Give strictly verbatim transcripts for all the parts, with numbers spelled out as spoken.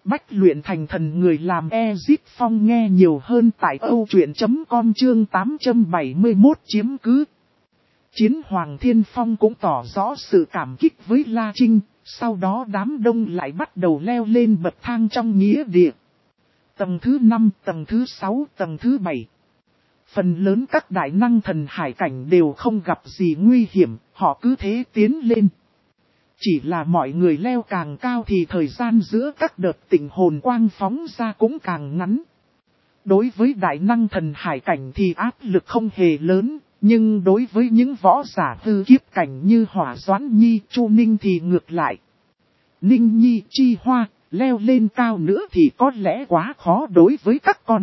Bách luyện thành thần người làm Ezip Phong nghe nhiều hơn tại âu truyện chấm com chương tám trăm bảy mươi mốt chiếm cứ. Chiến Hoàng Thiên Phong cũng tỏ rõ sự cảm kích với La Trinh, sau đó đám đông lại bắt đầu leo lên bậc thang trong nghĩa địa. Tầng thứ năm, tầng thứ sáu, tầng thứ bảy. Phần lớn các đại năng thần hải cảnh đều không gặp gì nguy hiểm, họ cứ thế tiến lên. Chỉ là mọi người leo càng cao thì thời gian giữa các đợt tỉnh hồn quang phóng ra cũng càng ngắn. Đối với đại năng thần hải cảnh thì áp lực không hề lớn, nhưng đối với những võ giả hư kiếp cảnh như Hỏa Doãn Nhi, Chu Ninh thì ngược lại. Ninh Nhi, Chi Hoa, leo lên cao nữa thì có lẽ quá khó đối với các con.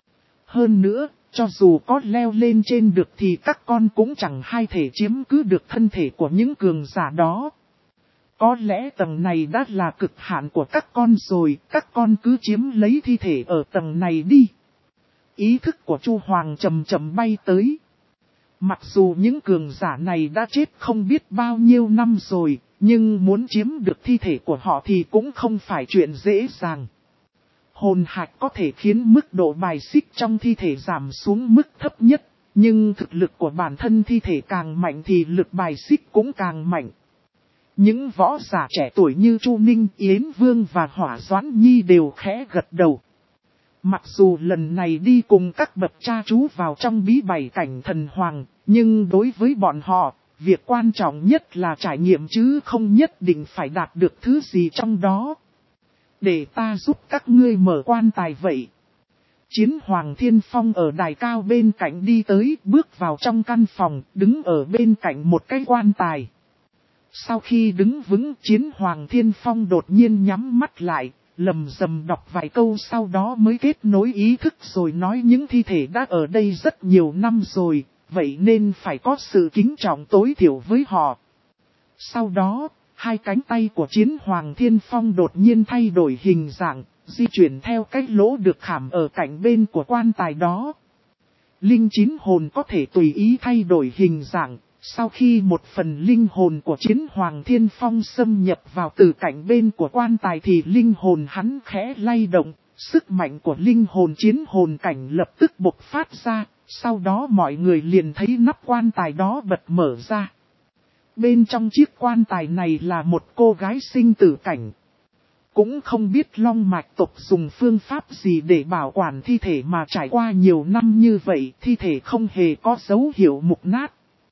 Hơn nữa, cho dù có leo lên trên được thì các con cũng chẳng hay thể chiếm cứ được thân thể của những cường giả đó. Có lẽ tầng này đã là cực hạn của các con rồi, các con cứ chiếm lấy thi thể ở tầng này đi. Ý thức của Chu Hoàng chậm chậm bay tới. Mặc dù những cường giả này đã chết không biết bao nhiêu năm rồi, nhưng muốn chiếm được thi thể của họ thì cũng không phải chuyện dễ dàng. Hồn hạch có thể khiến mức độ bài xích trong thi thể giảm xuống mức thấp nhất, nhưng thực lực của bản thân thi thể càng mạnh thì lực bài xích cũng càng mạnh. Những võ giả trẻ tuổi như Chu Ninh, Yến Vương và Hỏa Doãn Nhi đều khẽ gật đầu. Mặc dù lần này đi cùng các bậc cha chú vào trong bí bảy cảnh thần hoàng, nhưng đối với bọn họ, việc quan trọng nhất là trải nghiệm chứ không nhất định phải đạt được thứ gì trong đó. Để ta giúp các ngươi mở quan tài vậy. Chiến Hoàng Thiên Phong ở đài cao bên cạnh đi tới, bước vào trong căn phòng, đứng ở bên cạnh một cái quan tài. Sau khi đứng vững, Chiến Hoàng Thiên Phong đột nhiên nhắm mắt lại, lầm rầm đọc vài câu sau đó mới kết nối ý thức rồi nói những thi thể đã ở đây rất nhiều năm rồi, vậy nên phải có sự kính trọng tối thiểu với họ. Sau đó, hai cánh tay của Chiến Hoàng Thiên Phong đột nhiên thay đổi hình dạng, di chuyển theo cái lỗ được khảm ở cạnh bên của quan tài đó. Linh chín hồn có thể tùy ý thay đổi hình dạng. Sau khi một phần linh hồn của Chiến Hoàng Thiên Phong xâm nhập vào từ cạnh bên của quan tài thì linh hồn hắn khẽ lay động, sức mạnh của linh hồn chiến hồn cảnh lập tức bộc phát ra, sau đó mọi người liền thấy nắp quan tài đó bật mở ra. Bên trong chiếc quan tài này là một cô gái sinh tử cảnh. Cũng không biết Long Mạch tộc dùng phương pháp gì để bảo quản thi thể mà trải qua nhiều năm như vậy, thi thể không hề có dấu hiệu mục nát.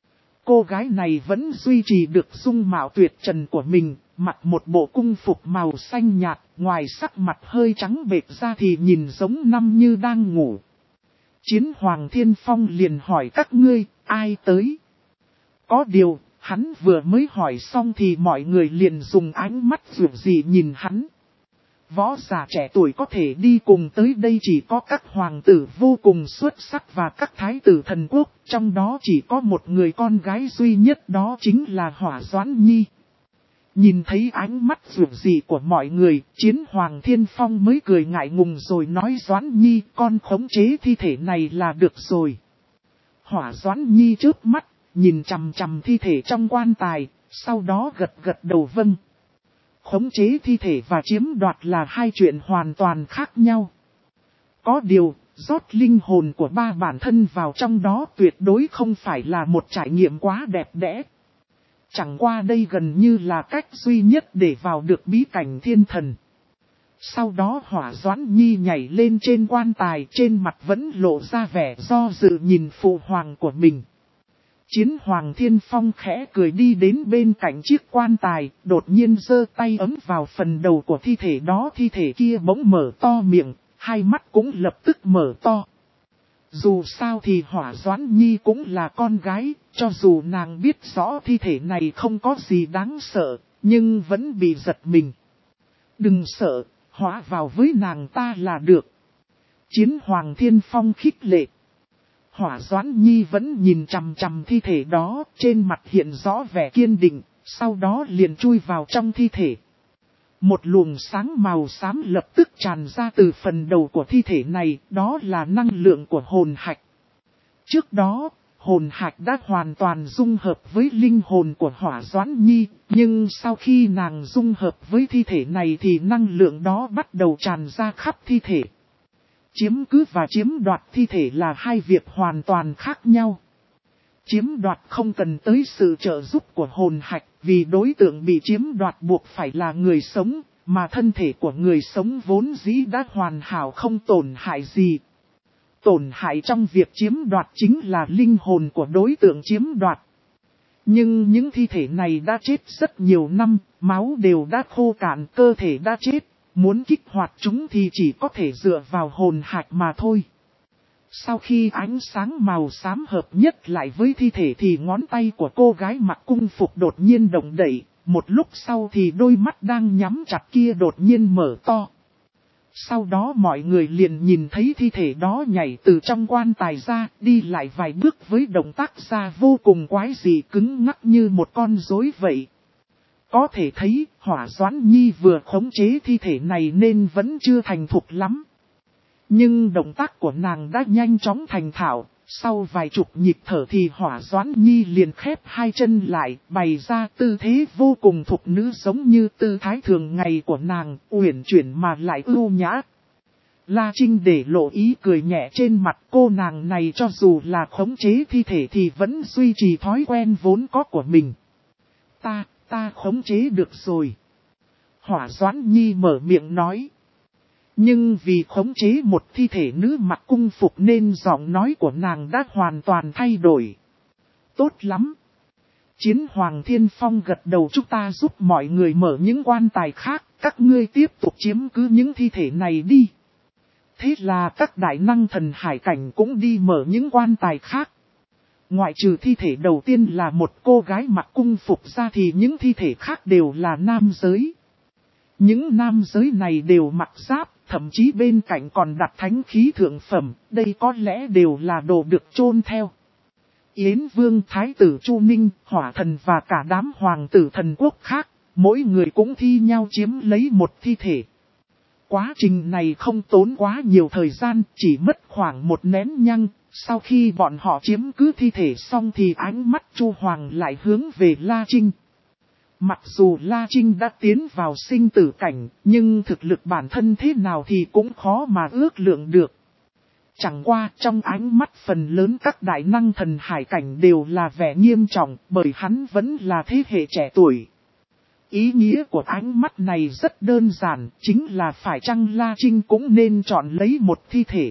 Cô gái này vẫn duy trì được dung mạo tuyệt trần của mình, mặc một bộ cung phục màu xanh nhạt, ngoài sắc mặt hơi trắng bệch ra thì nhìn giống năm như đang ngủ. Chiến Hoàng Thiên Phong liền hỏi các ngươi, ai tới? Có điều, hắn vừa mới hỏi xong thì mọi người liền dùng ánh mắt rủi dị nhìn hắn. Võ giả trẻ tuổi có thể đi cùng tới đây chỉ có các hoàng tử vô cùng xuất sắc và các thái tử thần quốc, trong đó chỉ có một người con gái duy nhất đó chính là Hỏa Doãn Nhi. Nhìn thấy ánh mắt rủi dị của mọi người, Chiến Hoàng Thiên Phong mới cười ngại ngùng rồi nói Doãn Nhi con khống chế thi thể này là được rồi. Hỏa Doãn Nhi chớp mắt, nhìn chằm chằm thi thể trong quan tài, sau đó gật gật đầu vâng. Khống chế thi thể và chiếm đoạt là hai chuyện hoàn toàn khác nhau. Có điều, rót linh hồn của ba bản thân vào trong đó tuyệt đối không phải là một trải nghiệm quá đẹp đẽ. Chẳng qua đây gần như là cách duy nhất để vào được bí cảnh thiên thần. Sau đó Hỏa Doãn Nhi nhảy lên trên quan tài, trên mặt vẫn lộ ra vẻ do dự nhìn phụ hoàng của mình. Chiến Hoàng Thiên Phong khẽ cười đi đến bên cạnh chiếc quan tài, đột nhiên giơ tay ấm vào phần đầu của thi thể đó. Thi thể kia bỗng mở to miệng, hai mắt cũng lập tức mở to. Dù sao thì Hỏa Doãn Nhi cũng là con gái, cho dù nàng biết rõ thi thể này không có gì đáng sợ, nhưng vẫn bị giật mình. Đừng sợ, hóa vào với nàng ta là được. Chiến Hoàng Thiên Phong khích lệ. Hỏa Doãn Nhi vẫn nhìn chằm chằm thi thể đó, trên mặt hiện rõ vẻ kiên định, sau đó liền chui vào trong thi thể. Một luồng sáng màu xám lập tức tràn ra từ phần đầu của thi thể này, đó là năng lượng của hồn hạch. Trước đó, hồn hạch đã hoàn toàn dung hợp với linh hồn của Hỏa Doãn Nhi, nhưng sau khi nàng dung hợp với thi thể này thì năng lượng đó bắt đầu tràn ra khắp thi thể. Chiếm cứ và chiếm đoạt thi thể là hai việc hoàn toàn khác nhau. Chiếm đoạt không cần tới sự trợ giúp của hồn hạch, vì đối tượng bị chiếm đoạt buộc phải là người sống, mà thân thể của người sống vốn dĩ đã hoàn hảo không tổn hại gì. Tổn hại trong việc chiếm đoạt chính là linh hồn của đối tượng chiếm đoạt. Nhưng những thi thể này đã chết rất nhiều năm, máu đều đã khô cạn, cơ thể đã chết, muốn kích hoạt chúng thì chỉ có thể dựa vào hồn hạch mà thôi. Sau khi ánh sáng màu xám hợp nhất lại với thi thể thì ngón tay của cô gái mặc cung phục đột nhiên động đậy, một lúc sau thì đôi mắt đang nhắm chặt kia đột nhiên mở to. Sau đó mọi người liền nhìn thấy thi thể đó nhảy từ trong quan tài ra, đi lại vài bước với động tác ra vô cùng quái dị, cứng ngắc như một con rối vậy. Có thể thấy, Hỏa Doãn Nhi vừa khống chế thi thể này nên vẫn chưa thành thục lắm. Nhưng động tác của nàng đã nhanh chóng thành thạo, sau vài chục nhịp thở thì Hỏa Doãn Nhi liền khép hai chân lại, bày ra tư thế vô cùng thục nữ giống như tư thái thường ngày của nàng, uyển chuyển mà lại ưu nhã. La Trinh để lộ ý cười nhẹ trên mặt, cô nàng này cho dù là khống chế thi thể thì vẫn duy trì thói quen vốn có của mình. Ta, ta khống chế được rồi. Hỏa Doãn Nhi mở miệng nói. Nhưng vì khống chế một thi thể nữ mặc cung phục nên giọng nói của nàng đã hoàn toàn thay đổi. Tốt lắm. Chiến Hoàng Thiên Phong gật đầu, chúng ta giúp mọi người mở những quan tài khác, các ngươi tiếp tục chiếm cứ những thi thể này đi. Thế là các đại năng thần hải cảnh cũng đi mở những quan tài khác. Ngoại trừ thi thể đầu tiên là một cô gái mặc cung phục ra thì những thi thể khác đều là nam giới. Những nam giới này đều mặc giáp, thậm chí bên cạnh còn đặt thánh khí thượng phẩm, đây có lẽ đều là đồ được chôn theo. Yến Vương Thái tử Chu Ninh, Hỏa Thần và cả đám hoàng tử thần quốc khác, mỗi người cũng thi nhau chiếm lấy một thi thể. Quá trình này không tốn quá nhiều thời gian, chỉ mất khoảng một nén nhang. Sau khi bọn họ chiếm cứ thi thể xong thì ánh mắt Chu Hoàng lại hướng về La Trinh. Mặc dù La Trinh đã tiến vào sinh tử cảnh, nhưng thực lực bản thân thế nào thì cũng khó mà ước lượng được. Chẳng qua trong ánh mắt phần lớn các đại năng thần hải cảnh đều là vẻ nghiêm trọng, bởi hắn vẫn là thế hệ trẻ tuổi. Ý nghĩa của ánh mắt này rất đơn giản, chính là phải chăng La Trinh cũng nên chọn lấy một thi thể.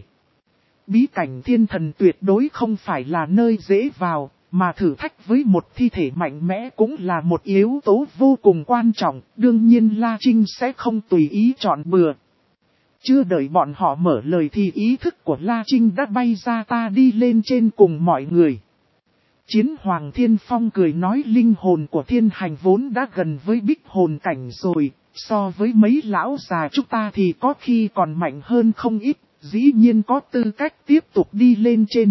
Bí cảnh thiên thần tuyệt đối không phải là nơi dễ vào, mà thử thách với một thi thể mạnh mẽ cũng là một yếu tố vô cùng quan trọng, đương nhiên La Trinh sẽ không tùy ý chọn bừa. Chưa đợi bọn họ mở lời thì ý thức của La Trinh đã bay ra, ta đi lên trên cùng mọi người. Chiến Hoàng Thiên Phong cười nói, linh hồn của thiên hành vốn đã gần với bích hồn cảnh rồi, so với mấy lão già chúng ta thì có khi còn mạnh hơn không ít, dĩ nhiên có tư cách tiếp tục đi lên trên.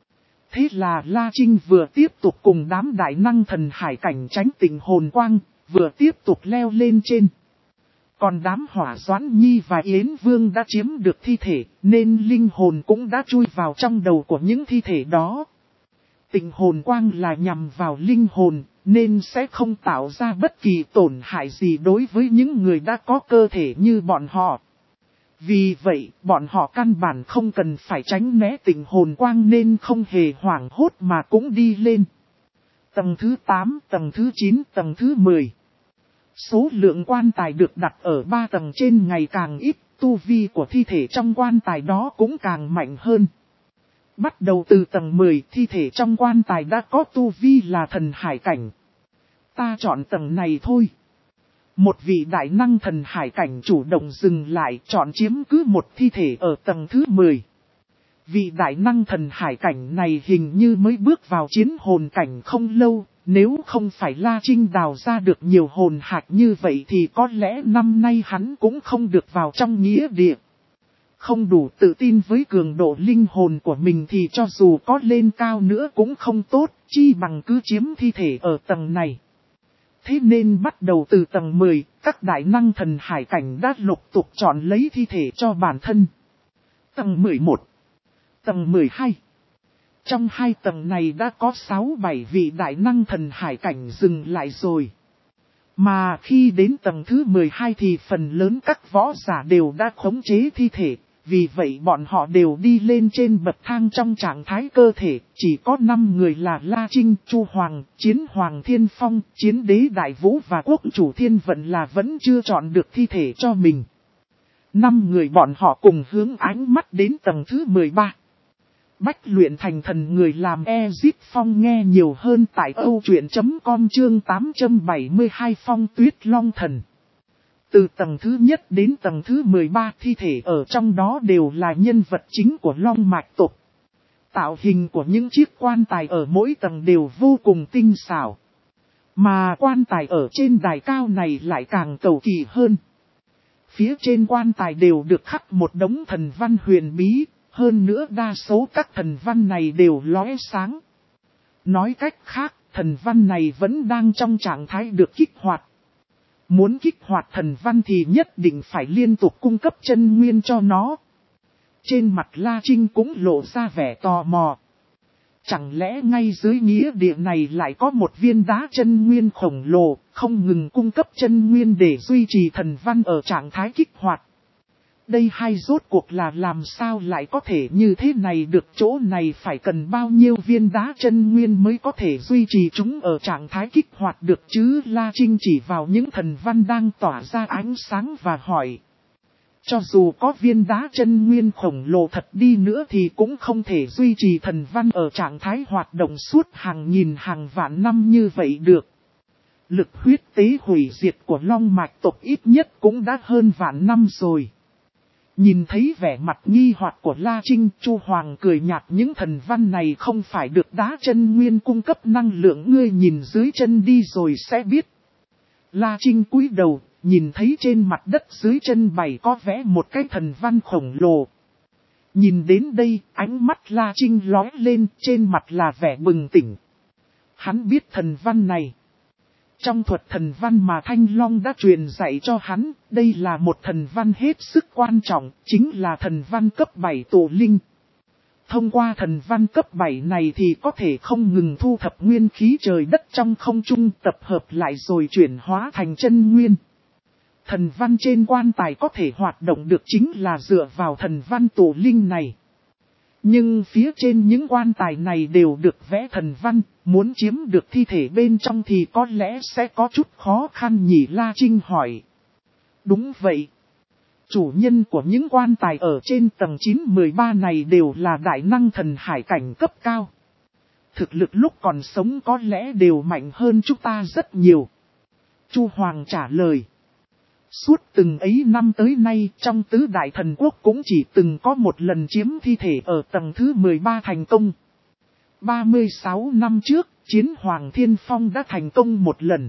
Thế là La Trinh vừa tiếp tục cùng đám đại năng thần hải cảnh tránh tình hồn quang, vừa tiếp tục leo lên trên. Còn đám Hỏa Doãn Nhi và Yến Vương đã chiếm được thi thể, nên linh hồn cũng đã chui vào trong đầu của những thi thể đó. Tình hồn quang là nhằm vào linh hồn, nên sẽ không tạo ra bất kỳ tổn hại gì đối với những người đã có cơ thể như bọn họ. Vì vậy, bọn họ căn bản không cần phải tránh né tình hồn quang nên không hề hoảng hốt mà cũng đi lên. Tầng thứ tám, tầng thứ chín, tầng thứ mười. Số lượng quan tài được đặt ở ba tầng trên ngày càng ít, tu vi của thi thể trong quan tài đó cũng càng mạnh hơn. Bắt đầu từ tầng mười, thi thể trong quan tài đã có tu vi là thần hải cảnh. Ta chọn tầng này thôi. Một vị đại năng thần hải cảnh chủ động dừng lại, chọn chiếm cứ một thi thể ở tầng thứ mười. Vị đại năng thần hải cảnh này hình như mới bước vào chiến hồn cảnh không lâu, nếu không phải La Trinh đào ra được nhiều hồn hạch như vậy thì có lẽ năm nay hắn cũng không được vào trong nghĩa địa. Không đủ tự tin với cường độ linh hồn của mình thì cho dù có lên cao nữa cũng không tốt, chi bằng cứ chiếm thi thể ở tầng này. Thế nên bắt đầu từ tầng mười, các đại năng thần hải cảnh đã lục tục chọn lấy thi thể cho bản thân. Tầng mười một, tầng mười hai. Trong hai tầng này đã có sáu bảy vị đại năng thần hải cảnh dừng lại rồi. Mà khi đến tầng thứ mười hai thì phần lớn các võ giả đều đã khống chế thi thể, vì vậy bọn họ đều đi lên trên bậc thang trong trạng thái cơ thể, chỉ có năm người là La Trinh, Chu Hoàng, Chiến Hoàng Thiên Phong, Chiến Đế Đại Vũ và Quốc Chủ Thiên Vận là vẫn chưa chọn được thi thể cho mình. Năm người bọn họ cùng hướng ánh mắt đến tầng thứ mười ba. Bách luyện thành thần người làm Ezip Phong nghe nhiều hơn tại âu truyện chấm com chương tám trăm bảy mươi hai Phong Tuyết Long Thần. Từ tầng thứ nhất đến tầng thứ mười ba thi thể ở trong đó đều là nhân vật chính của Long Mạch tộc. Tạo hình của những chiếc quan tài ở mỗi tầng đều vô cùng tinh xảo. Mà quan tài ở trên đài cao này lại càng cầu kỳ hơn. Phía trên quan tài đều được khắc một đống thần văn huyền bí. Hơn nữa đa số các thần văn này đều lóe sáng. Nói cách khác, thần văn này vẫn đang trong trạng thái được kích hoạt. Muốn kích hoạt thần văn thì nhất định phải liên tục cung cấp chân nguyên cho nó. Trên mặt La Trinh cũng lộ ra vẻ tò mò. Chẳng lẽ ngay dưới nghĩa địa này lại có một viên đá chân nguyên khổng lồ, không ngừng cung cấp chân nguyên để duy trì thần văn ở trạng thái kích hoạt. Đây hay rốt cuộc là làm sao lại có thể như thế này được, chỗ này phải cần bao nhiêu viên đá chân nguyên mới có thể duy trì chúng ở trạng thái kích hoạt được chứ? La Trinh chỉ vào những thần văn đang tỏa ra ánh sáng và hỏi. Cho dù có viên đá chân nguyên khổng lồ thật đi nữa thì cũng không thể duy trì thần văn ở trạng thái hoạt động suốt hàng nghìn hàng vạn năm như vậy được. Lực huyết tế hủy diệt của Long Mạch tộc ít nhất cũng đã hơn vạn năm rồi. Nhìn thấy vẻ mặt nghi hoặc của La Trinh, Chu Hoàng cười nhạt, những thần văn này không phải được đá chân nguyên cung cấp năng lượng, ngươi nhìn dưới chân đi rồi sẽ biết. La Trinh cúi đầu, nhìn thấy trên mặt đất dưới chân bày có vẽ một cái thần văn khổng lồ. Nhìn đến đây, ánh mắt La Trinh lóe lên, trên mặt là vẻ bừng tỉnh. Hắn biết thần văn này. Trong thuật thần văn mà Thanh Long đã truyền dạy cho hắn, đây là một thần văn hết sức quan trọng, chính là thần văn cấp bảy tổ linh. Thông qua thần văn cấp bảy này thì có thể không ngừng thu thập nguyên khí trời đất trong không trung, tập hợp lại rồi chuyển hóa thành chân nguyên. Thần văn trên quan tài có thể hoạt động được chính là dựa vào thần văn tổ linh này. Nhưng phía trên những quan tài này đều được vẽ thần văn, muốn chiếm được thi thể bên trong thì có lẽ sẽ có chút khó khăn nhỉ? La Trinh hỏi. Đúng vậy. Chủ nhân của những quan tài ở trên tầng chín mười ba này đều là đại năng thần hải cảnh cấp cao. Thực lực lúc còn sống có lẽ đều mạnh hơn chúng ta rất nhiều. Chu Hoàng trả lời. Suốt từng ấy năm tới nay, trong tứ đại thần quốc cũng chỉ từng có một lần chiếm thi thể ở tầng thứ mười ba thành công. ba mươi sáu năm trước, Chiến Hoàng Thiên Phong đã thành công một lần.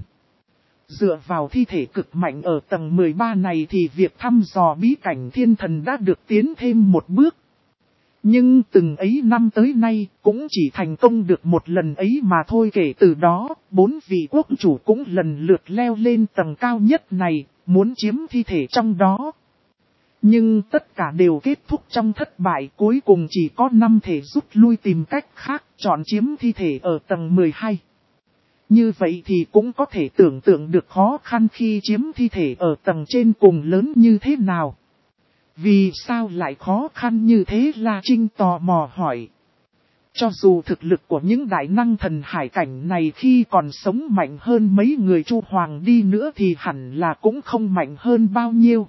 Dựa vào thi thể cực mạnh ở tầng mười ba này thì việc thăm dò bí cảnh thiên thần đã được tiến thêm một bước. Nhưng từng ấy năm tới nay cũng chỉ thành công được một lần ấy mà thôi. Kể từ đó, bốn vị quốc chủ cũng lần lượt leo lên tầng cao nhất này, muốn chiếm thi thể trong đó. Nhưng tất cả đều kết thúc trong thất bại, cuối cùng chỉ có năm thể rút lui tìm cách khác, chọn chiếm thi thể ở tầng mười hai. Như vậy thì cũng có thể tưởng tượng được khó khăn khi chiếm thi thể ở tầng trên cùng lớn như thế nào. Vì sao lại khó khăn như thế? La Trinh tò mò hỏi. Cho dù thực lực của những đại năng thần hải cảnh này khi còn sống mạnh hơn mấy người Chu Hoàng đi nữa thì hẳn là cũng không mạnh hơn bao nhiêu.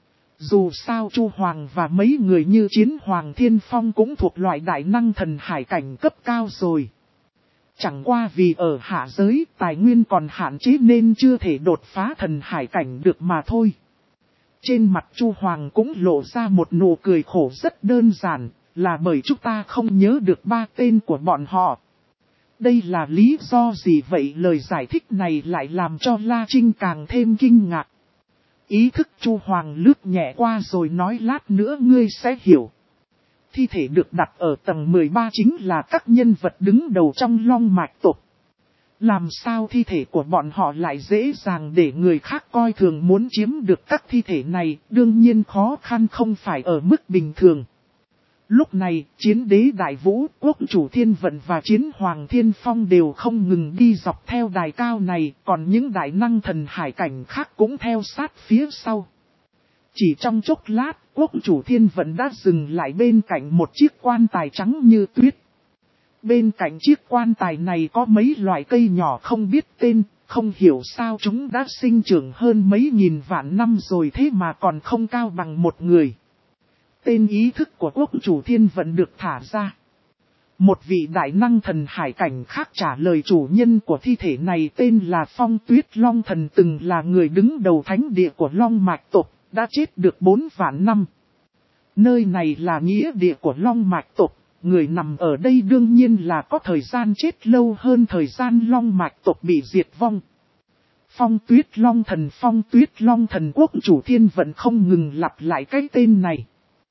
Dù sao Chu Hoàng và mấy người như Chiến Hoàng Thiên Phong cũng thuộc loại đại năng thần hải cảnh cấp cao rồi. Chẳng qua vì ở hạ giới tài nguyên còn hạn chế nên chưa thể đột phá thần hải cảnh được mà thôi. Trên mặt Chu Hoàng cũng lộ ra một nụ cười khổ rất đơn giản, là bởi chúng ta không nhớ được ba tên của bọn họ. Đây là lý do gì vậy? Lời giải thích này lại làm cho La Trinh càng thêm kinh ngạc. Ý thức Chu Hoàng lướt nhẹ qua rồi nói, lát nữa ngươi sẽ hiểu. Thi thể được đặt ở tầng mười ba chính là các nhân vật đứng đầu trong Long Mạch tộc. Làm sao thi thể của bọn họ lại dễ dàng để người khác coi thường? Muốn chiếm được các thi thể này, đương nhiên khó khăn không phải ở mức bình thường. Lúc này, chiến đế Đại Vũ, quốc chủ Thiên Vận và chiến hoàng Thiên Phong đều không ngừng đi dọc theo đài cao này, còn những đại năng thần hải cảnh khác cũng theo sát phía sau. Chỉ trong chốc lát, quốc chủ Thiên Vận đã dừng lại bên cạnh một chiếc quan tài trắng như tuyết. Bên cạnh chiếc quan tài này có mấy loại cây nhỏ không biết tên, không hiểu sao chúng đã sinh trưởng hơn mấy nghìn vạn năm rồi thế mà còn không cao bằng một người. Tên ý thức của quốc chủ Thiên Vận được thả ra. Một vị đại năng thần hải cảnh khác trả lời chủ nhân của thi thể này tên là Phong Tuyết Long Thần, từng là người đứng đầu thánh địa của Long Mạch tộc, đã chết được bốn vạn năm. Nơi này là nghĩa địa của Long Mạch tộc, người nằm ở đây đương nhiên là có thời gian chết lâu hơn thời gian Long Mạch tộc bị diệt vong. Phong Tuyết Long Thần, Phong Tuyết Long Thần, quốc chủ Thiên Vận không ngừng lặp lại cái tên này.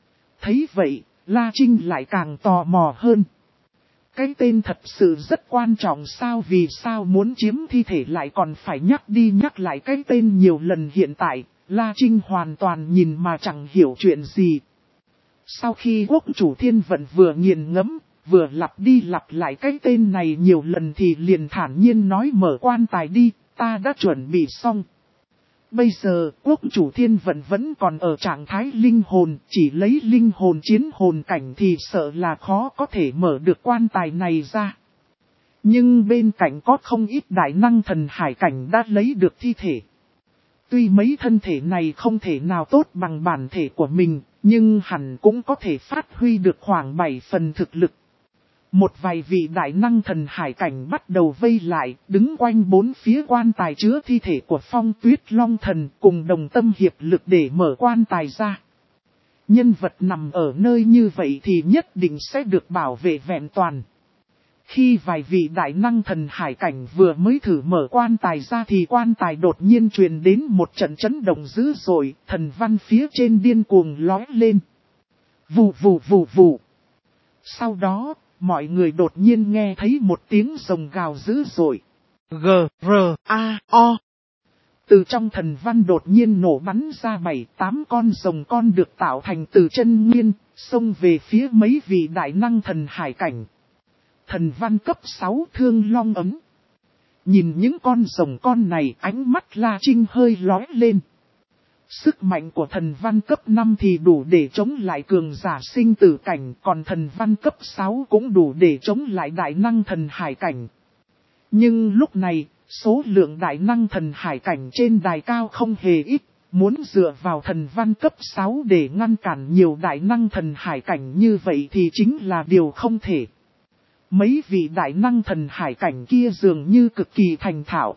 Thấy vậy, La Trinh lại càng tò mò hơn. Cái tên thật sự rất quan trọng sao, vì sao muốn chiếm thi thể lại còn phải nhắc đi nhắc lại cái tên nhiều lần. Hiện tại, La Trinh hoàn toàn nhìn mà chẳng hiểu chuyện gì. Sau khi quốc chủ Thiên Vận vừa nghiền ngẫm, vừa lặp đi lặp lại cái tên này nhiều lần thì liền thản nhiên nói mở quan tài đi, ta đã chuẩn bị xong. Bây giờ, quốc chủ Thiên Vận vẫn còn ở trạng thái linh hồn, chỉ lấy linh hồn chiến hồn cảnh thì sợ là khó có thể mở được quan tài này ra. Nhưng bên cạnh có không ít đại năng thần hải cảnh đã lấy được thi thể. Tuy mấy thân thể này không thể nào tốt bằng bản thể của mình, nhưng hẳn cũng có thể phát huy được khoảng bảy phần thực lực. Một vài vị đại năng thần hải cảnh bắt đầu vây lại, đứng quanh bốn phía quan tài chứa thi thể của Phong Tuyết Long Thần, cùng đồng tâm hiệp lực để mở quan tài ra. Nhân vật nằm ở nơi như vậy thì nhất định sẽ được bảo vệ vẹn toàn. Khi vài vị đại năng thần hải cảnh vừa mới thử mở quan tài ra thì quan tài đột nhiên truyền đến một trận chấn động dữ dội, thần văn phía trên điên cuồng lói lên. Vù vù vù vù. Sau đó, mọi người đột nhiên nghe thấy một tiếng rồng gào dữ dội. G, R, A, O. Từ trong thần văn đột nhiên nổ bắn ra bảy tám con rồng con được tạo thành từ chân nguyên, xông về phía mấy vị đại năng thần hải cảnh. Thần văn cấp sáu Thương Long ấm. Nhìn những con rồng con này, ánh mắt La Trinh hơi lóe lên. Sức mạnh của thần văn cấp năm thì đủ để chống lại cường giả sinh tử cảnh, còn thần văn cấp sáu cũng đủ để chống lại đại năng thần hải cảnh. Nhưng lúc này, số lượng đại năng thần hải cảnh trên đài cao không hề ít, muốn dựa vào thần văn cấp sáu để ngăn cản nhiều đại năng thần hải cảnh như vậy thì chính là điều không thể. Mấy vị đại năng thần hải cảnh kia dường như cực kỳ thành thạo.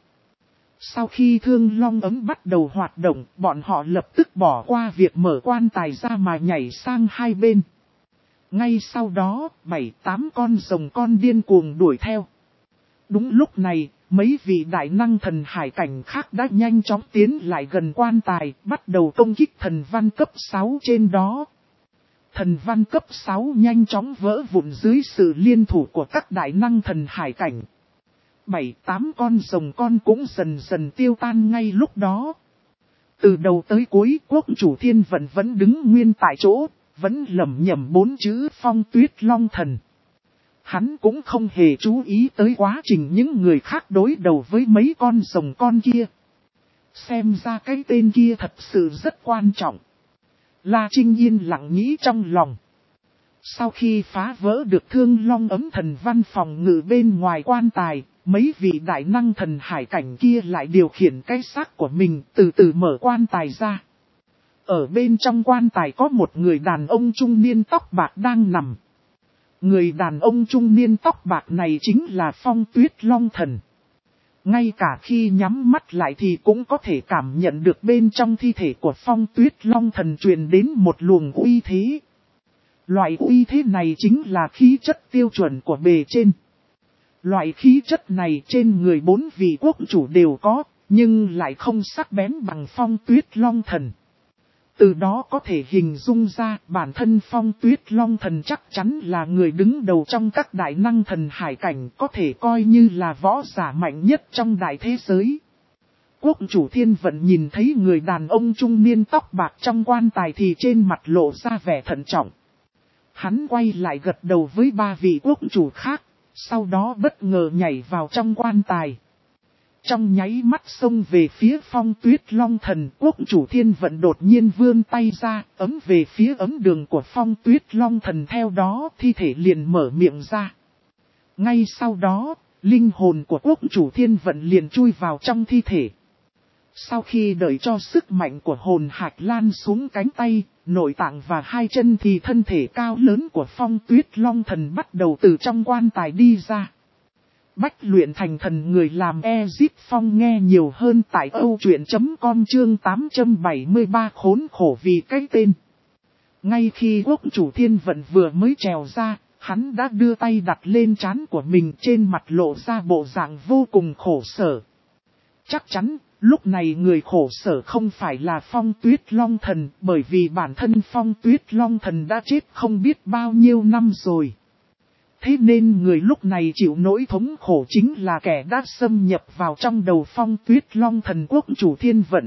Sau khi Thương Long ấm bắt đầu hoạt động, bọn họ lập tức bỏ qua việc mở quan tài ra mà nhảy sang hai bên. Ngay sau đó, bảy tám con rồng con điên cuồng đuổi theo. Đúng lúc này, mấy vị đại năng thần hải cảnh khác đã nhanh chóng tiến lại gần quan tài, bắt đầu công kích thần văn cấp sáu trên đó. Thần văn cấp sáu nhanh chóng vỡ vụn dưới sự liên thủ của các đại năng thần hải cảnh. Bảy tám con rồng con cũng dần dần tiêu tan ngay lúc đó. Từ đầu tới cuối, quốc chủ Thiên Vận vẫn đứng nguyên tại chỗ, vẫn lẩm nhẩm bốn chữ Phong Tuyết Long Thần. Hắn cũng không hề chú ý tới quá trình những người khác đối đầu với mấy con rồng con kia. Xem ra cái tên kia thật sự rất quan trọng. La Trinh yên lặng nghĩ trong lòng. Sau khi phá vỡ được Thương Long ấm thần văn phòng ngự bên ngoài quan tài, mấy vị đại năng thần hải cảnh kia lại điều khiển cái xác của mình từ từ mở quan tài ra. Ở bên trong quan tài có một người đàn ông trung niên tóc bạc đang nằm. Người đàn ông trung niên tóc bạc này chính là Phong Tuyết Long Thần. Ngay cả khi nhắm mắt lại thì cũng có thể cảm nhận được bên trong thi thể của Phong Tuyết Long Thần truyền đến một luồng uy thế. Loại uy thế này chính là khí chất tiêu chuẩn của bề trên. Loại khí chất này trên người bốn vị quốc chủ đều có, nhưng lại không sắc bén bằng Phong Tuyết Long Thần. Từ đó có thể hình dung ra bản thân Phong Tuyết Long Thần chắc chắn là người đứng đầu trong các đại năng thần hải cảnh, có thể coi như là võ giả mạnh nhất trong đại thế giới. Quốc chủ Thiên Vận nhìn thấy người đàn ông trung niên tóc bạc trong quan tài thì trên mặt lộ ra vẻ thận trọng. Hắn quay lại gật đầu với ba vị quốc chủ khác, sau đó bất ngờ nhảy vào trong quan tài. Trong nháy mắt xông về phía Phong Tuyết Long Thần, quốc chủ Thiên Vận đột nhiên vươn tay ra, ấm về phía ấm đường của Phong Tuyết Long Thần, theo đó thi thể liền mở miệng ra. Ngay sau đó, linh hồn của quốc chủ Thiên Vận liền chui vào trong thi thể. Sau khi đợi cho sức mạnh của hồn hạch lan xuống cánh tay, nội tạng và hai chân thì thân thể cao lớn của Phong Tuyết Long Thần bắt đầu từ trong quan tài đi ra. Bách luyện thành thần người làm Ezip Phong nghe nhiều hơn tại âu truyện chấm com chương tám trăm bảy mươi ba khốn khổ vì cái tên. Ngay khi quốc chủ Thiên Vận vừa mới trèo ra, hắn đã đưa tay đặt lên trán của mình, trên mặt lộ ra bộ dạng vô cùng khổ sở. Chắc chắn, lúc này người khổ sở không phải là Phong Tuyết Long Thần, bởi vì bản thân Phong Tuyết Long Thần đã chết không biết bao nhiêu năm rồi. Thế nên người lúc này chịu nỗi thống khổ chính là kẻ đã xâm nhập vào trong đầu Phong Tuyết Long Thần quốc chủ Thiên Vận.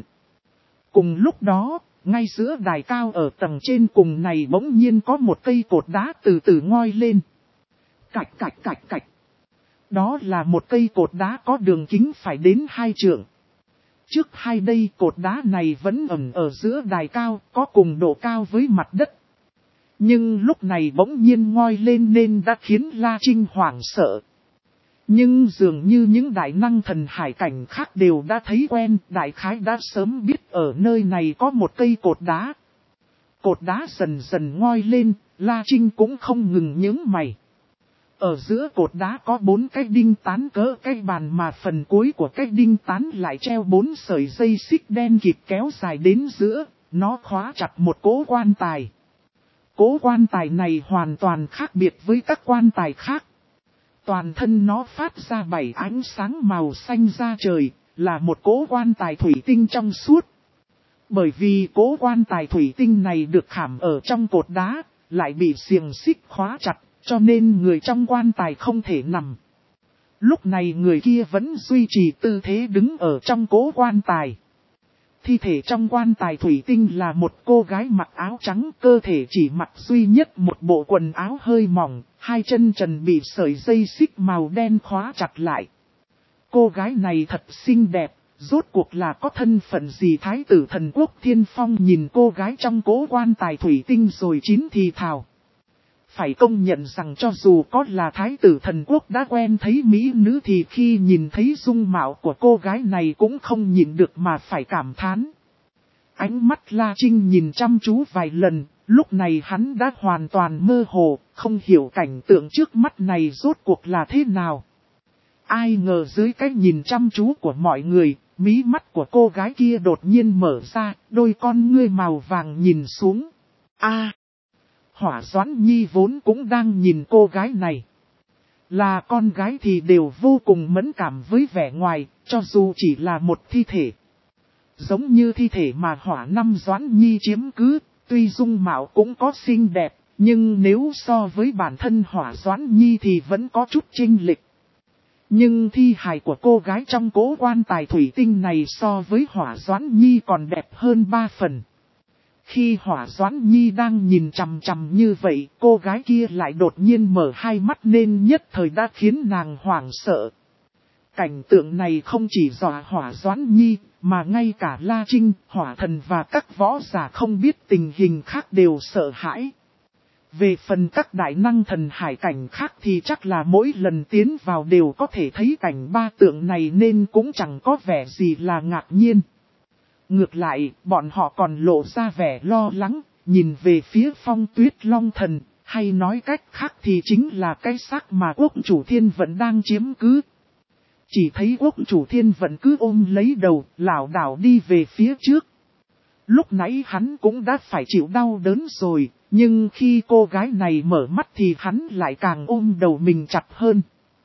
Cùng lúc đó, ngay giữa đài cao ở tầng trên cùng này bỗng nhiên có một cây cột đá từ từ ngoi lên. Cạch cạch cạch cạch. Đó là một cây cột đá có đường kính phải đến hai trượng. Trước hai đây cột đá này vẫn ẩn ở giữa đài cao, có cùng độ cao với mặt đất. Nhưng lúc này bỗng nhiên ngoi lên nên đã khiến La Trinh hoảng sợ. Nhưng dường như những đại năng thần hải cảnh khác đều đã thấy quen, đại khái đã sớm biết ở nơi này có một cây cột đá. Cột đá dần dần ngoi lên, La Trinh cũng không ngừng nhướng mày. Ở giữa cột đá có bốn cái đinh tán cỡ cái bàn, mà phần cuối của cái đinh tán lại treo bốn sợi dây xích đen kịt kéo dài đến giữa, nó khóa chặt một cỗ quan tài. Cỗ quan tài này hoàn toàn khác biệt với các quan tài khác. Toàn thân nó phát ra bảy ánh sáng màu xanh da trời, là một cỗ quan tài thủy tinh trong suốt. Bởi vì cỗ quan tài thủy tinh này được khảm ở trong cột đá, lại bị xiềng xích khóa chặt, cho nên người trong quan tài không thể nằm. Lúc này người kia vẫn duy trì tư thế đứng ở trong cỗ quan tài. Thi thể trong quan tài thủy tinh là một cô gái mặc áo trắng, cơ thể chỉ mặc duy nhất một bộ quần áo hơi mỏng, hai chân trần bị sợi dây xích màu đen khóa chặt lại. Cô gái này thật xinh đẹp, rốt cuộc là có thân phận gì? Thái tử thần quốc Thiên Phong nhìn cô gái trong cỗ quan tài thủy tinh rồi chín thì thào. Phải công nhận rằng cho dù có là thái tử thần quốc đã quen thấy mỹ nữ thì khi nhìn thấy dung mạo của cô gái này cũng không nhịn được mà phải cảm thán. Ánh mắt La Trinh nhìn chăm chú vài lần, lúc này hắn đã hoàn toàn mơ hồ, không hiểu cảnh tượng trước mắt này rốt cuộc là thế nào. Ai ngờ dưới cái nhìn chăm chú của mọi người, mí mắt của cô gái kia đột nhiên mở ra, đôi con ngươi màu vàng nhìn xuống. A, Hỏa Doãn Nhi vốn cũng đang nhìn cô gái này. Là con gái thì đều vô cùng mẫn cảm với vẻ ngoài, cho dù chỉ là một thi thể. Giống như thi thể mà Hỏa Năm Doãn Nhi chiếm cứ, tuy dung mạo cũng có xinh đẹp, nhưng nếu so với bản thân Hỏa Doãn Nhi thì vẫn có chút chênh lệch. Nhưng thi hài của cô gái trong cỗ quan tài thủy tinh này so với Hỏa Doãn Nhi còn đẹp hơn ba phần. Khi Hỏa Doãn Nhi đang nhìn chằm chằm như vậy, cô gái kia lại đột nhiên mở hai mắt nên nhất thời đã khiến nàng hoảng sợ. Cảnh tượng này không chỉ dọa Hỏa Doãn Nhi, mà ngay cả La Trinh, Hỏa Thần và các võ giả không biết tình hình khác đều sợ hãi. Về phần các đại năng thần hải cảnh khác thì chắc là mỗi lần tiến vào đều có thể thấy cảnh ba tượng này nên cũng chẳng có vẻ gì là ngạc nhiên. Ngược lại, bọn họ còn lộ ra vẻ lo lắng, nhìn về phía Phong Tuyết Long Thần, hay nói cách khác thì chính là cái xác mà quốc chủ Thiên Vận đang chiếm cứ. Chỉ thấy quốc chủ Thiên Vận cứ ôm lấy đầu, lảo đảo đi về phía trước. Lúc nãy hắn cũng đã phải chịu đau đớn rồi, nhưng khi cô gái này mở mắt thì hắn lại càng ôm đầu mình chặt hơn.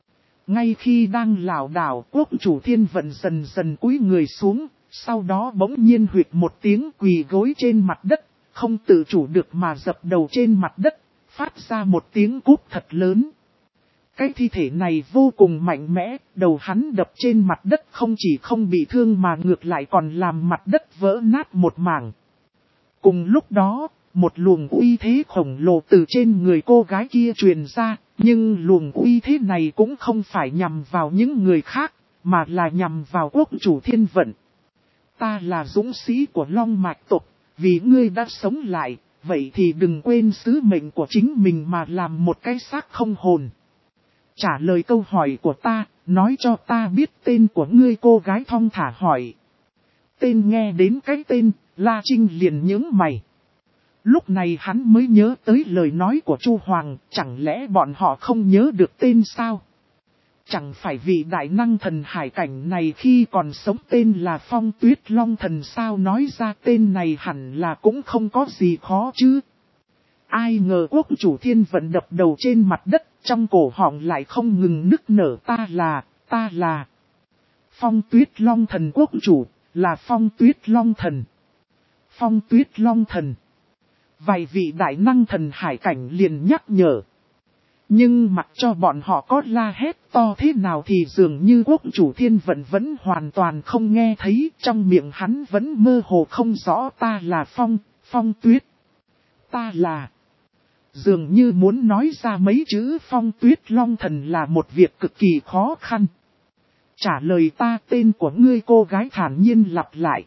Ngay khi đang lảo đảo, quốc chủ Thiên Vận dần dần cúi người xuống, sau đó bỗng nhiên huyệt một tiếng quỳ gối trên mặt đất, không tự chủ được mà dập đầu trên mặt đất, phát ra một tiếng cúp thật lớn. Cái thi thể này vô cùng mạnh mẽ, đầu hắn đập trên mặt đất không chỉ không bị thương mà ngược lại còn làm mặt đất vỡ nát một mảng. Cùng lúc đó, một luồng uy thế khổng lồ từ trên người cô gái kia truyền ra, nhưng luồng uy thế này cũng không phải nhằm vào những người khác, mà là nhằm vào quốc chủ thiên vận. Ta là dũng sĩ của Long Mạch tộc, vì ngươi đã sống lại, vậy thì đừng quên sứ mệnh của chính mình mà làm một cái xác không hồn. Trả lời câu hỏi của ta, nói cho ta biết tên của ngươi, cô gái thong thả hỏi. Tên nghe đến cái tên, La Trinh liền nhướng mày. Lúc này hắn mới nhớ tới lời nói của Chu Hoàng, chẳng lẽ bọn họ không nhớ được tên sao? Chẳng phải vị đại năng thần hải cảnh này khi còn sống tên là Phong Tuyết Long Thần sao, nói ra tên này hẳn là cũng không có gì khó chứ. Ai ngờ quốc chủ thiên vận đập đầu trên mặt đất, trong cổ họng lại không ngừng nức nở, ta là, ta là Phong Tuyết Long Thần quốc chủ, là Phong Tuyết Long Thần. Phong Tuyết Long Thần. Vài vị đại năng thần hải cảnh liền nhắc nhở. Nhưng mặc cho bọn họ có la hét to thế nào thì dường như quốc chủ thiên vận vẫn hoàn toàn không nghe thấy, trong miệng hắn vẫn mơ hồ không rõ, ta là Phong, Phong Tuyết. Ta là... Dường như muốn nói ra mấy chữ Phong Tuyết Long Thần là một việc cực kỳ khó khăn. Trả lời ta, tên của ngươi, cô gái thản nhiên lặp lại.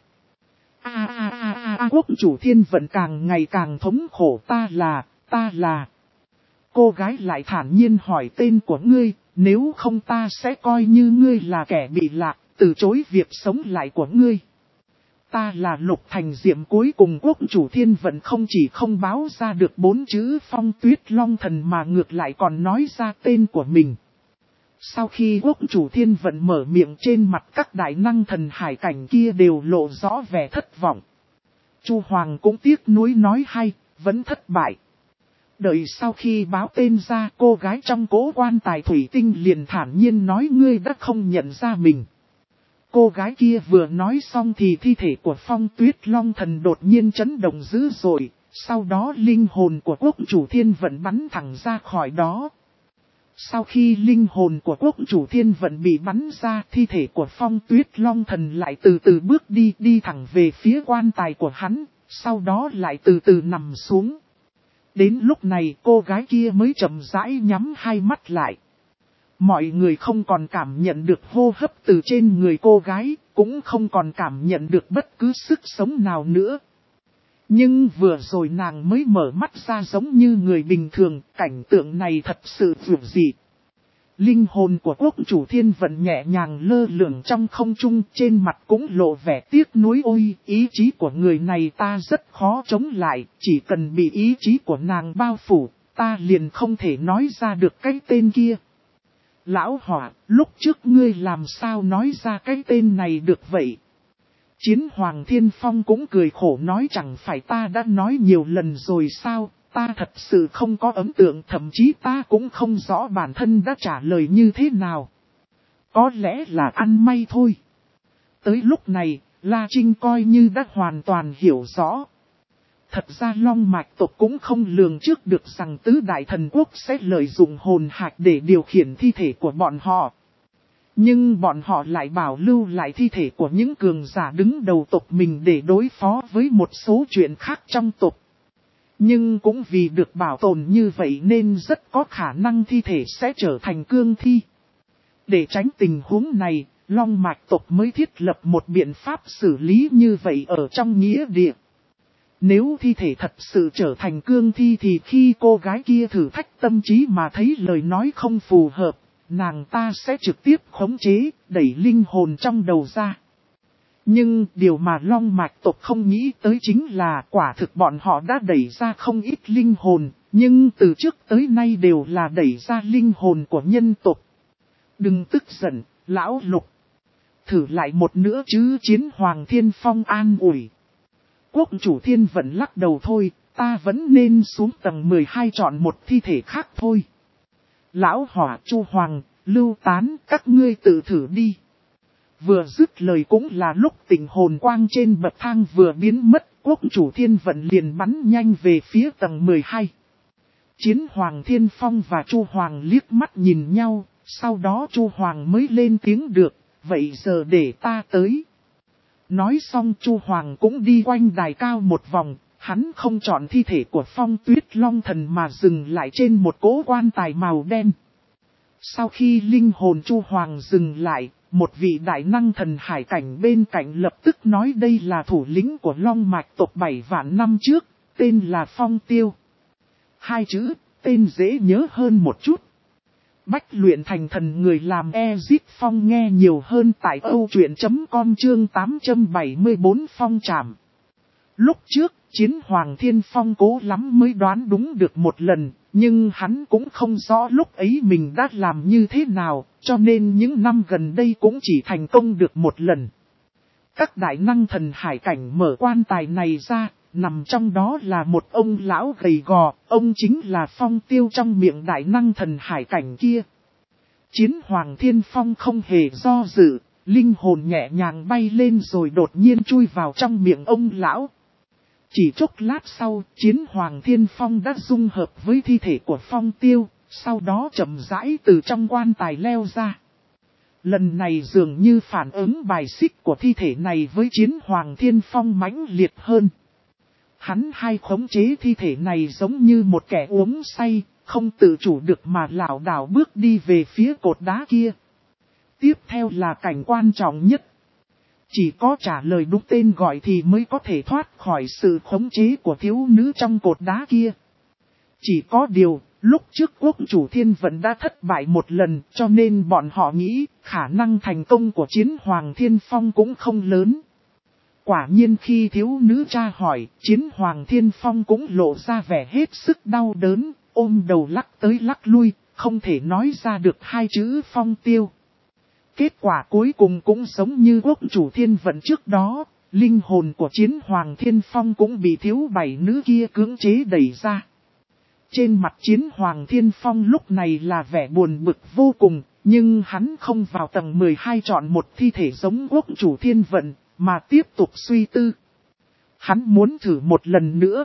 A a a a a quốc chủ thiên vận càng ngày càng thống khổ, ta là, ta là. Cô gái lại thản nhiên hỏi tên của ngươi, nếu không ta sẽ coi như ngươi là kẻ bị lạc, từ chối việc sống lại của ngươi. Ta là Lục Thành Diệm. Cuối cùng quốc chủ thiên vận không chỉ không báo ra được bốn chữ Phong Tuyết Long Thần mà ngược lại còn nói ra tên của mình. Sau khi quốc chủ thiên vận mở miệng, trên mặt các đại năng thần hải cảnh kia đều lộ rõ vẻ thất vọng. Chu Hoàng cũng tiếc nuối nói hay, vẫn thất bại. Đợi sau khi báo tên ra, cô gái trong cỗ quan tài thủy tinh liền thản nhiên nói, ngươi đã không nhận ra mình. Cô gái kia vừa nói xong thì thi thể của Phong Tuyết Long Thần đột nhiên chấn động dữ dội, sau đó linh hồn của quốc chủ thiên vận bắn thẳng ra khỏi đó. Sau khi linh hồn của quốc chủ thiên vận bị bắn ra, thi thể của Phong Tuyết Long Thần lại từ từ bước đi, đi thẳng về phía quan tài của hắn, sau đó lại từ từ nằm xuống. Đến lúc này cô gái kia mới chậm rãi nhắm hai mắt lại. Mọi người không còn cảm nhận được hô hấp từ trên người cô gái, cũng không còn cảm nhận được bất cứ sức sống nào nữa. Nhưng vừa rồi nàng mới mở mắt ra giống như người bình thường, cảnh tượng này thật sự vượt dị. Linh hồn của quốc chủ thiên vận nhẹ nhàng lơ lửng trong không trung, trên mặt cũng lộ vẻ tiếc nuối, ôi, ý chí của người này ta rất khó chống lại, chỉ cần bị ý chí của nàng bao phủ, ta liền không thể nói ra được cái tên kia. Lão Hỏa, lúc trước ngươi làm sao nói ra cái tên này được vậy? Chiến Hoàng Thiên Phong cũng cười khổ nói, chẳng phải ta đã nói nhiều lần rồi sao, ta thật sự không có ấn tượng, thậm chí ta cũng không rõ bản thân đã trả lời như thế nào. Có lẽ là ăn may thôi. Tới lúc này, La Trinh coi như đã hoàn toàn hiểu rõ. Thật ra Long Mạch tộc cũng không lường trước được rằng tứ đại thần quốc sẽ lợi dụng hồn hạch để điều khiển thi thể của bọn họ. Nhưng bọn họ lại bảo lưu lại thi thể của những cường giả đứng đầu tộc mình để đối phó với một số chuyện khác trong tộc. Nhưng cũng vì được bảo tồn như vậy nên rất có khả năng thi thể sẽ trở thành cương thi. Để tránh tình huống này, Long Mạch tộc mới thiết lập một biện pháp xử lý như vậy ở trong nghĩa địa. Nếu thi thể thật sự trở thành cương thi thì khi cô gái kia thử thách tâm trí mà thấy lời nói không phù hợp, nàng ta sẽ trực tiếp khống chế, đẩy linh hồn trong đầu ra. Nhưng điều mà Long Mạch tộc không nghĩ tới chính là quả thực bọn họ đã đẩy ra không ít linh hồn, nhưng từ trước tới nay đều là đẩy ra linh hồn của nhân tộc. Đừng tức giận, lão Lục. Thử lại một nữa chứ, Chiến Hoàng Thiên Phong an ủi. Quốc chủ thiên vận lắc đầu, thôi, ta vẫn nên xuống tầng mười hai chọn một thi thể khác thôi. Lão Hỏa, Chu Hoàng, Lưu Tán, các ngươi tự thử đi. Vừa dứt lời cũng là lúc tình hồn quang trên bậc thang vừa biến mất, quốc chủ thiên vận liền bắn nhanh về phía tầng mười hai. Chiến Hoàng Thiên Phong và Chu Hoàng liếc mắt nhìn nhau, sau đó Chu Hoàng mới lên tiếng được, vậy giờ để ta tới. Nói xong Chu Hoàng cũng đi quanh đài cao một vòng, Hắn không chọn thi thể của Phong Tuyết Long Thần mà dừng lại trên một cỗ quan tài màu đen. Sau khi linh hồn Chu Hoàng dừng lại, một vị đại năng thần hải cảnh bên cạnh lập tức nói đây là thủ lĩnh của Long Mạch tộc bảy vạn năm trước, tên là Phong Tiêu. Hai chữ, tên dễ nhớ hơn một chút. Bách luyện thành thần người làm Ezip Phong nghe nhiều hơn tại âu truyện chấm com chương tám trăm bảy mươi bốn Phong Trảm. Lúc trước, Chiến Hoàng Thiên Phong cố lắm mới đoán đúng được một lần, nhưng hắn cũng không rõ lúc ấy mình đã làm như thế nào, cho nên những năm gần đây cũng chỉ thành công được một lần. Các đại năng thần hải cảnh mở quan tài này ra, nằm trong đó là một ông lão gầy gò, ông chính là Phong Tiêu trong miệng đại năng thần hải cảnh kia. Chiến Hoàng Thiên Phong không hề do dự, linh hồn nhẹ nhàng bay lên rồi đột nhiên chui vào trong miệng ông lão. Chỉ chốc lát sau, Chiến Hoàng Thiên Phong đã dung hợp với thi thể của Phong Tiêu, sau đó chậm rãi từ trong quan tài leo ra. Lần này dường như phản ứng bài xích của thi thể này với Chiến Hoàng Thiên Phong mãnh liệt hơn. Hắn hay khống chế thi thể này giống như một kẻ uống say, không tự chủ được mà lảo đảo bước đi về phía cột đá kia. Tiếp theo là cảnh quan trọng nhất. Chỉ có trả lời đúng tên gọi thì mới có thể thoát khỏi sự khống chế của thiếu nữ trong cột đá kia. Chỉ có điều, lúc trước quốc chủ Thiên Vận đã thất bại một lần cho nên bọn họ nghĩ khả năng thành công của Chiến Hoàng Thiên Phong cũng không lớn. Quả nhiên khi thiếu nữ tra hỏi, Chiến Hoàng Thiên Phong cũng lộ ra vẻ hết sức đau đớn, ôm đầu lắc tới lắc lui, không thể nói ra được hai chữ Phong Tiêu. Kết quả cuối cùng cũng giống như quốc chủ Thiên Vận trước đó, linh hồn của Chiến Hoàng Thiên Phong cũng bị thiếu bảy nữ kia cưỡng chế đẩy ra. Trên mặt Chiến Hoàng Thiên Phong lúc này là vẻ buồn bực vô cùng, nhưng hắn không vào tầng mười hai chọn một thi thể giống quốc chủ Thiên Vận, mà tiếp tục suy tư. Hắn muốn thử một lần nữa.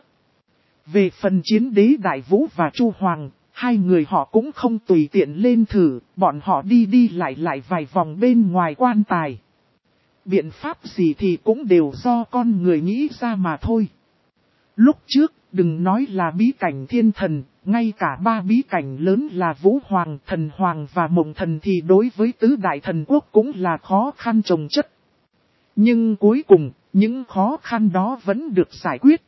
Về phần Chiến Đế Đại Vũ và Chu Hoàng, hai người họ cũng không tùy tiện lên thử, bọn họ đi đi lại lại vài vòng bên ngoài quan tài. Biện pháp gì thì cũng đều do con người nghĩ ra mà thôi. Lúc trước, đừng nói là bí cảnh thiên thần, ngay cả ba bí cảnh lớn là Vũ Hoàng, Thần Hoàng và Mộng Thần thì đối với tứ đại thần quốc cũng là khó khăn chồng chất. Nhưng cuối cùng, những khó khăn đó vẫn được giải quyết.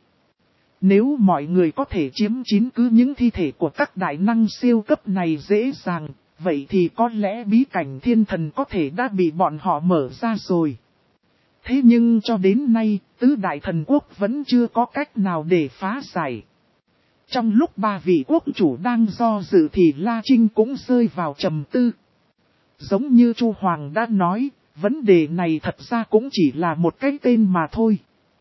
Nếu mọi người có thể chiếm chín cứ những thi thể của các đại năng siêu cấp này dễ dàng, vậy thì có lẽ bí cảnh thiên thần có thể đã bị bọn họ mở ra rồi. Thế nhưng cho đến nay, tứ đại thần quốc vẫn chưa có cách nào để phá giải. Trong lúc ba vị quốc chủ đang do dự thì La Trinh cũng rơi vào trầm tư. Giống như Chu Hoàng đã nói, vấn đề này thật ra cũng chỉ là một cái tên mà thôi.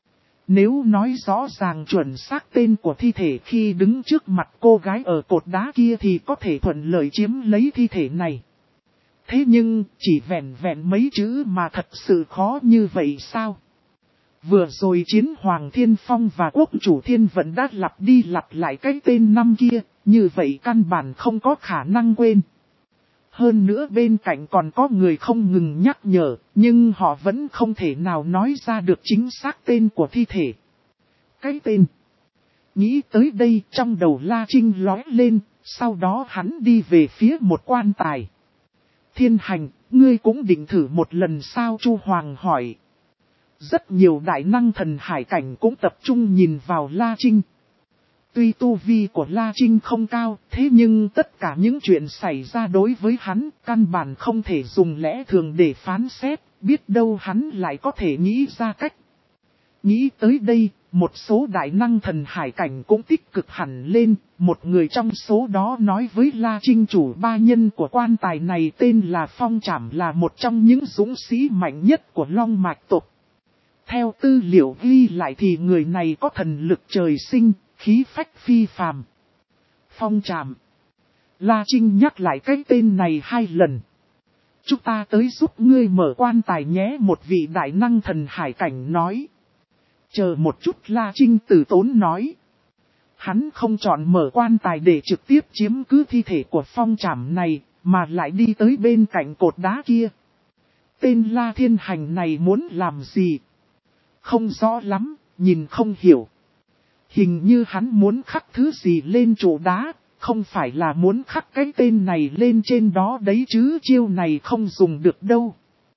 Nếu nói rõ ràng chuẩn xác tên của thi thể khi đứng trước mặt cô gái ở cột đá kia thì có thể thuận lợi chiếm lấy thi thể này. Thế nhưng, chỉ vẹn vẹn mấy chữ mà thật sự khó như vậy sao? Vừa rồi Chiến Hoàng Thiên Phong và Quốc chủ Thiên Vận đã lặp đi lặp lại cái tên năm kia, như vậy căn bản không có khả năng quên. Hơn nữa bên cạnh còn có người không ngừng nhắc nhở, nhưng họ vẫn không thể nào nói ra được chính xác tên của thi thể. Cái tên. Nghĩ tới đây trong đầu La Trinh lóe lên, sau đó hắn đi về phía một quan tài. Thiên Hành, ngươi cũng định thử một lần sao? Chu Hoàng hỏi. Rất nhiều đại năng thần hải cảnh cũng tập trung nhìn vào La Trinh. Tuy tu vi của La Trinh không cao, thế nhưng tất cả những chuyện xảy ra đối với hắn, căn bản không thể dùng lẽ thường để phán xét, biết đâu hắn lại có thể nghĩ ra cách. Nghĩ tới đây, một số đại năng thần hải cảnh cũng tích cực hẳn lên, một người trong số đó nói với La Trinh chủ ba nhân của quan tài này tên là Phong Trảm, là một trong những dũng sĩ mạnh nhất của Long Mạch tộc. Theo tư liệu ghi lại thì người này có thần lực trời sinh, khí phách phi phàm. Phong Trảm. La Trinh nhắc lại cái tên này hai lần. Chúng ta tới giúp ngươi mở quan tài nhé, một vị đại năng thần hải cảnh nói. Chờ một chút, La Trinh từ tốn nói. Hắn không chọn mở quan tài để trực tiếp chiếm cứ thi thể của Phong Trảm này, mà lại đi tới bên cạnh cột đá kia. Tên La Thiên Hành này muốn làm gì? Không rõ lắm, nhìn không hiểu. Hình như hắn muốn khắc thứ gì lên trụ đá, không phải là muốn khắc cái tên này lên trên đó đấy chứ, chiêu này không dùng được đâu.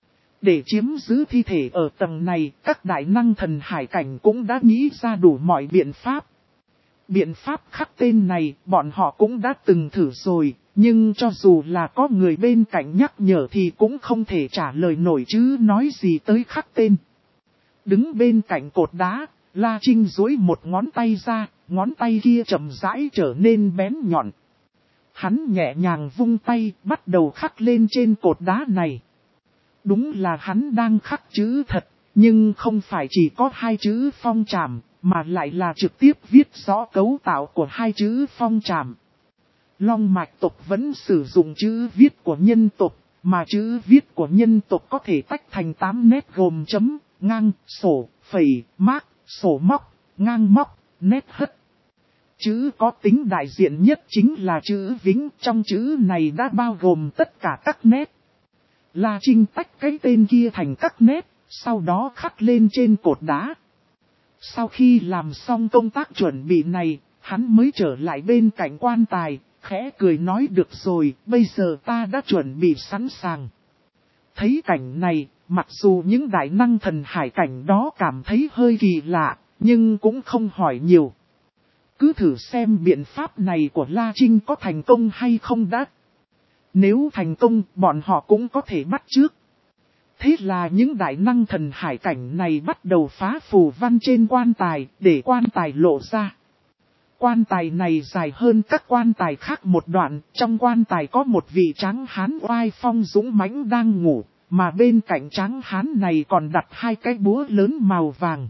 Để chiếm giữ thi thể ở tầng này, các đại năng thần hải cảnh cũng đã nghĩ ra đủ mọi biện pháp. Biện pháp khắc tên này, bọn họ cũng đã từng thử rồi, nhưng cho dù là có người bên cạnh nhắc nhở thì cũng không thể trả lời nổi chứ nói gì tới khắc tên. Đứng bên cạnh cột đá, La Trinh duỗi một ngón tay ra, ngón tay kia chậm rãi trở nên bén nhọn. Hắn nhẹ nhàng vung tay, bắt đầu khắc lên trên cột đá này. Đúng là hắn đang khắc chữ thật, nhưng không phải chỉ có hai chữ phong trảm, mà lại là trực tiếp viết rõ cấu tạo của hai chữ phong trảm. Long mạch tộc vẫn sử dụng chữ viết của nhân tộc, mà chữ viết của nhân tộc có thể tách thành tám nét gồm chấm, ngang, sổ, phẩy, mác, sổ móc, ngang móc, nét hất. Chữ có tính đại diện nhất chính là chữ vĩnh, trong chữ này đã bao gồm tất cả các nét. La Trinh tách cái tên kia thành các nét, sau đó khắc lên trên cột đá. Sau khi làm xong công tác chuẩn bị này, hắn mới trở lại bên cạnh quan tài, khẽ cười nói được rồi, bây giờ ta đã chuẩn bị sẵn sàng. Thấy cảnh này, mặc dù những đại năng thần hải cảnh đó cảm thấy hơi kỳ lạ, nhưng cũng không hỏi nhiều. Cứ thử xem biện pháp này của La Trinh có thành công hay không đã. Nếu thành công, bọn họ cũng có thể bắt chước. Thế là những đại năng thần hải cảnh này bắt đầu phá phù văn trên quan tài, để quan tài lộ ra. Quan tài này dài hơn các quan tài khác một đoạn, trong quan tài có một vị tráng hán oai phong dũng mãnh đang ngủ, mà bên cạnh tráng hán này còn đặt hai cái búa lớn màu vàng.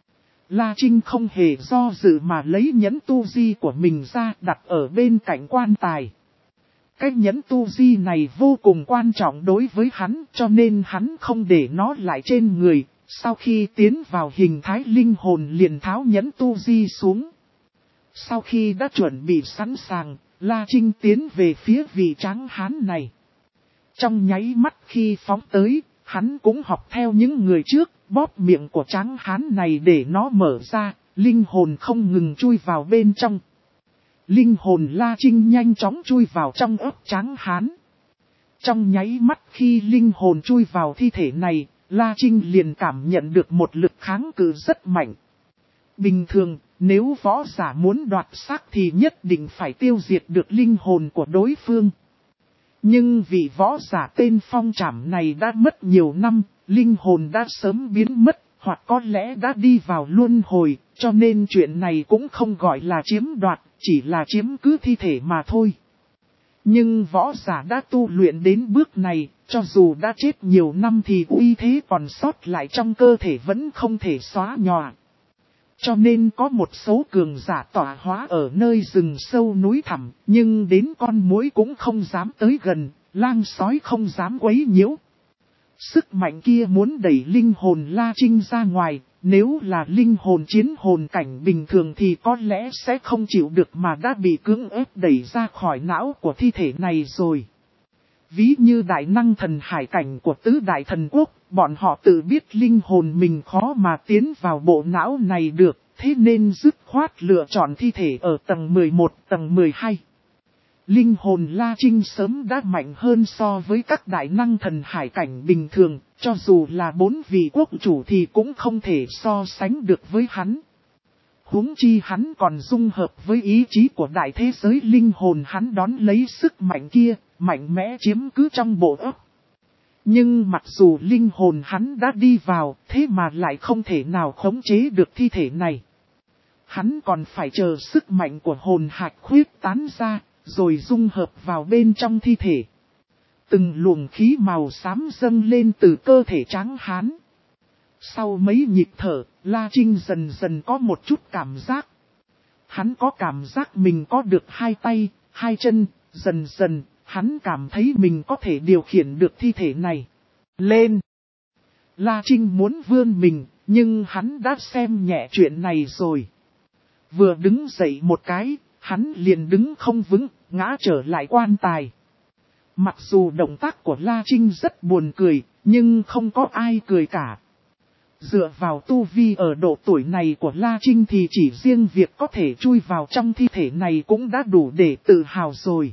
La Trinh không hề do dự mà lấy nhẫn tu di của mình ra đặt ở bên cạnh quan tài. Cái nhẫn tu di này vô cùng quan trọng đối với hắn, cho nên hắn không để nó lại trên người. Sau khi tiến vào hình thái linh hồn liền tháo nhẫn tu di xuống. Sau khi đã chuẩn bị sẵn sàng, La Trinh tiến về phía vị tráng hán này. Trong nháy mắt khi phóng tới, hắn cũng học theo những người trước, bóp miệng của tráng hán này để nó mở ra, linh hồn không ngừng chui vào bên trong. Linh hồn La Trinh nhanh chóng chui vào trong ấp tráng hán. Trong nháy mắt khi linh hồn chui vào thi thể này, La Trinh liền cảm nhận được một lực kháng cự rất mạnh. Bình thường, nếu võ giả muốn đoạt xác thì nhất định phải tiêu diệt được linh hồn của đối phương. Nhưng vị võ giả tên Phong Trảm này đã mất nhiều năm, linh hồn đã sớm biến mất, hoặc có lẽ đã đi vào luân hồi, cho nên chuyện này cũng không gọi là chiếm đoạt, chỉ là chiếm cứ thi thể mà thôi. Nhưng võ giả đã tu luyện đến bước này, cho dù đã chết nhiều năm thì uy thế còn sót lại trong cơ thể vẫn không thể xóa nhòa. Cho nên có một số cường giả tỏa hóa ở nơi rừng sâu núi thẳm, nhưng đến con muỗi cũng không dám tới gần, lang sói không dám quấy nhiễu. Sức mạnh kia muốn đẩy linh hồn La Trinh ra ngoài, nếu là linh hồn chiến hồn cảnh bình thường thì có lẽ sẽ không chịu được mà đã bị cưỡng ép đẩy ra khỏi não của thi thể này rồi. Ví như đại năng thần hải cảnh của tứ đại thần quốc, bọn họ tự biết linh hồn mình khó mà tiến vào bộ não này được, thế nên dứt khoát lựa chọn thi thể ở tầng mười một, tầng mười hai. Linh hồn La Trinh sớm đã mạnh hơn so với các đại năng thần hải cảnh bình thường, cho dù là bốn vị quốc chủ thì cũng không thể so sánh được với hắn. Huống chi hắn còn dung hợp với ý chí của đại thế giới linh hồn, hắn đón lấy sức mạnh kia, mạnh mẽ chiếm cứ trong bộ óc. Nhưng mặc dù linh hồn hắn đã đi vào, thế mà lại không thể nào khống chế được thi thể này. Hắn còn phải chờ sức mạnh của hồn hạch khuyết tán ra, rồi dung hợp vào bên trong thi thể. Từng luồng khí màu xám dâng lên từ cơ thể tráng hán. Sau mấy nhịp thở, La Trinh dần dần có một chút cảm giác. Hắn có cảm giác mình có được hai tay, hai chân, dần dần, hắn cảm thấy mình có thể điều khiển được thi thể này. Lên! La Trinh muốn vươn mình, nhưng hắn đã xem nhẹ chuyện này rồi. Vừa đứng dậy một cái, hắn liền đứng không vững, ngã trở lại quan tài. Mặc dù động tác của La Trinh rất buồn cười, nhưng không có ai cười cả. Dựa vào tu vi ở độ tuổi này của La Trinh thì chỉ riêng việc có thể chui vào trong thi thể này cũng đã đủ để tự hào rồi.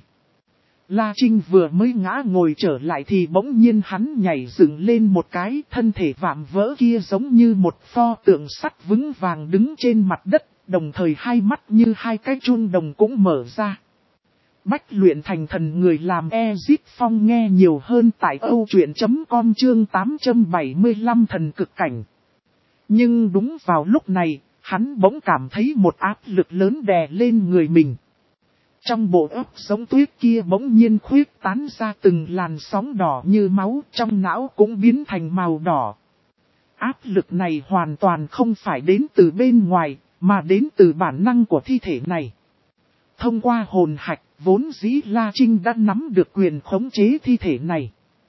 La Trinh vừa mới ngã ngồi trở lại thì bỗng nhiên hắn nhảy dựng lên một cái, thân thể vạm vỡ kia giống như một pho tượng sắt vững vàng đứng trên mặt đất, đồng thời hai mắt như hai cái chuông đồng cũng mở ra. Bách luyện thành thần người làm Ezip Phong nghe nhiều hơn tại âu truyện chấm com chương tám trăm bảy mươi lăm thần cực cảnh. Nhưng đúng vào lúc này, hắn bỗng cảm thấy một áp lực lớn đè lên người mình. Trong bộ óc giống tuyết kia bỗng nhiên khuyết tán ra từng làn sóng đỏ như máu, trong não cũng biến thành màu đỏ. Áp lực này hoàn toàn không phải đến từ bên ngoài, mà đến từ bản năng của thi thể này. Thông qua hồn hạch, vốn dĩ La Trinh đã nắm được quyền khống chế thi thể này.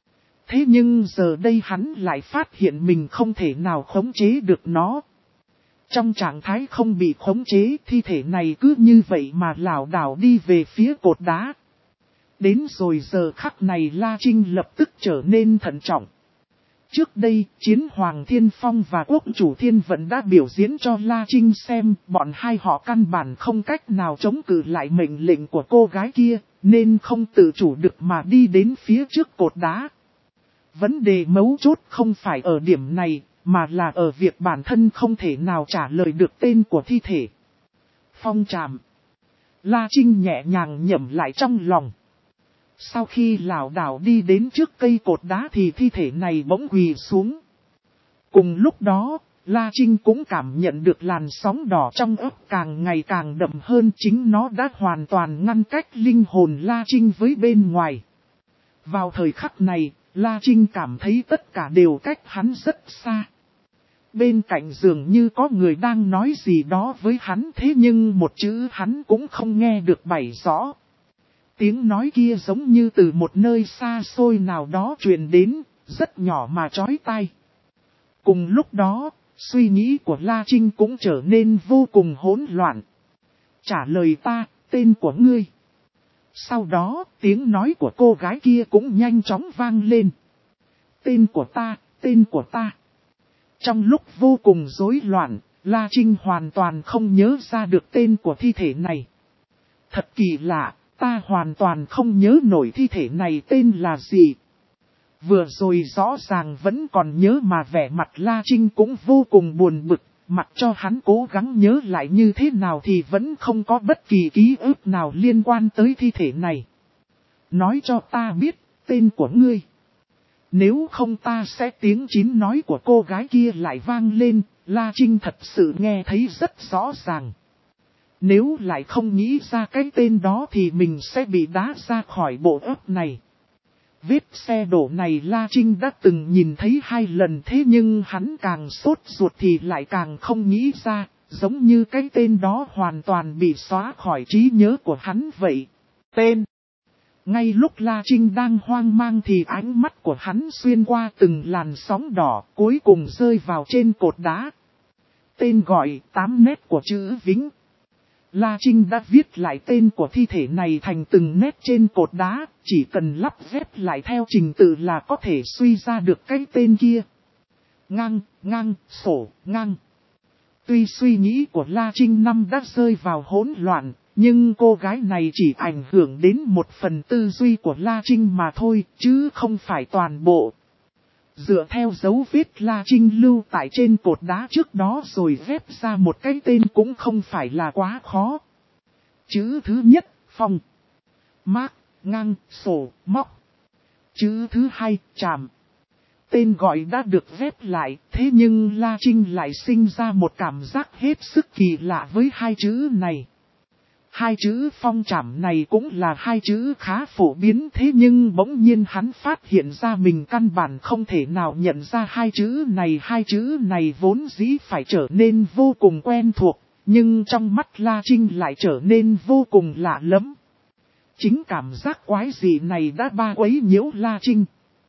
Thế nhưng giờ đây hắn lại phát hiện mình không thể nào khống chế được nó. Trong trạng thái không bị khống chế, thi thể này cứ như vậy mà lảo đảo đi về phía cột đá. Đến rồi giờ khắc này La Trinh lập tức trở nên thận trọng. Trước đây, Chiến Hoàng Thiên Phong và Quốc Chủ Thiên Vận đã biểu diễn cho La Trinh xem, bọn hai họ căn bản không cách nào chống cự lại mệnh lệnh của cô gái kia, nên không tự chủ được mà đi đến phía trước cột đá. Vấn đề mấu chốt không phải ở điểm này, mà là ở việc bản thân không thể nào trả lời được tên của thi thể. Phong tràm. La Trinh nhẹ nhàng nhẩm lại trong lòng. Sau khi lảo đảo đi đến trước cây cột đá thì thi thể này bỗng quỳ xuống. Cùng lúc đó, La Trinh cũng cảm nhận được làn sóng đỏ trong óc càng ngày càng đậm hơn, chính nó đã hoàn toàn ngăn cách linh hồn La Trinh với bên ngoài. Vào thời khắc này, La Trinh cảm thấy tất cả đều cách hắn rất xa. Bên cạnh dường như có người đang nói gì đó với hắn, thế nhưng một chữ hắn cũng không nghe được bày rõ. Tiếng nói kia giống như từ một nơi xa xôi nào đó truyền đến, rất nhỏ mà chói tai. Cùng lúc đó, suy nghĩ của La Trinh cũng trở nên vô cùng hỗn loạn. Trả lời ta, tên của ngươi. Sau đó, tiếng nói của cô gái kia cũng nhanh chóng vang lên. Tên của ta, tên của ta. Trong lúc vô cùng rối loạn, La Trinh hoàn toàn không nhớ ra được tên của thi thể này. Thật kỳ lạ, ta hoàn toàn không nhớ nổi thi thể này tên là gì. Vừa rồi rõ ràng vẫn còn nhớ mà vẻ mặt La Trinh cũng vô cùng buồn bực, mặc cho hắn cố gắng nhớ lại như thế nào thì vẫn không có bất kỳ ký ức nào liên quan tới thi thể này. Nói cho ta biết, tên của ngươi. Nếu không ta sẽ tiếng chín nói của cô gái kia lại vang lên, La Trinh thật sự nghe thấy rất rõ ràng. Nếu lại không nghĩ ra cái tên đó thì mình sẽ bị đá ra khỏi bộ óc này. Vết xe đổ này La Trinh đã từng nhìn thấy hai lần, thế nhưng hắn càng sốt ruột thì lại càng không nghĩ ra, giống như cái tên đó hoàn toàn bị xóa khỏi trí nhớ của hắn vậy. Tên. Ngay lúc La Trinh đang hoang mang thì ánh mắt của hắn xuyên qua từng làn sóng đỏ, cuối cùng rơi vào trên cột đá. Tên gọi, tám nét của chữ Vĩnh. La Trinh đã viết lại tên của thi thể này thành từng nét trên cột đá, chỉ cần lắp ghép lại theo trình tự là có thể suy ra được cái tên kia. Ngang, ngang, sổ, ngang. Tuy suy nghĩ của La Trinh năm đã rơi vào hỗn loạn, nhưng cô gái này chỉ ảnh hưởng đến một phần tư duy của La Trinh mà thôi, chứ không phải toàn bộ. Dựa theo dấu vết La Trinh lưu tại trên cột đá trước đó rồi ghép ra một cái tên cũng không phải là quá khó. Chữ thứ nhất, Phong. Mác, ngang, sổ, móc. Chữ thứ hai, Tràm. Tên gọi đã được ghép lại, thế nhưng La Trinh lại sinh ra một cảm giác hết sức kỳ lạ với hai chữ này. Hai chữ Phong Trảm này cũng là hai chữ khá phổ biến, thế nhưng bỗng nhiên hắn phát hiện ra mình căn bản không thể nào nhận ra hai chữ này. Hai chữ này vốn dĩ phải trở nên vô cùng quen thuộc, nhưng trong mắt La Trinh lại trở nên vô cùng lạ lẫm. Chính cảm giác quái dị này đã ba quấy nhiễu La Trinh.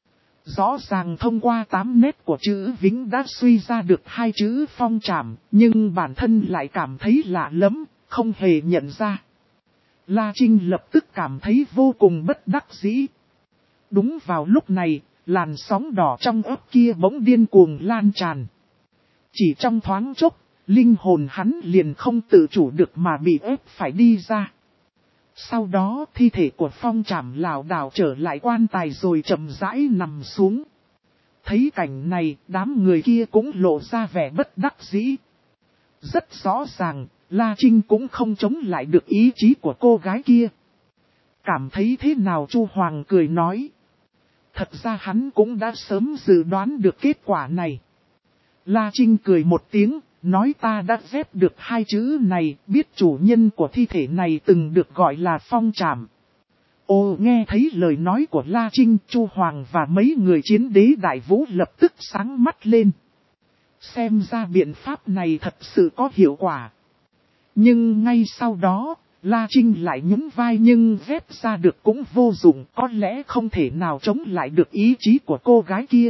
Rõ ràng thông qua tám nét của chữ Vĩnh đã suy ra được hai chữ Phong Trảm, nhưng bản thân lại cảm thấy lạ lẫm, không hề nhận ra. La Trinh lập tức cảm thấy vô cùng bất đắc dĩ. Đúng vào lúc này, làn sóng đỏ trong óc kia bỗng điên cuồng lan tràn. Chỉ trong thoáng chốc, linh hồn hắn liền không tự chủ được mà bị ép phải đi ra. Sau đó thi thể của Phong Trảm lảo đảo trở lại quan tài rồi chậm rãi nằm xuống. Thấy cảnh này, đám người kia cũng lộ ra vẻ bất đắc dĩ. Rất rõ ràng, La Trinh cũng không chống lại được ý chí của cô gái kia. Cảm thấy thế nào Chu Hoàng cười nói. Thật ra hắn cũng đã sớm dự đoán được kết quả này. La Trinh cười một tiếng, nói ta đã ghép được hai chữ này, biết chủ nhân của thi thể này từng được gọi là Phong Trảm. Ô nghe thấy lời nói của La Trinh, Chu Hoàng và mấy người chiến đế đại vũ lập tức sáng mắt lên. Xem ra biện pháp này thật sự có hiệu quả. Nhưng ngay sau đó, La Trinh lại nhún vai nhưng ghép ra được cũng vô dụng, có lẽ không thể nào chống lại được ý chí của cô gái kia.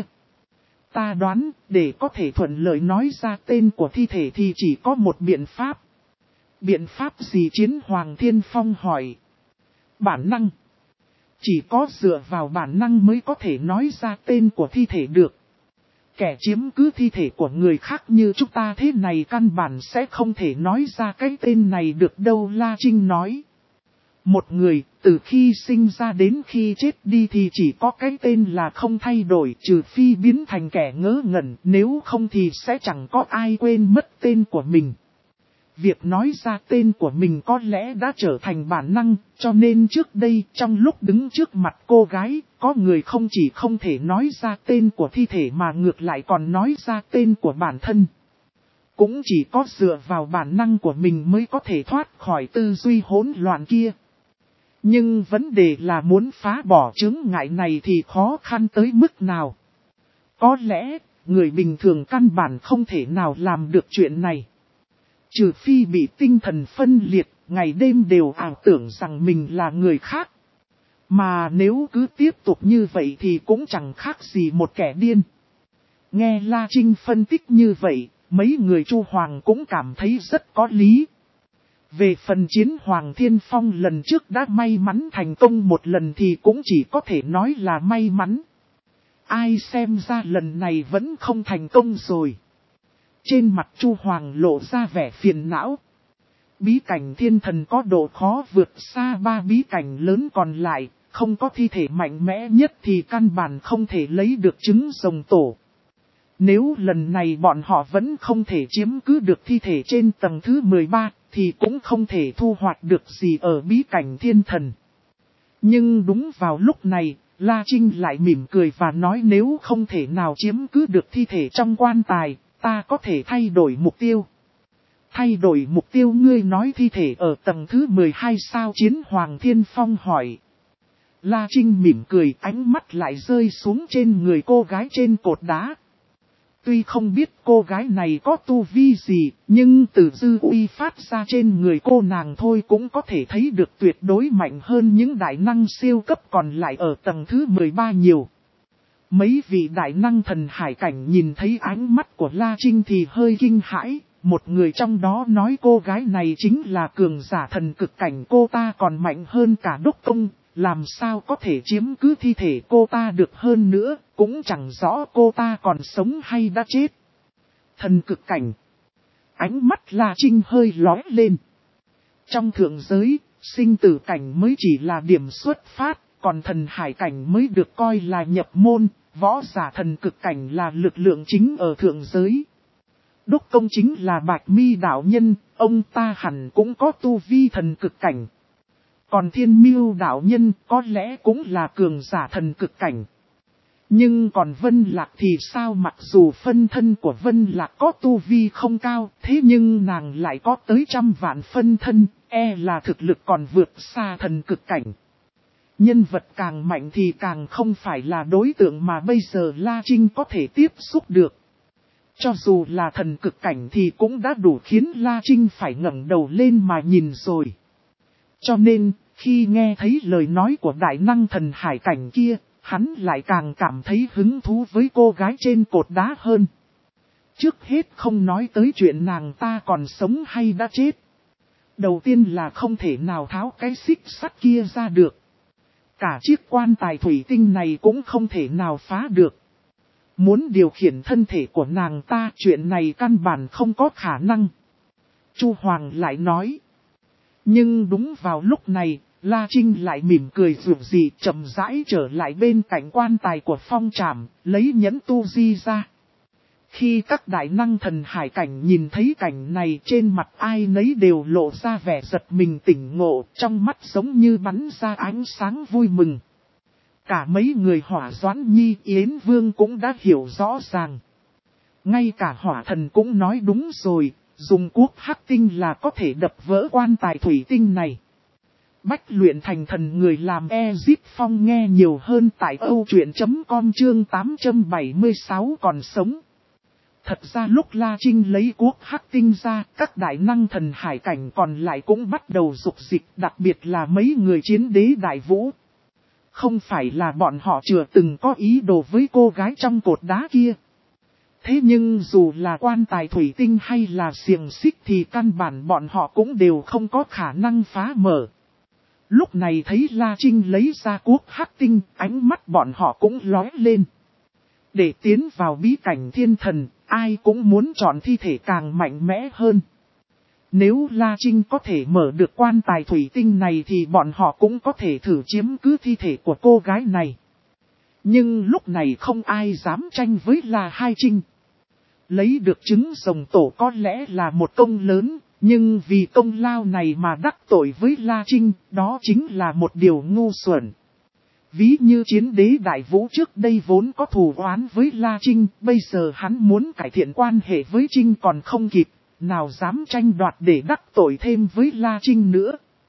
Ta đoán, để có thể thuận lợi nói ra tên của thi thể thì chỉ có một biện pháp. Biện pháp gì? Chiến Hoàng Thiên Phong hỏi. Bản năng. Chỉ có dựa vào bản năng mới có thể nói ra tên của thi thể được. Kẻ chiếm cứ thi thể của người khác như chúng ta thế này căn bản sẽ không thể nói ra cái tên này được đâu, La Trinh nói. Một người, từ khi sinh ra đến khi chết đi thì chỉ có cái tên là không thay đổi, trừ phi biến thành kẻ ngớ ngẩn, nếu không thì sẽ chẳng có ai quên mất tên của mình. Việc nói ra tên của mình có lẽ đã trở thành bản năng, cho nên trước đây trong lúc đứng trước mặt cô gái, có người không chỉ không thể nói ra tên của thi thể mà ngược lại còn nói ra tên của bản thân. Cũng chỉ có dựa vào bản năng của mình mới có thể thoát khỏi tư duy hỗn loạn kia. Nhưng vấn đề là muốn phá bỏ chướng ngại này thì khó khăn tới mức nào. Có lẽ, người bình thường căn bản không thể nào làm được chuyện này. Trừ phi bị tinh thần phân liệt, ngày đêm đều ảo tưởng rằng mình là người khác. Mà nếu cứ tiếp tục như vậy thì cũng chẳng khác gì một kẻ điên. Nghe La Trinh phân tích như vậy, mấy người Chu Hoàng cũng cảm thấy rất có lý. Về phần Chiến Hoàng Thiên Phong lần trước đã may mắn thành công một lần thì cũng chỉ có thể nói là may mắn. Ai xem ra lần này vẫn không thành công rồi. Trên mặt Chu Hoàng lộ ra vẻ phiền não. Bí cảnh thiên thần có độ khó vượt xa ba bí cảnh lớn còn lại, không có thi thể mạnh mẽ nhất thì căn bản không thể lấy được trứng rồng tổ. Nếu lần này bọn họ vẫn không thể chiếm cứ được thi thể trên tầng thứ mười ba, thì cũng không thể thu hoạch được gì ở bí cảnh thiên thần. Nhưng đúng vào lúc này, La Trinh lại mỉm cười và nói nếu không thể nào chiếm cứ được thi thể trong quan tài, ta có thể thay đổi mục tiêu. Thay đổi mục tiêu ngươi nói thi thể ở tầng thứ mười hai sao? Chiến Hoàng Thiên Phong hỏi. La Trinh mỉm cười, ánh mắt lại rơi xuống trên người cô gái trên cột đá. Tuy không biết cô gái này có tu vi gì, nhưng từ dư uy phát ra trên người cô nàng thôi cũng có thể thấy được tuyệt đối mạnh hơn những đại năng siêu cấp còn lại ở tầng thứ mười ba nhiều. Mấy vị đại năng thần hải cảnh nhìn thấy ánh mắt của La Trinh thì hơi kinh hãi, một người trong đó nói cô gái này chính là cường giả thần cực cảnh, cô ta còn mạnh hơn cả đốc công. Làm sao có thể chiếm cứ thi thể cô ta được hơn nữa, cũng chẳng rõ cô ta còn sống hay đã chết. Thần cực cảnh. Ánh mắt La Trinh hơi lóe lên. Trong thượng giới, sinh tử cảnh mới chỉ là điểm xuất phát, còn thần hải cảnh mới được coi là nhập môn, võ giả thần cực cảnh là lực lượng chính ở thượng giới. Đốc công chính là Bạch Mi đạo nhân, ông ta hẳn cũng có tu vi thần cực cảnh. Còn Thiên Miêu đạo nhân có lẽ cũng là cường giả thần cực cảnh. Nhưng còn Vân Lạc thì sao? Mặc dù phân thân của Vân Lạc có tu vi không cao, thế nhưng nàng lại có tới trăm vạn phân thân, e là thực lực còn vượt xa thần cực cảnh. Nhân vật càng mạnh thì càng không phải là đối tượng mà bây giờ La Trinh có thể tiếp xúc được. Cho dù là thần cực cảnh thì cũng đã đủ khiến La Trinh phải ngẩng đầu lên mà nhìn rồi. Cho nên, khi nghe thấy lời nói của đại năng thần hải cảnh kia, hắn lại càng cảm thấy hứng thú với cô gái trên cột đá hơn. Trước hết không nói tới chuyện nàng ta còn sống hay đã chết. Đầu tiên là không thể nào tháo cái xích sắt kia ra được. Cả chiếc quan tài thủy tinh này cũng không thể nào phá được. Muốn điều khiển thân thể của nàng ta, chuyện này căn bản không có khả năng. Chu Hoàng lại nói. Nhưng đúng vào lúc này, La Trinh lại mỉm cười rủ gì chậm rãi trở lại bên cạnh quan tài của Phong Trảm, lấy nhẫn tu di ra. Khi các đại năng thần hải cảnh nhìn thấy cảnh này, trên mặt ai nấy đều lộ ra vẻ giật mình tỉnh ngộ, trong mắt giống như bắn ra ánh sáng vui mừng. Cả mấy người Hỏa Doãn Nhi, Yến Vương cũng đã hiểu rõ ràng. Ngay cả Hỏa Thần cũng nói đúng rồi, dùng cuốc hắc tinh là có thể đập vỡ quan tài thủy tinh này. Bách luyện thành thần người làm Ezip Phong nghe nhiều hơn tại âu truyện chấm com chương tám trăm bảy mươi sáu còn sống. Thật ra lúc La Trinh lấy cuốc hắc tinh ra, các đại năng thần hải cảnh còn lại cũng bắt đầu dục dịch, đặc biệt là mấy người chiến đế đại vũ. Không phải là bọn họ chưa từng có ý đồ với cô gái trong cột đá kia. Thế nhưng dù là quan tài thủy tinh hay là xiềng xích thì căn bản bọn họ cũng đều không có khả năng phá mở. Lúc này thấy La Trinh lấy ra cuốc hắc tinh, ánh mắt bọn họ cũng lóe lên. Để tiến vào bí cảnh thiên thần, ai cũng muốn chọn thi thể càng mạnh mẽ hơn. Nếu La Trinh có thể mở được quan tài thủy tinh này thì bọn họ cũng có thể thử chiếm cứ thi thể của cô gái này. Nhưng lúc này không ai dám tranh với La Hai Trinh. Lấy được trứng rồng tổ có lẽ là một công lớn, nhưng vì công lao này mà đắc tội với La Trinh, đó chính là một điều ngu xuẩn. Ví như chiến đế đại vũ trước đây vốn có thù oán với La Trinh, bây giờ hắn muốn cải thiện quan hệ với Trinh còn không kịp, nào dám tranh đoạt để đắc tội thêm với La Trinh nữa.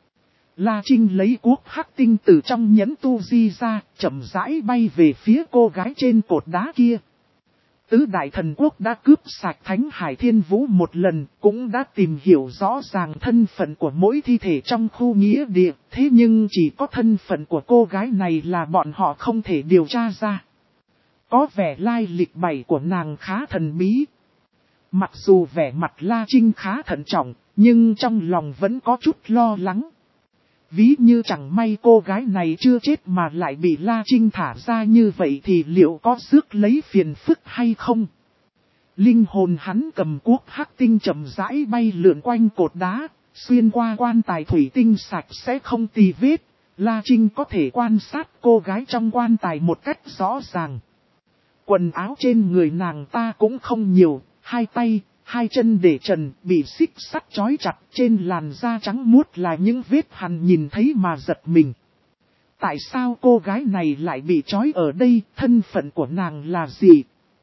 La Trinh lấy cuốc hắc tinh từ trong nhẫn tu di ra, chậm rãi bay về phía cô gái trên cột đá kia. Tứ đại thần quốc đã cướp sạch Thánh Hải Thiên Vũ một lần, cũng đã tìm hiểu rõ ràng thân phận của mỗi thi thể trong khu nghĩa địa, thế nhưng chỉ có thân phận của cô gái này là bọn họ không thể điều tra ra. Có vẻ lai lịch bảy của nàng khá thần bí. Mặc dù vẻ mặt La Trinh khá thận trọng, nhưng trong lòng vẫn có chút lo lắng. Ví như chẳng may cô gái này chưa chết mà lại bị La Trinh thả ra như vậy thì liệu có rước lấy phiền phức hay không? Linh hồn hắn cầm cuốc hắc tinh chậm rãi bay lượn quanh cột đá, xuyên qua quan tài thủy tinh sạch sẽ không tì vết. La Trinh có thể quan sát cô gái trong quan tài một cách rõ ràng. Quần áo trên người nàng ta cũng không nhiều, hai tay, hai chân để trần, bị xích sắt trói chặt, trên làn da trắng muốt là những vết hằn nhìn thấy mà giật mình. Tại sao cô gái này lại bị trói ở đây, thân phận của nàng là gì?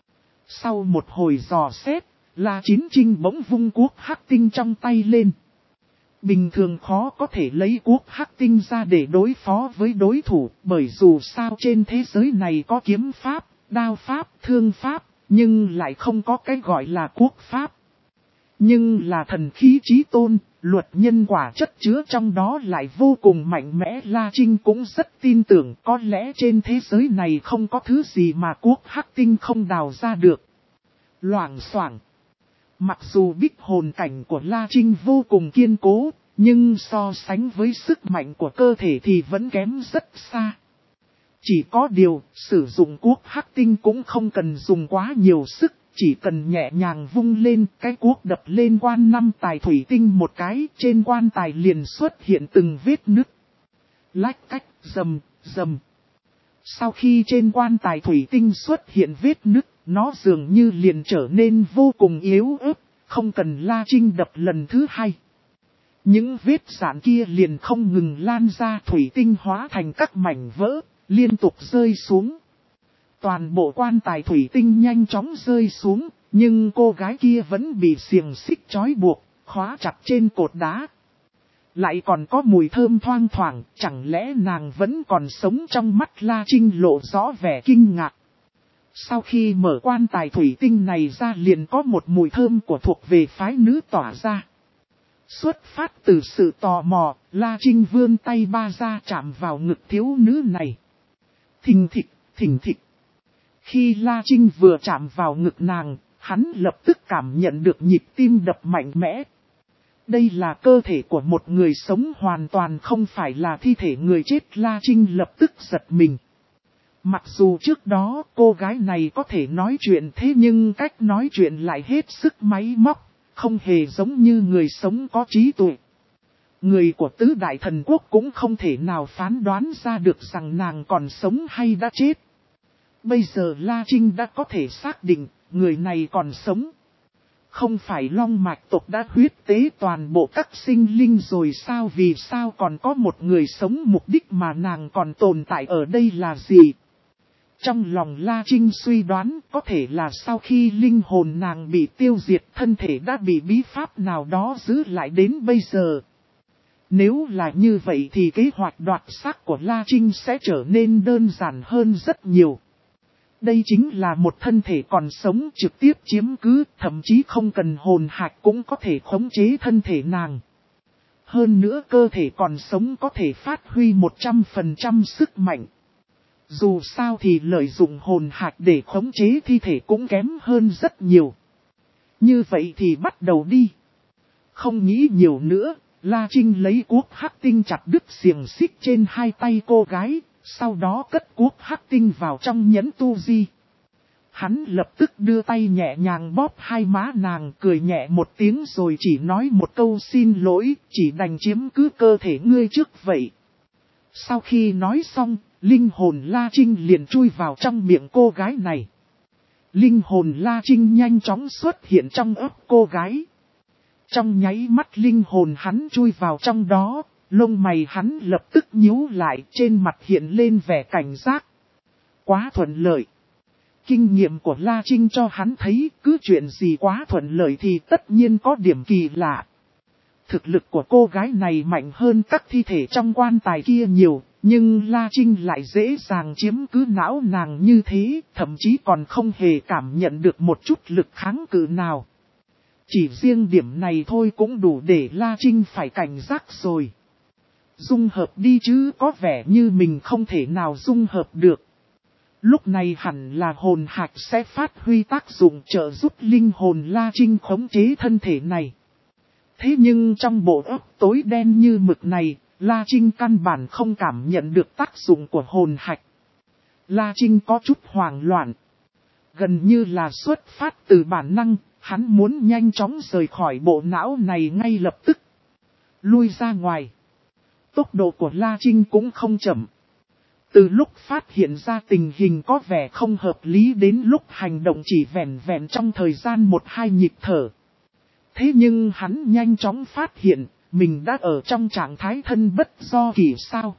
Sau một hồi dò xét, La Chín Trinh bỗng vung cuốc hắc tinh trong tay lên. Bình thường khó có thể lấy cuốc hắc tinh ra để đối phó với đối thủ, bởi dù sao trên thế giới này có kiếm pháp, đao pháp, thương pháp, nhưng lại không có cái gọi là quốc pháp. Nhưng là thần khí chí tôn, luật nhân quả chất chứa trong đó lại vô cùng mạnh mẽ. La Trinh cũng rất tin tưởng có lẽ trên thế giới này không có thứ gì mà quốc hắc tinh không đào ra được. Loảng xoảng. Mặc dù bích hồn cảnh của La Trinh vô cùng kiên cố, nhưng so sánh với sức mạnh của cơ thể thì vẫn kém rất xa. Chỉ có điều, sử dụng cuốc hắc tinh cũng không cần dùng quá nhiều sức, chỉ cần nhẹ nhàng vung lên, cái cuốc đập lên quan năm tài thủy tinh một cái, trên quan tài liền xuất hiện từng vết nứt. Lách cách, rầm, rầm. Sau khi trên quan tài thủy tinh xuất hiện vết nứt, nó dường như liền trở nên vô cùng yếu ớt, không cần La Trinh đập lần thứ hai. Những vết rạn kia liền không ngừng lan ra, thủy tinh hóa thành các mảnh vỡ, liên tục rơi xuống. Toàn bộ quan tài thủy tinh nhanh chóng rơi xuống, nhưng cô gái kia vẫn bị xiềng xích trói buộc, khóa chặt trên cột đá. Lại còn có mùi thơm thoang thoảng, chẳng lẽ nàng vẫn còn sống? Trong mắt La Trinh lộ rõ vẻ kinh ngạc. Sau khi mở quan tài thủy tinh này ra liền có một mùi thơm của thuộc về phái nữ tỏa ra. Xuất phát từ sự tò mò, La Trinh vươn tay ba ra chạm vào ngực thiếu nữ này. Thình thịch, thình thịch. Khi La Trinh vừa chạm vào ngực nàng, hắn lập tức cảm nhận được nhịp tim đập mạnh mẽ. Đây là cơ thể của một người sống, hoàn toàn không phải là thi thể người chết. La Trinh lập tức giật mình. Mặc dù trước đó cô gái này có thể nói chuyện thế nhưng cách nói chuyện lại hết sức máy móc, không hề giống như người sống có trí tuệ. Người của tứ đại thần quốc cũng không thể nào phán đoán ra được rằng nàng còn sống hay đã chết. Bây giờ La Trinh đã có thể xác định, người này còn sống. Không phải Long Mạch tộc đã huyết tế toàn bộ các sinh linh rồi sao, vì sao còn có một người sống, mục đích mà nàng còn tồn tại ở đây là gì? Trong lòng La Trinh suy đoán có thể là sau khi linh hồn nàng bị tiêu diệt, thân thể đã bị bí pháp nào đó giữ lại đến bây giờ. Nếu là như vậy thì kế hoạch đoạt xác của La Trinh sẽ trở nên đơn giản hơn rất nhiều. Đây chính là một thân thể còn sống trực tiếp chiếm cứ, thậm chí không cần hồn hạch cũng có thể khống chế thân thể nàng. Hơn nữa cơ thể còn sống có thể phát huy một trăm phần trăm sức mạnh. Dù sao thì lợi dụng hồn hạch để khống chế thi thể cũng kém hơn rất nhiều. Như vậy thì bắt đầu đi. Không nghĩ nhiều nữa, La Trinh lấy cuốc hắc tinh chặt đứt xiềng xích trên hai tay cô gái, sau đó cất cuốc hắc tinh vào trong nhẫn tu di. Hắn lập tức đưa tay nhẹ nhàng bóp hai má nàng, cười nhẹ một tiếng rồi chỉ nói một câu xin lỗi, chỉ đành chiếm cứ cơ thể ngươi trước vậy. Sau khi nói xong, linh hồn La Trinh liền chui vào trong miệng cô gái này. Linh hồn La Trinh nhanh chóng xuất hiện trong ấp cô gái. Trong nháy mắt linh hồn hắn chui vào trong đó, lông mày hắn lập tức nhíu lại, trên mặt hiện lên vẻ cảnh giác. Quá thuận lợi. Kinh nghiệm của La Trinh cho hắn thấy cứ chuyện gì quá thuận lợi thì tất nhiên có điểm kỳ lạ. Thực lực của cô gái này mạnh hơn các thi thể trong quan tài kia nhiều, nhưng La Trinh lại dễ dàng chiếm cứ não nàng như thế, thậm chí còn không hề cảm nhận được một chút lực kháng cự nào. Chỉ riêng điểm này thôi cũng đủ để La Trinh phải cảnh giác rồi. Dung hợp đi chứ có vẻ như mình không thể nào dung hợp được. Lúc này hẳn là hồn hạch sẽ phát huy tác dụng trợ giúp linh hồn La Trinh khống chế thân thể này. Thế nhưng trong bộ óc tối đen như mực này, La Trinh căn bản không cảm nhận được tác dụng của hồn hạch. La Trinh có chút hoảng loạn. Gần như là xuất phát từ bản năng, hắn muốn nhanh chóng rời khỏi bộ não này ngay lập tức. Lui ra ngoài. Tốc độ của La Trinh cũng không chậm. Từ lúc phát hiện ra tình hình có vẻ không hợp lý đến lúc hành động chỉ vẹn vẹn trong thời gian một hai nhịp thở. Thế nhưng hắn nhanh chóng phát hiện, mình đã ở trong trạng thái thân bất do kỷ sao.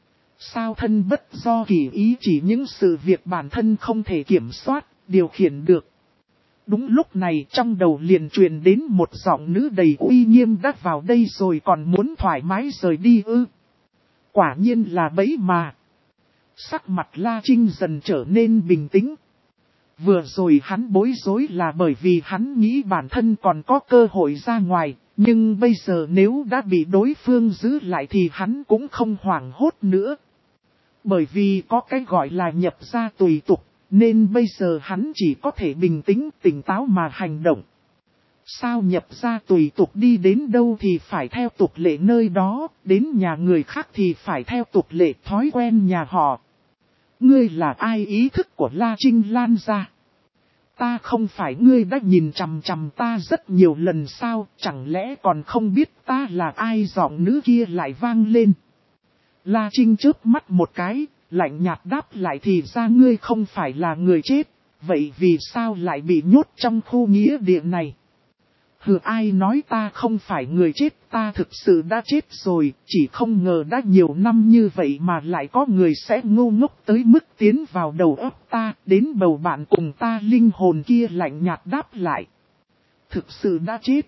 Sao thân bất do kỷ ý chỉ những sự việc bản thân không thể kiểm soát, điều khiển được. Đúng lúc này trong đầu liền truyền đến một giọng nữ đầy uy nghiêm đã vào đây rồi còn muốn thoải mái rời đi ư. Quả nhiên là bẫy mà. Sắc mặt La Trinh dần trở nên bình tĩnh. Vừa rồi hắn bối rối là bởi vì hắn nghĩ bản thân còn có cơ hội ra ngoài, nhưng bây giờ nếu đã bị đối phương giữ lại thì hắn cũng không hoảng hốt nữa. Bởi vì có cái gọi là nhập ra tùy tục, nên bây giờ hắn chỉ có thể bình tĩnh tỉnh táo mà hành động. Sao nhập ra tùy tục đi đến đâu thì phải theo tục lệ nơi đó, đến nhà người khác thì phải theo tục lệ thói quen nhà họ. Ngươi là ai? Ý thức của La Trinh lan ra. Ta không phải ngươi đã nhìn chằm chằm ta rất nhiều lần sao, chẳng lẽ còn không biết ta là ai? Giọng nữ kia lại vang lên. La Trinh chớp mắt một cái, lạnh nhạt đáp lại thì ra ngươi không phải là người chết, vậy vì sao lại bị nhốt trong khu nghĩa địa này? Hừ, ai nói ta không phải người chết, ta thực sự đã chết rồi, chỉ không ngờ đã nhiều năm như vậy mà lại có người sẽ ngu ngốc tới mức tiến vào đầu óc ta, đến bầu bạn cùng ta. Linh hồn kia lạnh nhạt đáp lại. Thực sự đã chết.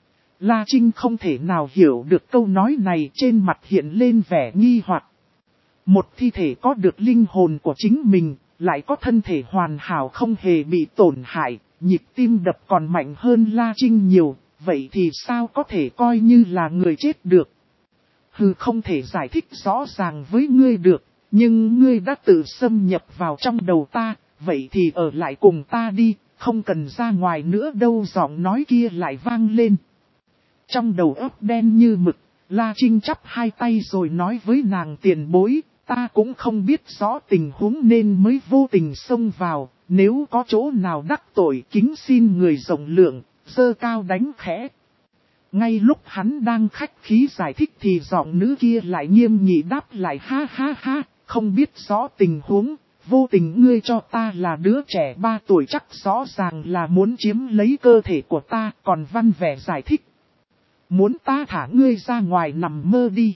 La Trinh không thể nào hiểu được câu nói này, trên mặt hiện lên vẻ nghi hoặc. Một thi thể có được linh hồn của chính mình, lại có thân thể hoàn hảo không hề bị tổn hại. Nhịp tim đập còn mạnh hơn La Trinh nhiều, vậy thì sao có thể coi như là người chết được? Hừ, không thể giải thích rõ ràng với ngươi được, nhưng ngươi đã tự xâm nhập vào trong đầu ta, vậy thì ở lại cùng ta đi, không cần ra ngoài nữa đâu. Giọng nói kia lại vang lên. Trong đầu óc đen như mực, La Trinh chắp hai tay rồi nói với nàng: tiền bối, ta cũng không biết rõ tình huống nên mới vô tình xông vào, nếu có chỗ nào đắc tội kính xin người rộng lượng, dơ cao đánh khẽ. Ngay lúc hắn đang khách khí giải thích thì giọng nữ kia lại nghiêm nghị đáp lại ha ha ha, không biết rõ tình huống, vô tình ngươi cho ta là đứa trẻ ba tuổi chắc rõ ràng là muốn chiếm lấy cơ thể của ta, còn văn vẻ giải thích. Muốn ta thả ngươi ra ngoài nằm mơ đi.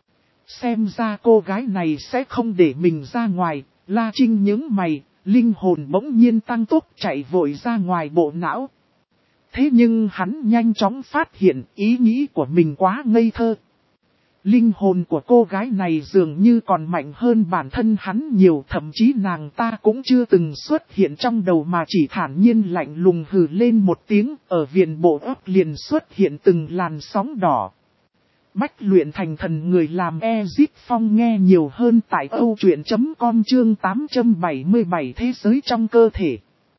Xem ra cô gái này sẽ không để mình ra ngoài, La Trinh nhướng mày, linh hồn bỗng nhiên tăng tốc chạy vội ra ngoài bộ não. Thế nhưng hắn nhanh chóng phát hiện ý nghĩ của mình quá ngây thơ. Linh hồn của cô gái này dường như còn mạnh hơn bản thân hắn nhiều, thậm chí nàng ta cũng chưa từng xuất hiện trong đầu mà chỉ thản nhiên lạnh lùng hừ lên một tiếng, ở viền bộ óc liền xuất hiện từng làn sóng đỏ. Bách luyện thành thần người làm Ezip Phong nghe nhiều hơn tại âu truyện chấm com chương tám trăm bảy mươi bảy thế giới trong cơ thể.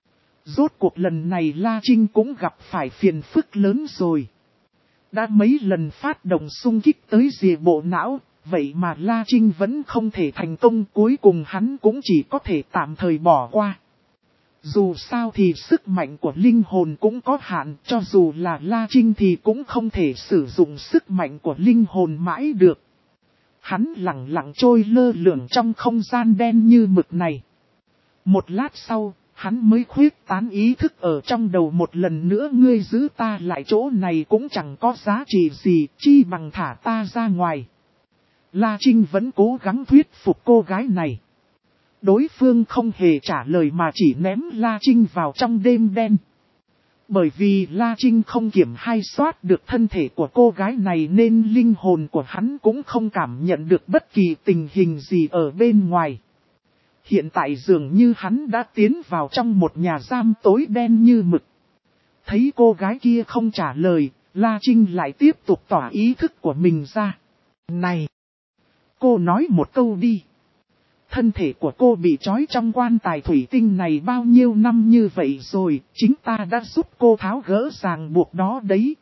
Rốt cuộc lần này La Trinh cũng gặp phải phiền phức lớn rồi. Đã mấy lần phát động xung kích tới rìa bộ não, vậy mà La Trinh vẫn không thể thành công, cuối cùng hắn cũng chỉ có thể tạm thời bỏ qua. Dù sao thì sức mạnh của linh hồn cũng có hạn, cho dù là La Trinh thì cũng không thể sử dụng sức mạnh của linh hồn mãi được. Hắn lặng lặng trôi lơ lửng trong không gian đen như mực này. Một lát sau, hắn mới khuyết tán ý thức ở trong đầu một lần nữa, ngươi giữ ta lại chỗ này cũng chẳng có giá trị gì, chi bằng thả ta ra ngoài. La Trinh vẫn cố gắng thuyết phục cô gái này. Đối phương không hề trả lời mà chỉ ném La Trinh vào trong đêm đen. Bởi vì La Trinh không kiểm hay soát được thân thể của cô gái này nên linh hồn của hắn cũng không cảm nhận được bất kỳ tình hình gì ở bên ngoài. Hiện tại dường như hắn đã tiến vào trong một nhà giam tối đen như mực. Thấy cô gái kia không trả lời, La Trinh lại tiếp tục tỏa ý thức của mình ra. Này! Cô nói một câu đi. Thân thể của cô bị trói trong quan tài thủy tinh này bao nhiêu năm như vậy rồi, chính ta đã giúp cô tháo gỡ ràng buộc đó đấy.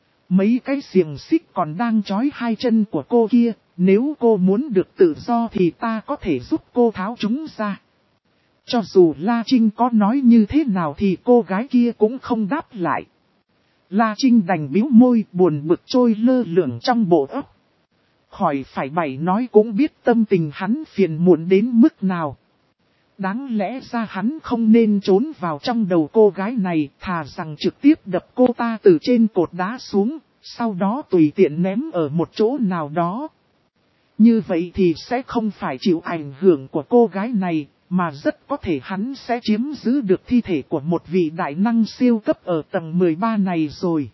Mấy cái xiềng xích còn đang trói hai chân của cô kia, nếu cô muốn được tự do thì ta có thể giúp cô tháo chúng ra. Cho dù La Trinh có nói như thế nào thì cô gái kia cũng không đáp lại. La Trinh đành bĩu môi buồn bực trôi lơ lửng trong bộ óc. Khỏi phải bày nói cũng biết tâm tình hắn phiền muộn đến mức nào. Đáng lẽ ra hắn không nên trốn vào trong đầu cô gái này, thà rằng trực tiếp đập cô ta từ trên cột đá xuống, sau đó tùy tiện ném ở một chỗ nào đó. Như vậy thì sẽ không phải chịu ảnh hưởng của cô gái này, mà rất có thể hắn sẽ chiếm giữ được thi thể của một vị đại năng siêu cấp ở tầng mười ba này rồi.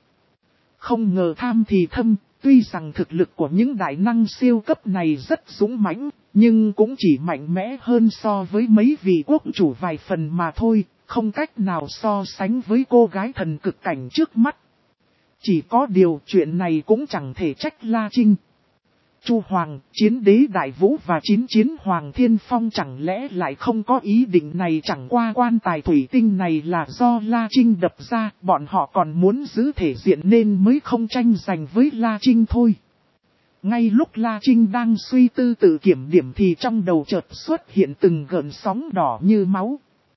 Không ngờ tham thì thâm, tuy rằng thực lực của những đại năng siêu cấp này rất dũng mãnh, nhưng cũng chỉ mạnh mẽ hơn so với mấy vị quốc chủ vài phần mà thôi, không cách nào so sánh với cô gái thần cực cảnh trước mắt. Chỉ có điều chuyện này cũng chẳng thể trách La Trinh. Chu Hoàng, Chiến Đế Đại Vũ và Chín Chiến Hoàng Thiên Phong chẳng lẽ lại không có ý định này, chẳng qua quan tài thủy tinh này là do La Trinh đập ra, bọn họ còn muốn giữ thể diện nên mới không tranh giành với La Trinh thôi. Ngay lúc La Trinh đang suy tư tự kiểm điểm thì trong đầu chợt xuất hiện từng gợn sóng đỏ như máu.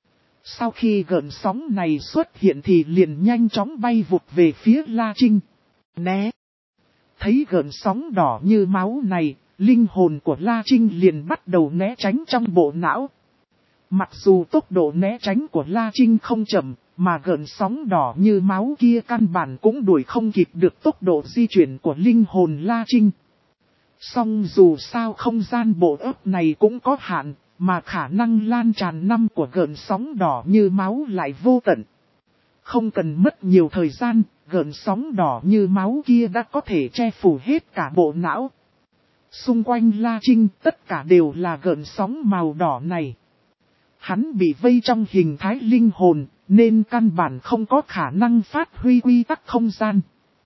Sau khi gợn sóng này xuất hiện thì liền nhanh chóng bay vụt về phía La Trinh. Né! Thấy gợn sóng đỏ như máu này, linh hồn của La Trinh liền bắt đầu né tránh trong bộ não. Mặc dù tốc độ né tránh của La Trinh không chậm, mà gợn sóng đỏ như máu kia căn bản cũng đuổi không kịp được tốc độ di chuyển của linh hồn La Trinh. Song dù sao không gian bộ óc này cũng có hạn, mà khả năng lan tràn năm của gợn sóng đỏ như máu lại vô tận. Không cần mất nhiều thời gian, gợn sóng đỏ như máu kia đã có thể che phủ hết cả bộ não. Xung quanh La Trinh tất cả đều là gợn sóng màu đỏ này. Hắn bị vây trong hình thái linh hồn, nên căn bản không có khả năng phát huy quy tắc không gian.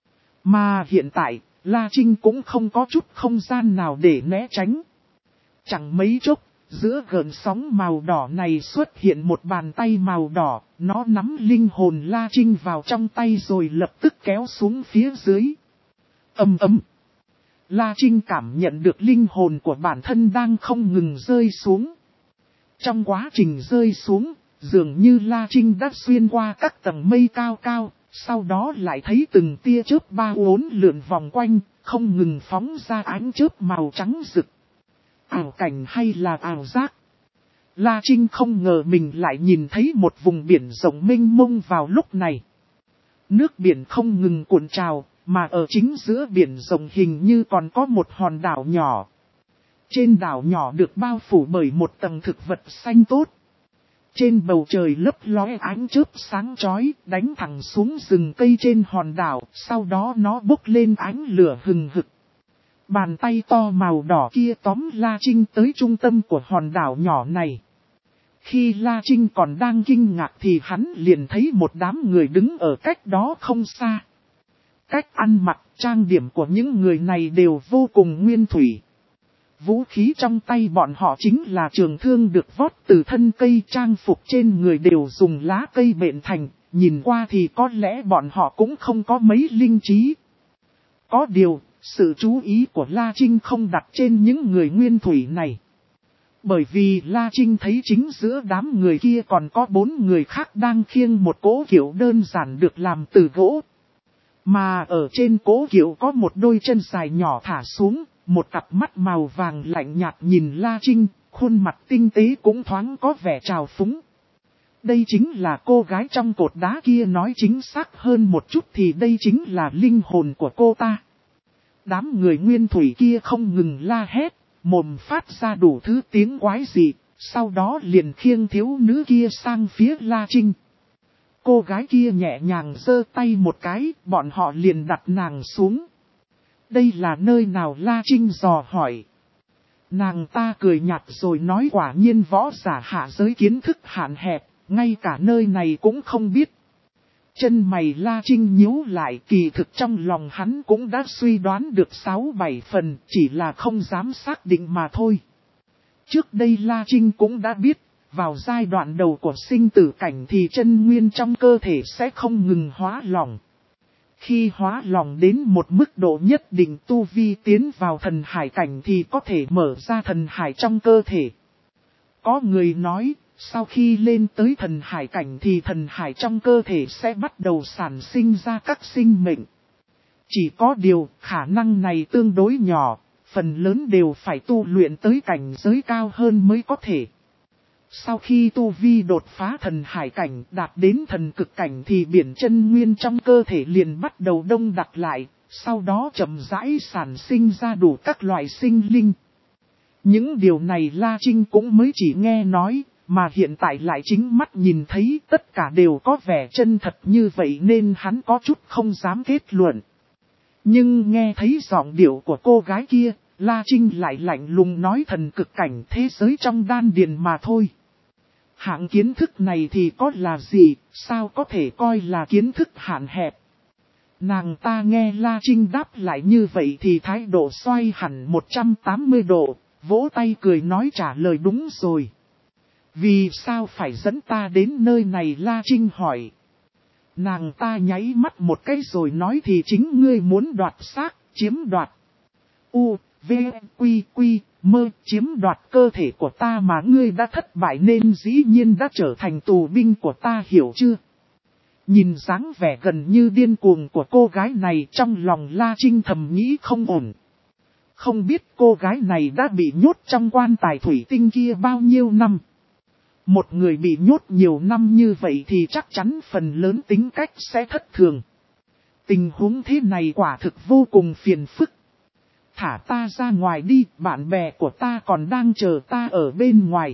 Mà hiện tại, La Trinh cũng không có chút không gian nào để né tránh. Chẳng mấy chốc, giữa gợn sóng màu đỏ này xuất hiện một bàn tay màu đỏ, nó nắm linh hồn La Trinh vào trong tay rồi lập tức kéo xuống phía dưới. Ầm ầm. La Trinh cảm nhận được linh hồn của bản thân đang không ngừng rơi xuống. Trong quá trình rơi xuống, dường như La Trinh đã xuyên qua các tầng mây cao cao, sau đó lại thấy từng tia chớp ba uốn lượn vòng quanh, không ngừng phóng ra ánh chớp màu trắng rực. Ảo cảnh hay là ảo giác? La Trinh không ngờ mình lại nhìn thấy một vùng biển rộng mênh mông vào lúc này. Nước biển không ngừng cuộn trào, mà ở chính giữa biển rộng hình như còn có một hòn đảo nhỏ. Trên đảo nhỏ được bao phủ bởi một tầng thực vật xanh tốt. Trên bầu trời lấp lóe ánh chớp sáng chói, đánh thẳng xuống rừng cây trên hòn đảo, sau đó nó bốc lên ánh lửa hừng hực. Bàn tay to màu đỏ kia tóm La Trinh tới trung tâm của hòn đảo nhỏ này. Khi La Trinh còn đang kinh ngạc thì hắn liền thấy một đám người đứng ở cách đó không xa. Cách ăn mặc, trang điểm của những người này đều vô cùng nguyên thủy. Vũ khí trong tay bọn họ chính là trường thương được vót từ thân cây, trang phục trên người đều dùng lá cây bện thành, nhìn qua thì có lẽ bọn họ cũng không có mấy linh trí. Có điều, sự chú ý của La Trinh không đặt trên những người nguyên thủy này. Bởi vì La Trinh thấy chính giữa đám người kia còn có bốn người khác đang khiêng một cỗ kiệu đơn giản được làm từ gỗ. Mà ở trên cỗ kiệu có một đôi chân dài nhỏ thả xuống, một cặp mắt màu vàng lạnh nhạt nhìn La Trinh, khuôn mặt tinh tế cũng thoáng có vẻ trào phúng. Đây chính là cô gái trong cột đá kia, nói chính xác hơn một chút thì đây chính là linh hồn của cô ta. Đám người nguyên thủy kia không ngừng la hét, mồm phát ra đủ thứ tiếng quái dị, sau đó liền khiêng thiếu nữ kia sang phía La Trinh. Cô gái kia nhẹ nhàng giơ tay một cái, bọn họ liền đặt nàng xuống. Đây là nơi nào? La Trinh dò hỏi. Nàng ta cười nhạt rồi nói, quả nhiên võ giả hạ giới kiến thức hạn hẹp, ngay cả nơi này cũng không biết. Chân mày La Trinh nhíu lại, kỳ thực trong lòng hắn cũng đã suy đoán được sáu bảy phần, chỉ là không dám xác định mà thôi. Trước đây La Trinh cũng đã biết, vào giai đoạn đầu của sinh tử cảnh thì chân nguyên trong cơ thể sẽ không ngừng hóa lỏng. Khi hóa lỏng đến một mức độ nhất định, tu vi tiến vào thần hải cảnh thì có thể mở ra thần hải trong cơ thể. Có người nói, sau khi lên tới thần hải cảnh thì thần hải trong cơ thể sẽ bắt đầu sản sinh ra các sinh mệnh. Chỉ có điều, khả năng này tương đối nhỏ, phần lớn đều phải tu luyện tới cảnh giới cao hơn mới có thể. Sau khi tu vi đột phá thần hải cảnh, đạt đến thần cực cảnh thì biển chân nguyên trong cơ thể liền bắt đầu đông đặc lại, sau đó chậm rãi sản sinh ra đủ các loại sinh linh. Những điều này La Trinh cũng mới chỉ nghe nói, mà hiện tại lại chính mắt nhìn thấy, tất cả đều có vẻ chân thật như vậy nên hắn có chút không dám kết luận. Nhưng nghe thấy giọng điệu của cô gái kia, La Trinh lại lạnh lùng nói, thần cực cảnh thế giới trong đan điền mà thôi. Hạng kiến thức này thì có là gì, sao có thể coi là kiến thức hạn hẹp. Nàng ta nghe La Trinh đáp lại như vậy thì thái độ xoay hẳn một trăm tám mươi độ, vỗ tay cười nói, trả lời đúng rồi. Vì sao phải dẫn ta đến nơi này? La Trinh hỏi. Nàng ta nháy mắt một cái rồi nói, thì chính ngươi muốn đoạt xác, chiếm đoạt. U, V, Quy, Quy, Mơ, chiếm đoạt cơ thể của ta mà ngươi đã thất bại nên dĩ nhiên đã trở thành tù binh của ta, hiểu chưa? Nhìn dáng vẻ gần như điên cuồng của cô gái này, trong lòng La Trinh thầm nghĩ không ổn. Không biết cô gái này đã bị nhốt trong quan tài thủy tinh kia bao nhiêu năm. Một người bị nhốt nhiều năm như vậy thì chắc chắn phần lớn tính cách sẽ thất thường. Tình huống thế này quả thực vô cùng phiền phức. Thả ta ra ngoài đi, bạn bè của ta còn đang chờ ta ở bên ngoài.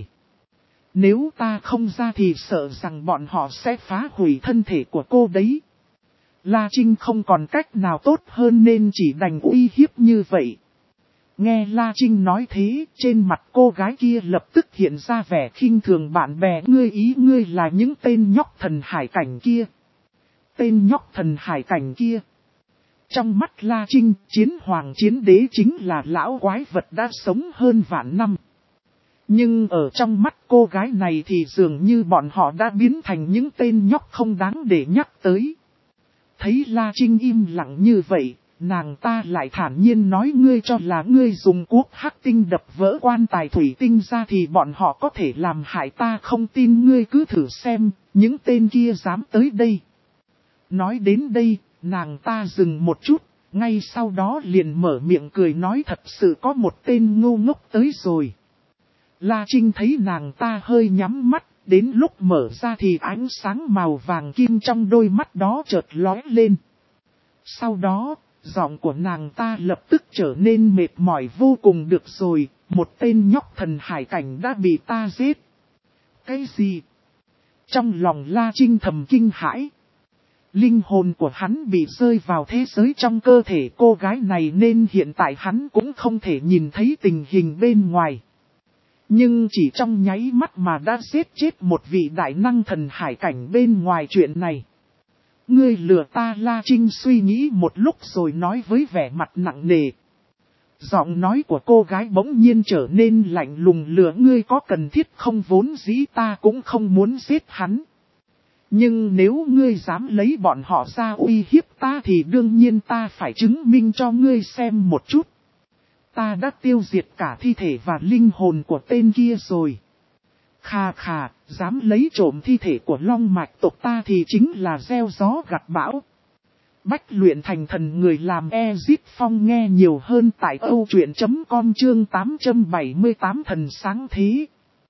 Nếu ta không ra thì sợ rằng bọn họ sẽ phá hủy thân thể của cô đấy. La Trinh không còn cách nào tốt hơn nên chỉ đành uy hiếp như vậy. Nghe La Trinh nói thế, trên mặt cô gái kia lập tức hiện ra vẻ khinh thường, bạn bè ngươi ý ngươi là những tên nhóc thần hải cảnh kia. Tên nhóc thần hải cảnh kia. Trong mắt La Trinh, chiến hoàng chiến đế chính là lão quái vật đã sống hơn vạn năm. Nhưng ở trong mắt cô gái này thì dường như bọn họ đã biến thành những tên nhóc không đáng để nhắc tới. Thấy La Trinh im lặng như vậy, nàng ta lại thản nhiên nói ngươi cho là ngươi dùng cuốc hắc tinh đập vỡ quan tài thủy tinh ra thì bọn họ có thể làm hại ta, không tin ngươi cứ thử xem, những tên kia dám tới đây. Nói đến đây, nàng ta dừng một chút, ngay sau đó liền mở miệng cười nói thật sự có một tên ngu ngốc tới rồi. La Trinh thấy nàng ta hơi nhắm mắt, đến lúc mở ra thì ánh sáng màu vàng kim trong đôi mắt đó chợt lóe lên. Sau đó, giọng của nàng ta lập tức trở nên mệt mỏi vô cùng. Được rồi, một tên nhóc thần hải cảnh đã bị ta giết. Cái gì? Trong lòng La Trinh thầm kinh hãi. Linh hồn của hắn bị rơi vào thế giới trong cơ thể cô gái này nên hiện tại hắn cũng không thể nhìn thấy tình hình bên ngoài. Nhưng chỉ trong nháy mắt mà đã giết chết một vị đại năng thần hải cảnh bên ngoài chuyện này. Ngươi lừa ta, La Trinh suy nghĩ một lúc rồi nói với vẻ mặt nặng nề. Giọng nói của cô gái bỗng nhiên trở nên lạnh lùng, lừa ngươi có cần thiết không, vốn dĩ ta cũng không muốn giết hắn. Nhưng nếu ngươi dám lấy bọn họ ra uy hiếp ta thì đương nhiên ta phải chứng minh cho ngươi xem một chút. Ta đã tiêu diệt cả thi thể và linh hồn của tên kia rồi. Khà khà, dám lấy trộm thi thể của long mạch tộc ta thì chính là gieo gió gặt bão. Bách luyện thành thần người làm Ezip Phong nghe nhiều hơn tại âu truyện chấm com chương tám trăm bảy mươi tám thần sáng thế.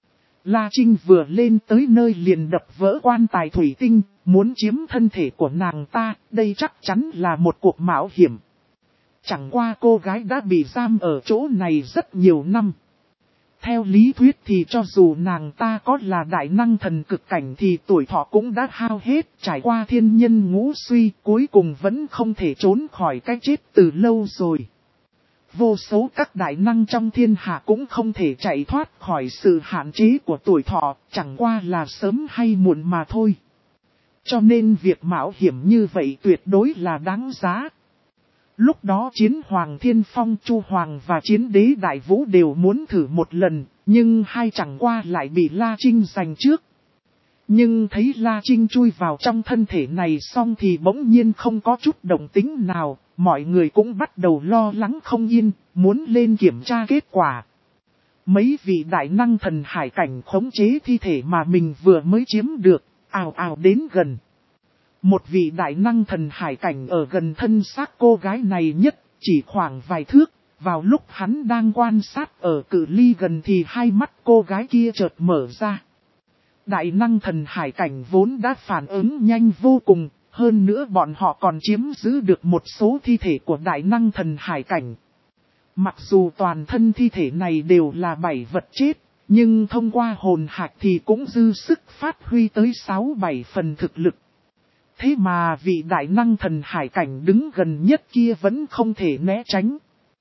La Trinh vừa lên tới nơi liền đập vỡ quan tài thủy tinh, muốn chiếm thân thể của nàng ta, đây chắc chắn là một cuộc mạo hiểm. Chẳng qua cô gái đã bị giam ở chỗ này rất nhiều năm. Theo lý thuyết thì cho dù nàng ta có là đại năng thần cực cảnh thì tuổi thọ cũng đã hao hết, trải qua thiên nhân ngũ suy, cuối cùng vẫn không thể trốn khỏi cái chết từ lâu rồi. Vô số các đại năng trong thiên hạ cũng không thể chạy thoát khỏi sự hạn chế của tuổi thọ, chẳng qua là sớm hay muộn mà thôi. Cho nên việc mạo hiểm như vậy tuyệt đối là đáng giá. Lúc đó Chiến Hoàng Thiên Phong, Chu Hoàng và Chiến Đế Đại Vũ đều muốn thử một lần, nhưng hai chẳng qua lại bị La Trinh giành trước. Nhưng thấy La Trinh chui vào trong thân thể này xong thì bỗng nhiên không có chút động tĩnh nào, mọi người cũng bắt đầu lo lắng không yên, muốn lên kiểm tra kết quả. Mấy vị đại năng thần hải cảnh khống chế thi thể mà mình vừa mới chiếm được, ào ào đến gần. Một vị đại năng thần hải cảnh ở gần thân xác cô gái này nhất, chỉ khoảng vài thước, vào lúc hắn đang quan sát ở cự ly gần thì hai mắt cô gái kia chợt mở ra. Đại năng thần hải cảnh vốn đã phản ứng nhanh vô cùng, hơn nữa bọn họ còn chiếm giữ được một số thi thể của đại năng thần hải cảnh. Mặc dù toàn thân thi thể này đều là bảy vật chết, nhưng thông qua hồn hạch thì cũng dư sức phát huy tới sáu bảy phần thực lực. Thế mà vị đại năng thần hải cảnh đứng gần nhất kia vẫn không thể né tránh.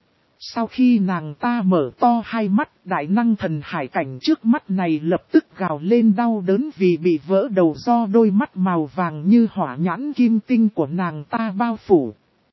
Sau khi nàng ta mở to hai mắt, đại năng thần hải cảnh trước mắt này lập tức gào lên đau đớn vì bị vỡ đầu do đôi mắt màu vàng như hỏa nhãn kim tinh của nàng ta bao phủ.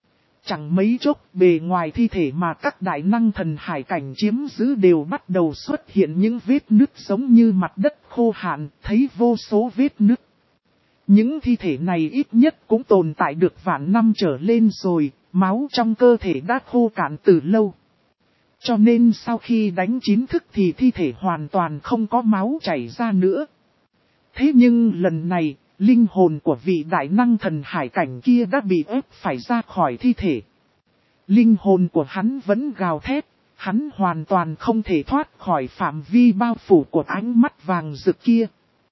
Chẳng mấy chốc bề ngoài thi thể mà các đại năng thần hải cảnh chiếm giữ đều bắt đầu xuất hiện những vết nứt giống như mặt đất khô hạn, thấy vô số vết nứt. Những thi thể này ít nhất cũng tồn tại được vạn năm trở lên rồi, máu trong cơ thể đã khô cạn từ lâu. Cho nên sau khi đánh chín thức thì thi thể hoàn toàn không có máu chảy ra nữa. Thế nhưng lần này, linh hồn của vị đại năng thần hải cảnh kia đã bị ép phải ra khỏi thi thể. Linh hồn của hắn vẫn gào thét, hắn hoàn toàn không thể thoát khỏi phạm vi bao phủ của ánh mắt vàng rực kia.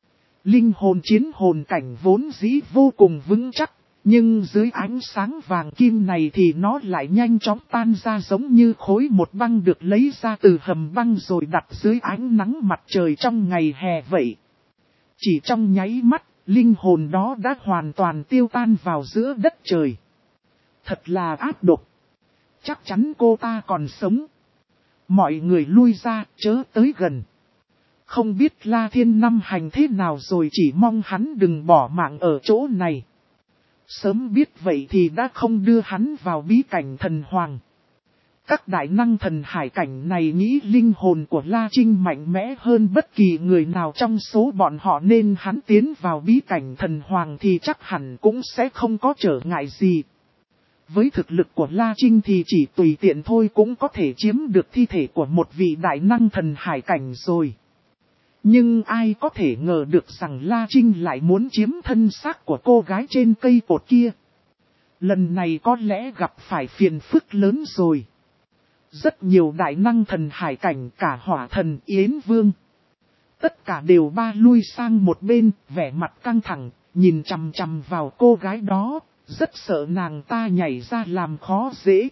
Linh hồn chiến hồn cảnh vốn dĩ vô cùng vững chắc, nhưng dưới ánh sáng vàng kim này thì nó lại nhanh chóng tan ra giống như khối một băng được lấy ra từ hầm băng rồi đặt dưới ánh nắng mặt trời trong ngày hè vậy. Chỉ trong nháy mắt, linh hồn đó đã hoàn toàn tiêu tan vào giữa đất trời. Thật là ác độc. Chắc chắn cô ta còn sống. Mọi người lui ra, chớ tới gần. Không biết La Thiên năm hành thế nào rồi, chỉ mong hắn đừng bỏ mạng ở chỗ này. Sớm biết vậy thì đã không đưa hắn vào bí cảnh thần hoàng. Các đại năng thần hải cảnh này nghĩ linh hồn của La Trinh mạnh mẽ hơn bất kỳ người nào trong số bọn họ nên hắn tiến vào bí cảnh thần hoàng thì chắc hẳn cũng sẽ không có trở ngại gì. Với thực lực của La Trinh thì chỉ tùy tiện thôi cũng có thể chiếm được thi thể của một vị đại năng thần hải cảnh rồi. Nhưng ai có thể ngờ được rằng La Trinh lại muốn chiếm thân xác của cô gái trên cây cột kia. Lần này có lẽ gặp phải phiền phức lớn rồi. Rất nhiều đại năng thần hải cảnh, cả hỏa thần Yến Vương. Tất cả đều ba lui sang một bên, vẻ mặt căng thẳng, nhìn chằm chằm vào cô gái đó, rất sợ nàng ta nhảy ra làm khó dễ.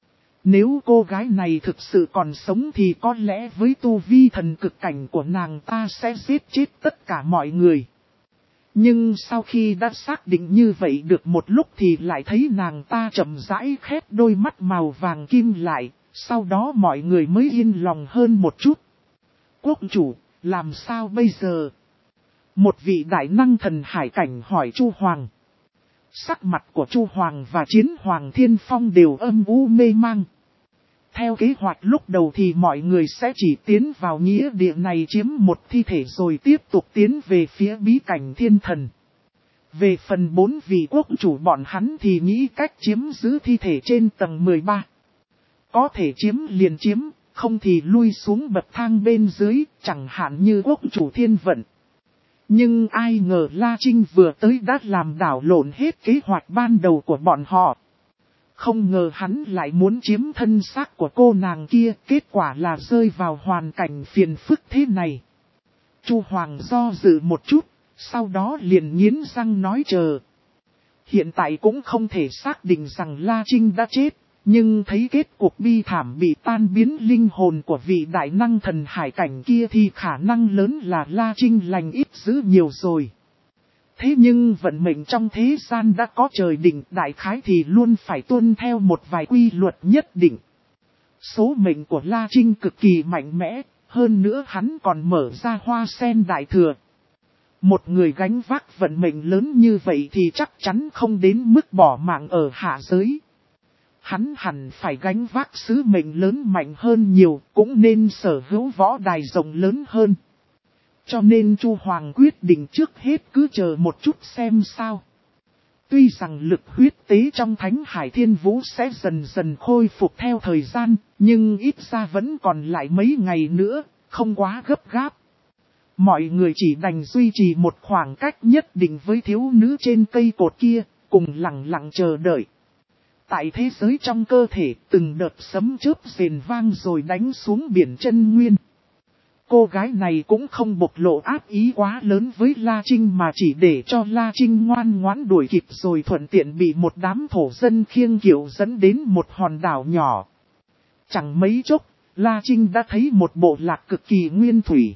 Nếu cô gái này thực sự còn sống thì có lẽ với tu vi thần cực cảnh của nàng ta sẽ giết chết tất cả mọi người. Nhưng sau khi đã xác định như vậy được một lúc thì lại thấy nàng ta chậm rãi khép đôi mắt màu vàng kim lại, sau đó mọi người mới yên lòng hơn một chút. Quốc chủ, làm sao bây giờ? Một vị đại năng thần hải cảnh hỏi Chu Hoàng. Sắc mặt của Chu Hoàng và Chiến Hoàng Thiên Phong đều âm u mê mang. Theo kế hoạch lúc đầu thì mọi người sẽ chỉ tiến vào nghĩa địa này chiếm một thi thể rồi tiếp tục tiến về phía bí cảnh thiên thần. Về phần bốn vị quốc chủ bọn hắn thì nghĩ cách chiếm giữ thi thể trên tầng mười ba. Có thể chiếm liền chiếm, không thì lui xuống bậc thang bên dưới, chẳng hạn như quốc chủ Thiên Vận. Nhưng ai ngờ La Trinh vừa tới đã làm đảo lộn hết kế hoạch ban đầu của bọn họ. Không ngờ hắn lại muốn chiếm thân xác của cô nàng kia, kết quả là rơi vào hoàn cảnh phiền phức thế này. Chu Hoàng do dự một chút, sau đó liền nghiến răng nói chờ. Hiện tại cũng không thể xác định rằng La Trinh đã chết, nhưng thấy kết cuộc bi thảm bị tan biến linh hồn của vị đại năng thần hải cảnh kia thì khả năng lớn là La Trinh lành ít dữ nhiều rồi. Thế nhưng vận mệnh trong thế gian đã có trời định, đại khái thì luôn phải tuân theo một vài quy luật nhất định. Số mệnh của La Trinh cực kỳ mạnh mẽ, hơn nữa hắn còn mở ra hoa sen đại thừa. Một người gánh vác vận mệnh lớn như vậy thì chắc chắn không đến mức bỏ mạng ở hạ giới. Hắn hẳn phải gánh vác sứ mệnh lớn mạnh hơn nhiều, cũng nên sở hữu võ đài rộng lớn hơn. Cho nên Chu Hoàng quyết định trước hết cứ chờ một chút xem sao. Tuy rằng lực huyết tế trong Thánh Hải Thiên Vũ sẽ dần dần khôi phục theo thời gian, nhưng ít ra vẫn còn lại mấy ngày nữa, không quá gấp gáp. Mọi người chỉ đành duy trì một khoảng cách nhất định với thiếu nữ trên cây cột kia, cùng lặng lặng chờ đợi. Tại thế giới trong cơ thể, từng đợt sấm chớp rền vang rồi đánh xuống biển chân nguyên. Cô gái này cũng không bộc lộ ác ý quá lớn với La Trinh mà chỉ để cho La Trinh ngoan ngoãn đuổi kịp rồi thuận tiện bị một đám thổ dân khiêng kiệu dẫn đến một hòn đảo nhỏ. Chẳng mấy chốc, La Trinh đã thấy một bộ lạc cực kỳ nguyên thủy.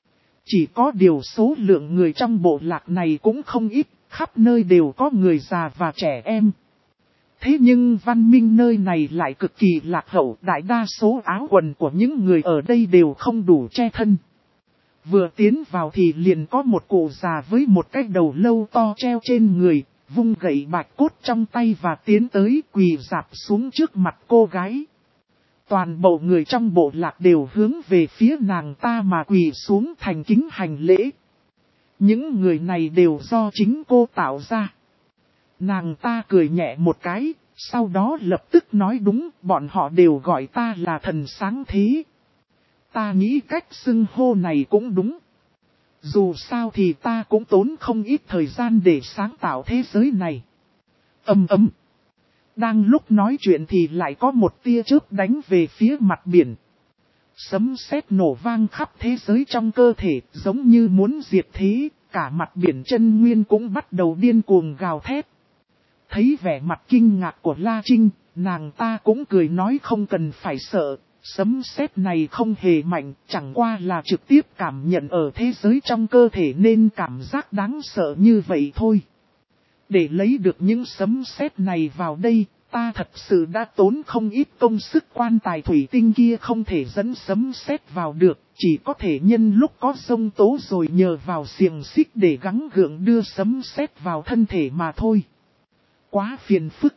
Chỉ có điều số lượng người trong bộ lạc này cũng không ít, khắp nơi đều có người già và trẻ em. Thế nhưng văn minh nơi này lại cực kỳ lạc hậu, đại đa số áo quần của những người ở đây đều không đủ che thân. Vừa tiến vào thì liền có một cụ già với một cái đầu lâu to treo trên người, vung gậy bạch cốt trong tay và tiến tới quỳ rạp xuống trước mặt cô gái. Toàn bộ người trong bộ lạc đều hướng về phía nàng ta mà quỳ xuống thành kính hành lễ. Những người này đều do chính cô tạo ra. Nàng ta cười nhẹ một cái, sau đó lập tức nói đúng, bọn họ đều gọi ta là thần sáng thế. Ta nghĩ cách xưng hô này cũng đúng. Dù sao thì ta cũng tốn không ít thời gian để sáng tạo thế giới này. Ầm ầm. Đang lúc nói chuyện thì lại có một tia chớp đánh về phía mặt biển. Sấm sét nổ vang khắp thế giới trong cơ thể, giống như muốn diệt thế, cả mặt biển chân nguyên cũng bắt đầu điên cuồng gào thét. Thấy vẻ mặt kinh ngạc của La Trinh, nàng ta cũng cười nói không cần phải sợ, sấm sét này không hề mạnh, chẳng qua là trực tiếp cảm nhận ở thế giới trong cơ thể nên cảm giác đáng sợ như vậy thôi. Để lấy được những sấm sét này vào đây, ta thật sự đã tốn không ít công sức, quan tài thủy tinh kia không thể dẫn sấm sét vào được, chỉ có thể nhân lúc có giông tố rồi nhờ vào xiềng xích để gắng gượng đưa sấm sét vào thân thể mà thôi. Quá phiền phức.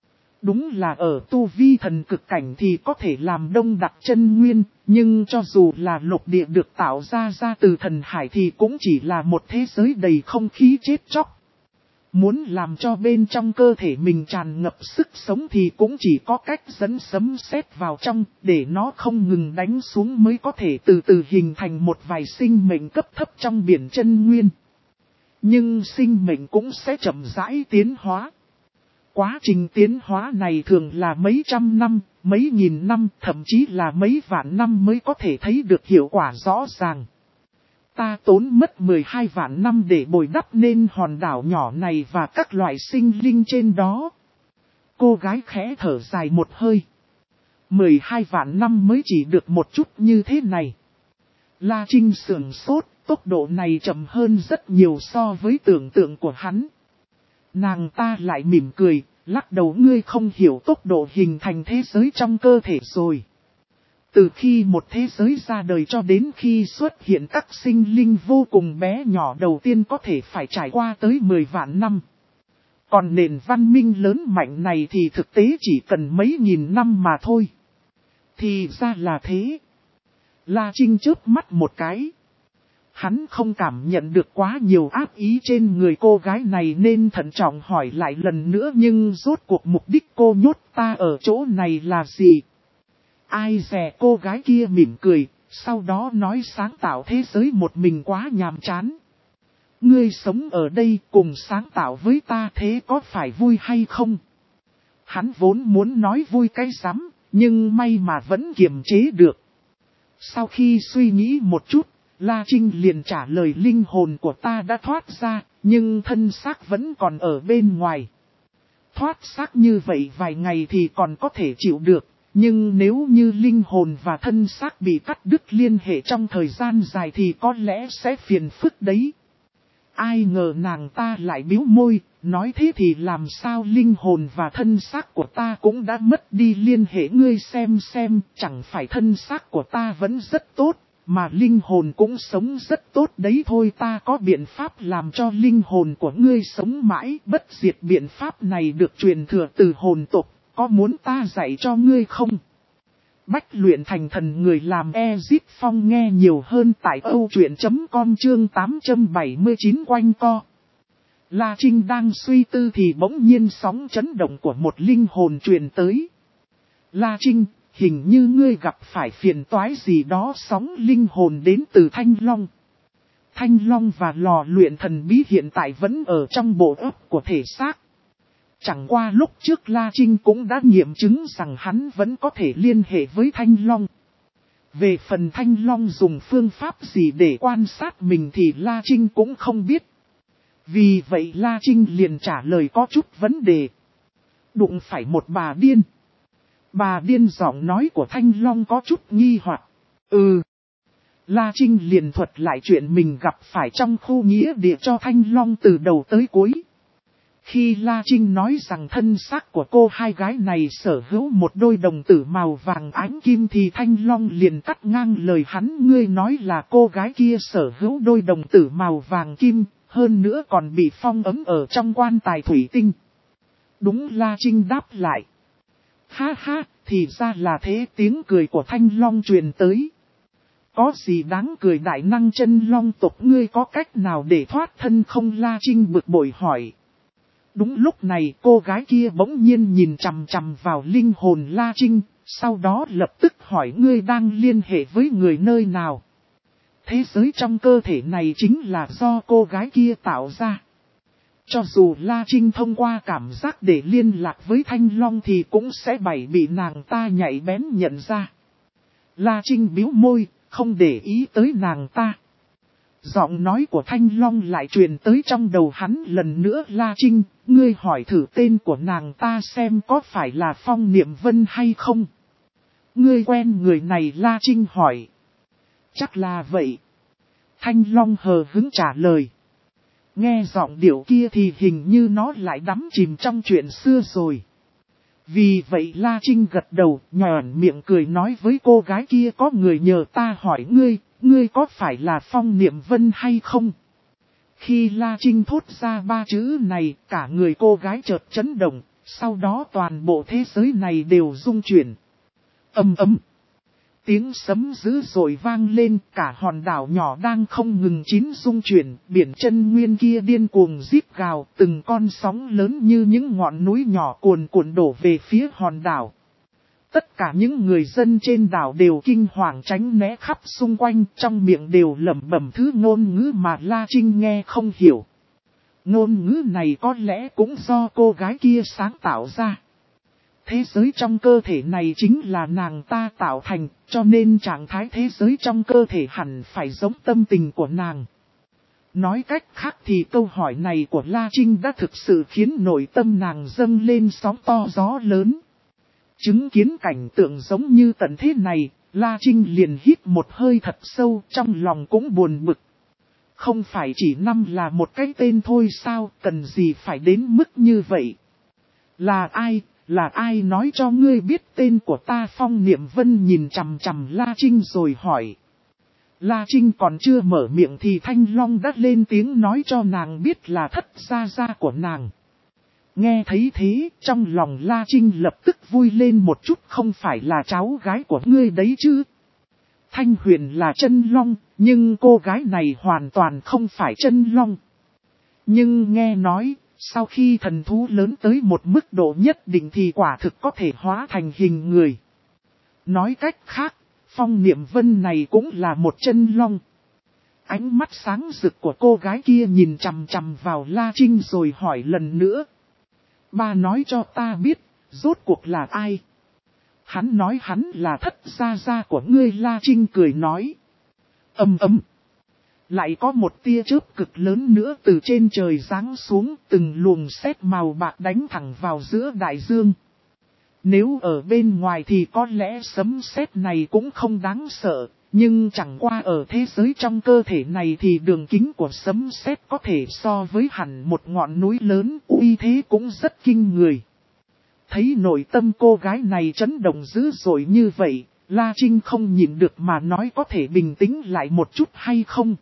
Đúng là ở tu vi thần cực cảnh thì có thể làm đông đặc chân nguyên, nhưng cho dù là lục địa được tạo ra ra từ thần hải thì cũng chỉ là một thế giới đầy không khí chết chóc. Muốn làm cho bên trong cơ thể mình tràn ngập sức sống thì cũng chỉ có cách dẫn sấm sét vào trong, để nó không ngừng đánh xuống mới có thể từ từ hình thành một vài sinh mệnh cấp thấp trong biển chân nguyên. Nhưng sinh mệnh cũng sẽ chậm rãi tiến hóa. Quá trình tiến hóa này thường là mấy trăm năm, mấy nghìn năm, thậm chí là mấy vạn năm mới có thể thấy được hiệu quả rõ ràng. Ta tốn mất mười hai vạn năm để bồi đắp nên hòn đảo nhỏ này và các loại sinh linh trên đó. Cô gái khẽ thở dài một hơi. mười hai vạn năm mới chỉ được một chút như thế này. La Trinh sửng sốt, tốc độ này chậm hơn rất nhiều so với tưởng tượng của hắn. Nàng ta lại mỉm cười, lắc đầu, ngươi không hiểu tốc độ hình thành thế giới trong cơ thể rồi. Từ khi một thế giới ra đời cho đến khi xuất hiện các sinh linh vô cùng bé nhỏ đầu tiên có thể phải trải qua tới mười vạn năm. Còn nền văn minh lớn mạnh này thì thực tế chỉ cần mấy nghìn năm mà thôi. Thì ra là thế. La Trinh chớp mắt một cái. Hắn không cảm nhận được quá nhiều ác ý trên người cô gái này nên thận trọng hỏi lại lần nữa, nhưng rốt cuộc mục đích cô nhốt ta ở chỗ này là gì? Ai dè, cô gái kia mỉm cười, sau đó nói sáng tạo thế giới một mình quá nhàm chán. Ngươi sống ở đây cùng sáng tạo với ta thế có phải vui hay không? Hắn vốn muốn nói vui cái rắm, nhưng may mà vẫn kiềm chế được. Sau khi suy nghĩ một chút, La Trinh liền trả lời, linh hồn của ta đã thoát ra, nhưng thân xác vẫn còn ở bên ngoài. Thoát xác như vậy vài ngày thì còn có thể chịu được, nhưng nếu như linh hồn và thân xác bị cắt đứt liên hệ trong thời gian dài thì có lẽ sẽ phiền phức đấy. Ai ngờ nàng ta lại bĩu môi, nói thế thì làm sao linh hồn và thân xác của ta cũng đã mất đi liên hệ, ngươi xem xem, chẳng phải thân xác của ta vẫn rất tốt, mà linh hồn cũng sống rất tốt đấy thôi. Ta có biện pháp làm cho linh hồn của ngươi sống mãi bất diệt, biện pháp này được truyền thừa từ hồn tộc, có muốn ta dạy cho ngươi không? Bách luyện thành thần, người làm Ezip Phong, nghe nhiều hơn tại âu truyện chấm com chương tám trăm bảy mươi chín quanh co. La Trinh đang suy tư thì bỗng nhiên sóng chấn động của một linh hồn truyền tới. La Trinh, hình như ngươi gặp phải phiền toái gì đó. Sóng linh hồn đến từ Thanh Long. Thanh Long và lò luyện thần bí hiện tại vẫn ở trong bộ óc của thể xác. Chẳng qua lúc trước La Trinh cũng đã nghiệm chứng rằng hắn vẫn có thể liên hệ với Thanh Long. Về phần Thanh Long dùng phương pháp gì để quan sát mình thì La Trinh cũng không biết. Vì vậy La Trinh liền trả lời có chút vấn đề. Đụng phải một bà điên. Bà điên, giọng nói của Thanh Long có chút nghi hoặc. Ừ. La Trinh liền thuật lại chuyện mình gặp phải trong khu nghĩa địa cho Thanh Long từ đầu tới cuối. Khi La Trinh nói rằng thân xác của cô hai gái này sở hữu một đôi đồng tử màu vàng ánh kim thì Thanh Long liền cắt ngang lời hắn. Ngươi nói là cô gái kia sở hữu đôi đồng tử màu vàng kim, hơn nữa còn bị phong ấm ở trong quan tài thủy tinh. Đúng, La Trinh đáp lại. Ha ha, thì ra là thế. Tiếng cười của Thanh Long truyền tới. Có gì đáng cười, đại năng chân long tộc ngươi có cách nào để thoát thân không? La Trinh bực bội hỏi. Đúng lúc này cô gái kia bỗng nhiên nhìn chằm chằm vào linh hồn La Trinh, sau đó lập tức hỏi, ngươi đang liên hệ với người nơi nào? Thế giới trong cơ thể này chính là do cô gái kia tạo ra. Cho dù La Trinh thông qua cảm giác để liên lạc với Thanh Long thì cũng sẽ bày bị nàng ta nhạy bén nhận ra. La Trinh bĩu môi, không để ý tới nàng ta. Giọng nói của Thanh Long lại truyền tới trong đầu hắn lần nữa. La Trinh, ngươi hỏi thử tên của nàng ta xem có phải là Phong Niệm Vân hay không? Ngươi quen người này? La Trinh hỏi. Chắc là vậy. Thanh Long hờ hững trả lời. Nghe giọng điệu kia thì hình như nó lại đắm chìm trong chuyện xưa rồi. Vì vậy La Trinh gật đầu, nhòn miệng cười nói với cô gái kia, có người nhờ ta hỏi ngươi, ngươi có phải là Phong Niệm Vân hay không? Khi La Trinh thốt ra ba chữ này, cả người cô gái chợt chấn động, sau đó toàn bộ thế giới này đều rung chuyển. Ầm ầm. tiếng sấm dữ dội vang lên, cả hòn đảo nhỏ đang không ngừng chín rung chuyển, biển chân nguyên kia điên cuồng rít gào, từng con sóng lớn như những ngọn núi nhỏ cuồn cuộn đổ về phía hòn đảo. Tất cả những người dân trên đảo đều kinh hoàng tránh né khắp xung quanh, trong miệng đều lẩm bẩm thứ ngôn ngữ mà La Trinh nghe không hiểu. Ngôn ngữ này có lẽ cũng do cô gái kia sáng tạo ra. Thế giới trong cơ thể này chính là nàng ta tạo thành, cho nên trạng thái thế giới trong cơ thể hẳn phải giống tâm tình của nàng. Nói cách khác thì câu hỏi này của La Trinh đã thực sự khiến nội tâm nàng dâng lên sóng to gió lớn. Chứng kiến cảnh tượng giống như tận thế này, La Trinh liền hít một hơi thật sâu, trong lòng cũng buồn bực. Không phải chỉ năm là một cái tên thôi sao, cần gì phải đến mức như vậy? Là ai, là ai nói cho ngươi biết tên của ta? Phong Niệm Vân nhìn chằm chằm La Trinh rồi hỏi. La Trinh còn chưa mở miệng thì Thanh Long đã lên tiếng nói cho nàng biết là thất gia gia của nàng. Nghe thấy thế, trong lòng La Trinh lập tức vui lên một chút, không phải là cháu gái của ngươi đấy chứ. Thanh Huyền là chân long, nhưng cô gái này hoàn toàn không phải chân long. Nhưng nghe nói, sau khi thần thú lớn tới một mức độ nhất định thì quả thực có thể hóa thành hình người. Nói cách khác, Phong Niệm Vân này cũng là một chân long. Ánh mắt sáng rực của cô gái kia nhìn chằm chằm vào La Trinh rồi hỏi lần nữa. Ba nói cho ta biết, rốt cuộc là ai? Hắn nói hắn là thất gia gia của ngươi. La Trinh cười nói. Ầm ầm. Lại có một tia chớp cực lớn nữa từ trên trời giáng xuống, từng luồng sét màu bạc đánh thẳng vào giữa đại dương. Nếu ở bên ngoài thì có lẽ sấm sét này cũng không đáng sợ, nhưng chẳng qua ở thế giới trong cơ thể này thì đường kính của sấm sét có thể so với hẳn một ngọn núi lớn, uy thế cũng rất kinh người. Thấy nội tâm cô gái này chấn động dữ dội như vậy, La Trinh không nhịn được mà nói có thể bình tĩnh lại một chút hay không.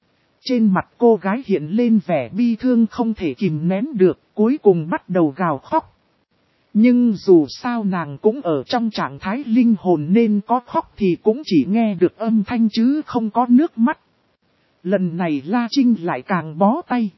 Trên mặt cô gái hiện lên vẻ bi thương không thể kìm nén được, cuối cùng bắt đầu gào khóc. Nhưng dù sao nàng cũng ở trong trạng thái linh hồn nên có khóc thì cũng chỉ nghe được âm thanh chứ không có nước mắt. Lần này La Trinh lại càng bó tay.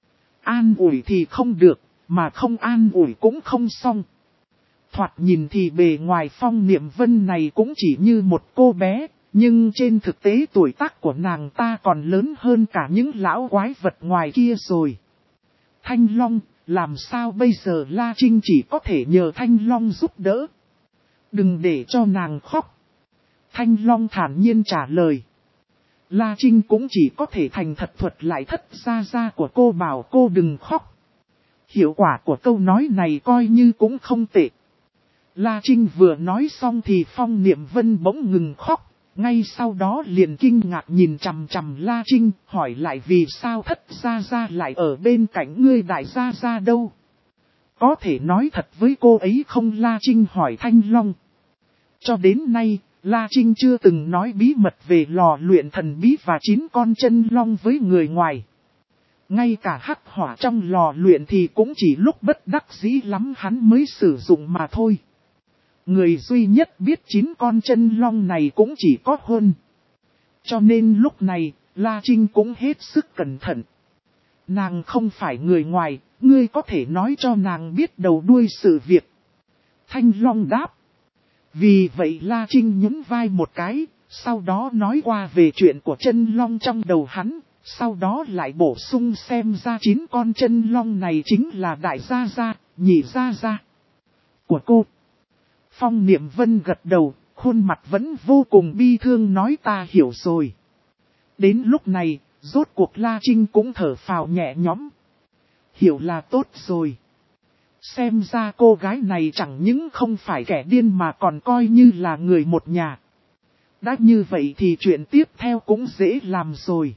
An ủi thì không được, mà không an ủi cũng không xong. Thoạt nhìn thì bề ngoài Phong Niệm Vân này cũng chỉ như một cô bé, nhưng trên thực tế tuổi tác của nàng ta còn lớn hơn cả những lão quái vật ngoài kia rồi. Thanh Long, làm sao bây giờ? La Trinh chỉ có thể nhờ Thanh Long giúp đỡ. Đừng để cho nàng khóc. Thanh Long thản nhiên trả lời. La Trinh cũng chỉ có thể thành thật thuật lại thất gia gia của cô, bảo cô đừng khóc. Hiệu quả của câu nói này coi như cũng không tệ. La Trinh vừa nói xong thì Phong Niệm Vân bỗng ngừng khóc. Ngay sau đó liền kinh ngạc nhìn chằm chằm La Trinh, hỏi lại vì sao thất gia gia lại ở bên cạnh ngươi đại gia gia đâu? Có thể nói thật với cô ấy không? La Trinh hỏi Thanh Long. Cho đến nay, La Trinh chưa từng nói bí mật về lò luyện thần bí và chín con chân long với người ngoài. Ngay cả hắc hỏa trong lò luyện thì cũng chỉ lúc bất đắc dĩ lắm hắn mới sử dụng mà thôi. Người duy nhất biết chín con chân long này cũng chỉ có Huân. Cho nên lúc này, La Trinh cũng hết sức cẩn thận. Nàng không phải người ngoài, ngươi có thể nói cho nàng biết đầu đuôi sự việc. Thanh Long đáp. Vì vậy La Trinh nhún vai một cái, sau đó nói qua về chuyện của chân long trong đầu hắn, sau đó lại bổ sung xem ra chín con chân long này chính là đại gia gia, nhị gia gia của cô. Phong Niệm Vân gật đầu, khuôn mặt vẫn vô cùng bi thương nói ta hiểu rồi. Đến lúc này, rốt cuộc La Trinh cũng thở phào nhẹ nhõm. Hiểu là tốt rồi. Xem ra cô gái này chẳng những không phải kẻ điên mà còn coi như là người một nhà. Đã như vậy thì chuyện tiếp theo cũng dễ làm rồi.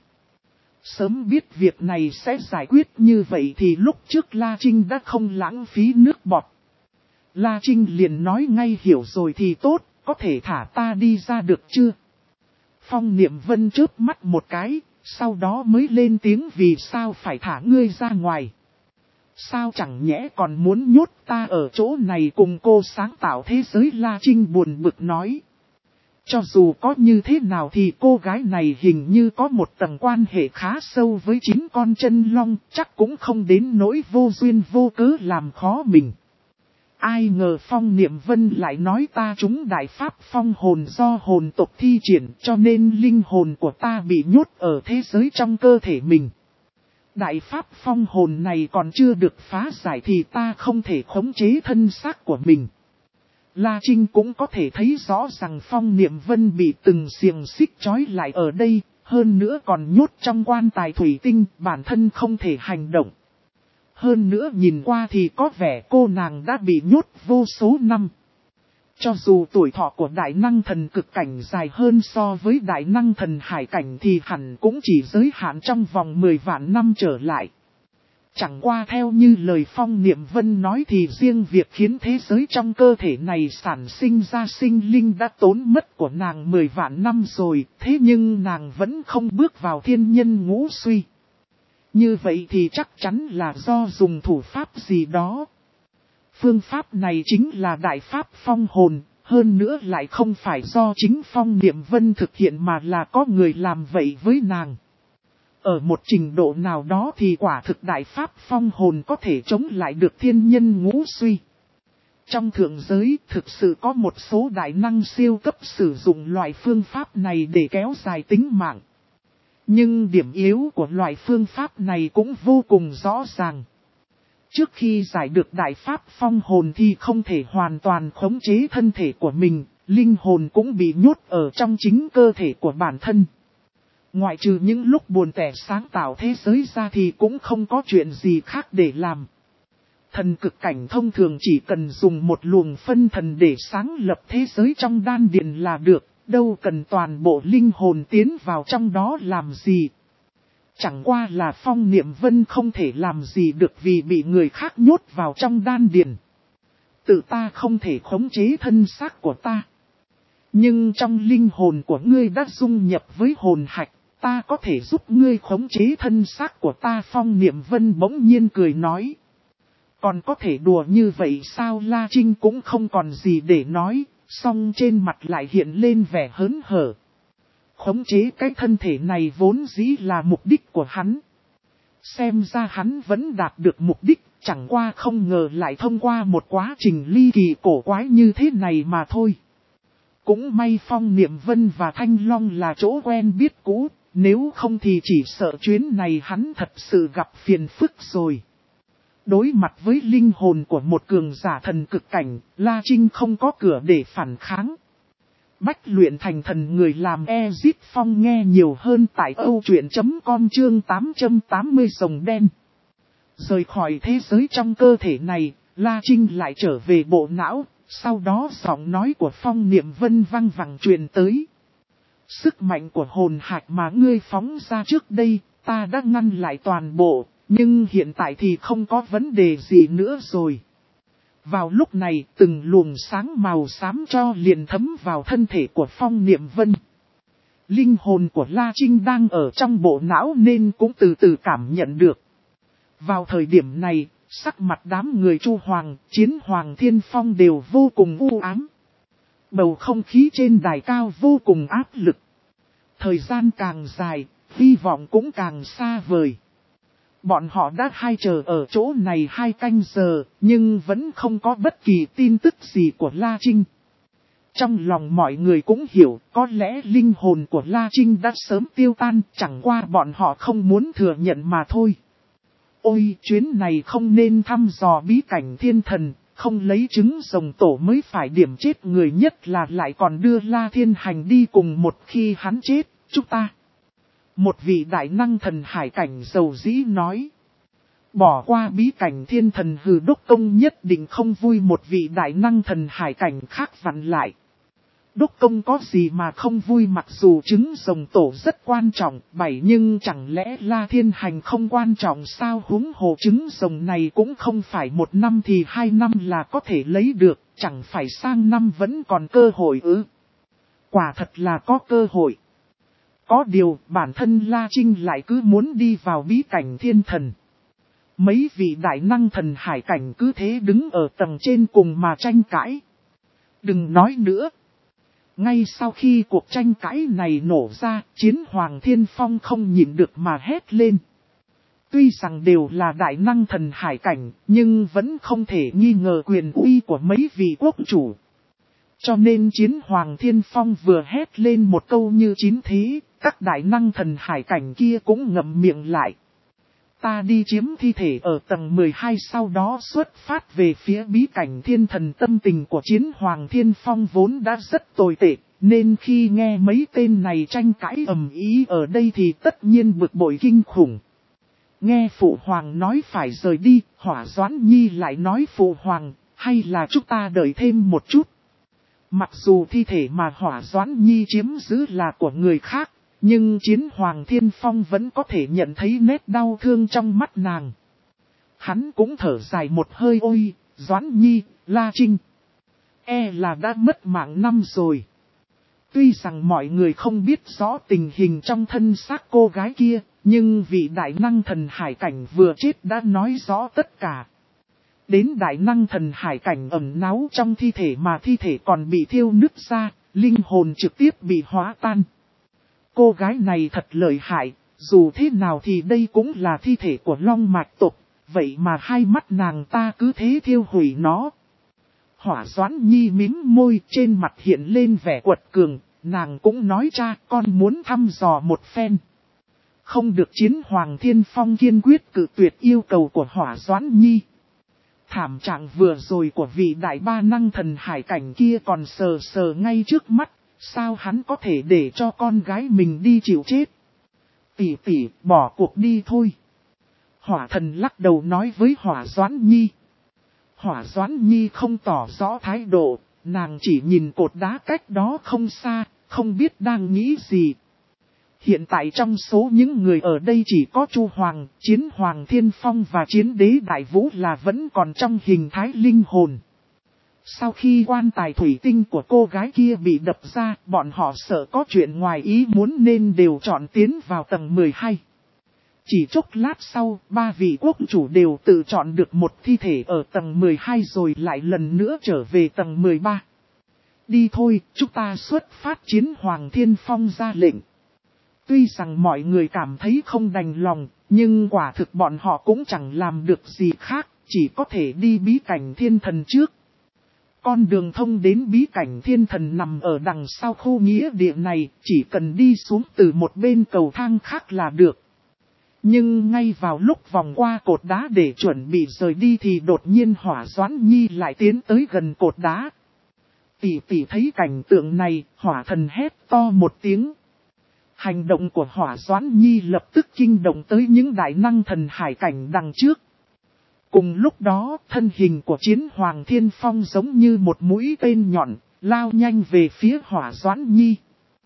Sớm biết việc này sẽ giải quyết như vậy thì lúc trước La Trinh đã không lãng phí nước bọt. La Trinh liền nói ngay hiểu rồi thì tốt, có thể thả ta đi ra được chưa? Phong Niệm Vân chớp mắt một cái, sau đó mới lên tiếng vì sao phải thả ngươi ra ngoài. Sao chẳng nhẽ còn muốn nhốt ta ở chỗ này cùng cô sáng tạo thế giới? La Trinh buồn bực nói. Cho dù có như thế nào thì cô gái này hình như có một tầng quan hệ khá sâu với chính con chân long, chắc cũng không đến nỗi vô duyên vô cớ làm khó mình. Ai ngờ Phong Niệm Vân lại nói ta trúng đại pháp phong hồn do hồn tộc thi triển cho nên linh hồn của ta bị nhốt ở thế giới trong cơ thể mình. Đại pháp phong hồn này còn chưa được phá giải thì ta không thể khống chế thân xác của mình. La Trinh cũng có thể thấy rõ rằng Phong Niệm Vân bị từng xiềng xích trói lại ở đây, hơn nữa còn nhốt trong quan tài thủy tinh, bản thân không thể hành động. Hơn nữa nhìn qua thì có vẻ cô nàng đã bị nhốt vô số năm. Cho dù tuổi thọ của đại năng thần cực cảnh dài hơn so với đại năng thần hải cảnh thì hẳn cũng chỉ giới hạn trong vòng mười vạn năm trở lại. Chẳng qua theo như lời Phong Niệm Vân nói thì riêng việc khiến thế giới trong cơ thể này sản sinh ra sinh linh đã tốn mất của nàng mười vạn năm rồi, thế nhưng nàng vẫn không bước vào thiên nhân ngũ suy. Như vậy thì chắc chắn là do dùng thủ pháp gì đó. Phương pháp này chính là đại pháp phong hồn, hơn nữa lại không phải do chính Phong Niệm Vân thực hiện mà là có người làm vậy với nàng. Ở một trình độ nào đó thì quả thực đại pháp phong hồn có thể chống lại được thiên nhân ngũ suy. Trong thượng giới thực sự có một số đại năng siêu cấp sử dụng loại phương pháp này để kéo dài tính mạng. Nhưng điểm yếu của loại phương pháp này cũng vô cùng rõ ràng. Trước khi giải được đại pháp phong hồn thì không thể hoàn toàn khống chế thân thể của mình, linh hồn cũng bị nhốt ở trong chính cơ thể của bản thân. Ngoại trừ những lúc buồn tẻ sáng tạo thế giới ra thì cũng không có chuyện gì khác để làm. Thần cực cảnh thông thường chỉ cần dùng một luồng phân thần để sáng lập thế giới trong đan điền là được, đâu cần toàn bộ linh hồn tiến vào trong đó làm gì. Chẳng qua là Phong Niệm Vân không thể làm gì được vì bị người khác nhốt vào trong đan điền. Tự ta không thể khống chế thân xác của ta. Nhưng trong linh hồn của ngươi đã dung nhập với hồn hạch, ta có thể giúp ngươi khống chế thân xác của ta. Phong Niệm Vân bỗng nhiên cười nói. Còn có thể đùa như vậy sao? La Trinh cũng không còn gì để nói, song trên mặt lại hiện lên vẻ hớn hở. Khống chế cái thân thể này vốn dĩ là mục đích của hắn. Xem ra hắn vẫn đạt được mục đích, chẳng qua không ngờ lại thông qua một quá trình ly kỳ cổ quái như thế này mà thôi. Cũng may Phong Niệm Vân và Thanh Long là chỗ quen biết cũ, nếu không thì chỉ sợ chuyến này hắn thật sự gặp phiền phức rồi. Đối mặt với linh hồn của một cường giả thần cực cảnh, La Trinh không có cửa để phản kháng. Bách luyện thành thần người làm Ezit Phong nghe nhiều hơn tại âu truyện chấm com chương tám trăm tám mươi rồng đen. Rời khỏi thế giới trong cơ thể này, La Trinh lại trở về bộ não, sau đó giọng nói của Phong Niệm Vân vang vẳng truyền tới. Sức mạnh của hồn hạch mà ngươi phóng ra trước đây, ta đã ngăn lại toàn bộ, nhưng hiện tại thì không có vấn đề gì nữa rồi. Vào lúc này, từng luồng sáng màu xám cho liền thấm vào thân thể của Phong Niệm Vân. Linh hồn của La Trinh đang ở trong bộ não nên cũng từ từ cảm nhận được. Vào thời điểm này, sắc mặt đám người Chu Hoàng, Chiến Hoàng Thiên Phong đều vô cùng u ám. Bầu không khí trên đài cao vô cùng áp lực. Thời gian càng dài, hy vọng cũng càng xa vời. Bọn họ đã hai chờ ở chỗ này hai canh giờ, nhưng vẫn không có bất kỳ tin tức gì của La Trinh. Trong lòng mọi người cũng hiểu, có lẽ linh hồn của La Trinh đã sớm tiêu tan, chẳng qua bọn họ không muốn thừa nhận mà thôi. Ôi, chuyến này không nên thăm dò bí cảnh thiên thần, không lấy trứng rồng tổ mới phải điểm chết người nhất là lại còn đưa La Thiên Hành đi cùng một khi hắn chết, chúng ta. Một vị đại năng thần hải cảnh dầu dĩ nói. Bỏ qua bí cảnh thiên thần hừ Đốc Công nhất định không vui. Một vị đại năng thần hải cảnh khác vặn lại. Đốc Công có gì mà không vui, mặc dù trứng rồng tổ rất quan trọng, bảy nhưng chẳng lẽ La Thiên Hành không quan trọng sao? Huống hồ trứng rồng này cũng không phải một năm thì hai năm là có thể lấy được, chẳng phải sang năm vẫn còn cơ hội ư? Quả thật là có cơ hội. Có điều bản thân La Trinh lại cứ muốn đi vào bí cảnh thiên thần. Mấy vị đại năng thần hải cảnh cứ thế đứng ở tầng trên cùng mà tranh cãi. Đừng nói nữa. Ngay sau khi cuộc tranh cãi này nổ ra, Chiến Hoàng Thiên Phong không nhịn được mà hét lên. Tuy rằng đều là đại năng thần hải cảnh, nhưng vẫn không thể nghi ngờ quyền uy của mấy vị quốc chủ. Cho nên Chiến Hoàng Thiên Phong vừa hét lên một câu như chín thế, các đại năng thần hải cảnh kia cũng ngậm miệng lại. Ta đi chiếm thi thể ở tầng mười hai, sau đó xuất phát về phía bí cảnh thiên thần. Tâm tình của Chiến Hoàng Thiên Phong vốn đã rất tồi tệ, nên khi nghe mấy tên này tranh cãi ầm ĩ ở đây thì tất nhiên bực bội kinh khủng. Nghe Phụ Hoàng nói phải rời đi, Hỏa Doãn Nhi lại nói Phụ Hoàng, hay là chúng ta đợi thêm một chút. Mặc dù thi thể mà Hỏa Doãn Nhi chiếm giữ là của người khác, nhưng Chiến Hoàng Thiên Phong vẫn có thể nhận thấy nét đau thương trong mắt nàng. Hắn cũng thở dài một hơi, ôi, Doãn Nhi, La Trinh. E là đã mất mạng năm rồi. Tuy rằng mọi người không biết rõ tình hình trong thân xác cô gái kia, nhưng vị đại năng thần hải cảnh vừa chết đã nói rõ tất cả. Đến đại năng thần hải cảnh ẩn náu trong thi thể mà thi thể còn bị thiêu nứt ra, linh hồn trực tiếp bị hóa tan. Cô gái này thật lợi hại, dù thế nào thì đây cũng là thi thể của Long Mạch tộc, vậy mà hai mắt nàng ta cứ thế thiêu hủy nó. Hỏa Doãn Nhi mím môi, trên mặt hiện lên vẻ quật cường, nàng cũng nói cha con muốn thăm dò một phen. Không được Chiến Hoàng Thiên Phong kiên quyết cự tuyệt yêu cầu của Hỏa Doãn Nhi. Thảm trạng vừa rồi của vị đại ba năng thần hải cảnh kia còn sờ sờ ngay trước mắt, sao hắn có thể để cho con gái mình đi chịu chết. Tỷ tỷ, bỏ cuộc đi thôi. Hỏa thần lắc đầu nói với Hỏa Doãn Nhi. Hỏa Doãn Nhi không tỏ rõ thái độ, nàng chỉ nhìn cột đá cách đó không xa, không biết đang nghĩ gì. Hiện tại trong số những người ở đây chỉ có Chu Hoàng, Chiến Hoàng Thiên Phong và Chiến Đế Đại Vũ là vẫn còn trong hình thái linh hồn. Sau khi quan tài thủy tinh của cô gái kia bị đập ra, bọn họ sợ có chuyện ngoài ý muốn nên đều chọn tiến vào tầng mười hai. Chỉ chốc lát sau, ba vị quốc chủ đều tự chọn được một thi thể ở tầng mười hai rồi lại lần nữa trở về tầng mười ba. Đi thôi, chúng ta xuất phát. Chiến Hoàng Thiên Phong ra lệnh. Tuy rằng mọi người cảm thấy không đành lòng, nhưng quả thực bọn họ cũng chẳng làm được gì khác, chỉ có thể đi bí cảnh thiên thần trước. Con đường thông đến bí cảnh thiên thần nằm ở đằng sau khu nghĩa địa này, chỉ cần đi xuống từ một bên cầu thang khác là được. Nhưng ngay vào lúc vòng qua cột đá để chuẩn bị rời đi thì đột nhiên Hỏa Doãn Nhi lại tiến tới gần cột đá. Tỷ tỷ thấy cảnh tượng này, Hỏa thần hét to một tiếng. Hành động của Hỏa Doãn Nhi lập tức kinh động tới những đại năng thần hải cảnh đằng trước. Cùng lúc đó, thân hình của Chiến Hoàng Thiên Phong giống như một mũi tên nhọn, lao nhanh về phía Hỏa Doãn Nhi.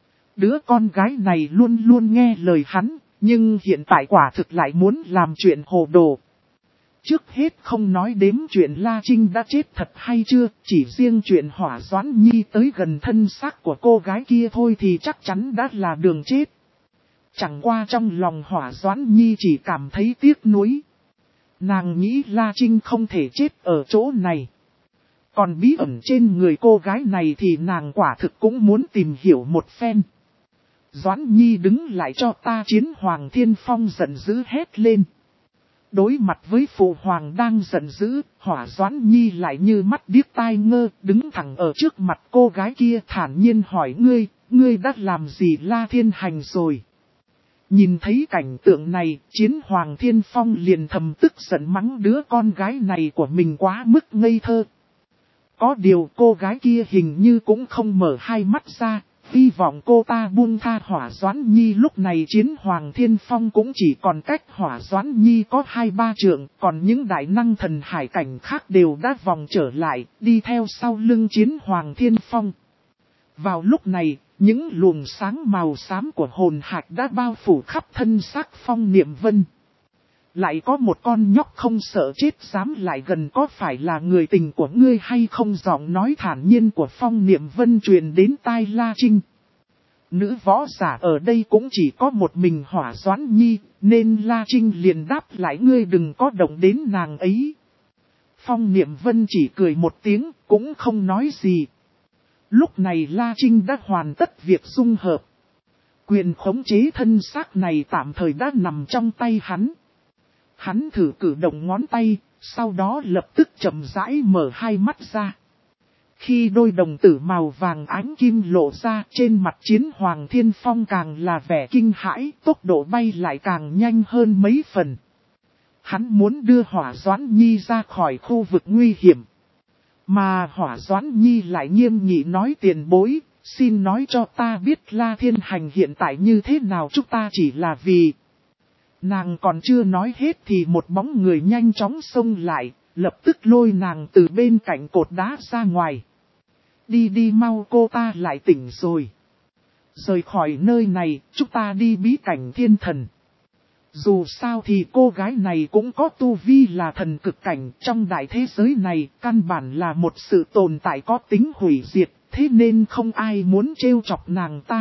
Đứa con gái này luôn luôn nghe lời hắn, nhưng hiện tại quả thực lại muốn làm chuyện hồ đồ. Trước hết không nói đếm chuyện La Trinh đã chết thật hay chưa, chỉ riêng chuyện Hỏa Doãn Nhi tới gần thân xác của cô gái kia thôi thì chắc chắn đã là đường chết. Chẳng qua trong lòng Hỏa Doãn Nhi chỉ cảm thấy tiếc nuối. Nàng nghĩ La Trinh không thể chết ở chỗ này. Còn bí ẩn trên người cô gái này thì nàng quả thực cũng muốn tìm hiểu một phen. Doãn Nhi đứng lại cho ta. Chiến Hoàng Thiên Phong giận dữ hét lên. Đối mặt với Phụ Hoàng đang giận dữ, Hỏa Doãn Nhi lại như mắt điếc tai ngơ, đứng thẳng ở trước mặt cô gái kia thản nhiên hỏi ngươi, ngươi đã làm gì La Thiên Hành rồi? Nhìn thấy cảnh tượng này, Chiến Hoàng Thiên Phong liền thầm tức giận mắng đứa con gái này của mình quá mức ngây thơ. Có điều cô gái kia hình như cũng không mở hai mắt ra, hy vọng cô ta buông tha Hỏa Doãn Nhi. Lúc này Chiến Hoàng Thiên Phong cũng chỉ còn cách Hỏa Doãn Nhi có hai ba trượng, còn những đại năng thần hải cảnh khác đều đã vòng trở lại, đi theo sau lưng Chiến Hoàng Thiên Phong. Vào lúc này, những luồng sáng màu xám của hồn hạch đã bao phủ khắp thân xác Phong Niệm Vân. Lại có một con nhóc không sợ chết dám lại gần, có phải là người tình của ngươi hay không? Giọng nói thản nhiên của Phong Niệm Vân truyền đến tai La Trinh. Nữ võ giả ở đây cũng chỉ có một mình Hỏa Doãn Nhi, nên La Trinh liền đáp lại ngươi đừng có động đến nàng ấy. Phong Niệm Vân chỉ cười một tiếng, cũng không nói gì. Lúc này La Trinh đã hoàn tất việc dung hợp. Quyền khống chế thân xác này tạm thời đã nằm trong tay hắn. Hắn thử cử động ngón tay, sau đó lập tức chậm rãi mở hai mắt ra. Khi đôi đồng tử màu vàng ánh kim lộ ra, trên mặt Chiến Hoàng Thiên Phong càng là vẻ kinh hãi, tốc độ bay lại càng nhanh hơn mấy phần. Hắn muốn đưa Hỏa Doãn Nhi ra khỏi khu vực nguy hiểm. Mà Hỏa Doãn Nhi lại nghiêm nghị nói: tiền bối, xin nói cho ta biết La Thiên Hành hiện tại như thế nào, chúng ta chỉ là vì... Nàng còn chưa nói hết thì một bóng người nhanh chóng xông lại, lập tức lôi nàng từ bên cạnh cột đá ra ngoài. Đi đi mau, cô ta lại tỉnh rồi. Rời khỏi nơi này, chúng ta đi bí cảnh thiên thần. Dù sao thì cô gái này cũng có tu vi là thần cực cảnh, trong đại thế giới này căn bản là một sự tồn tại có tính hủy diệt, thế nên không ai muốn trêu chọc nàng ta.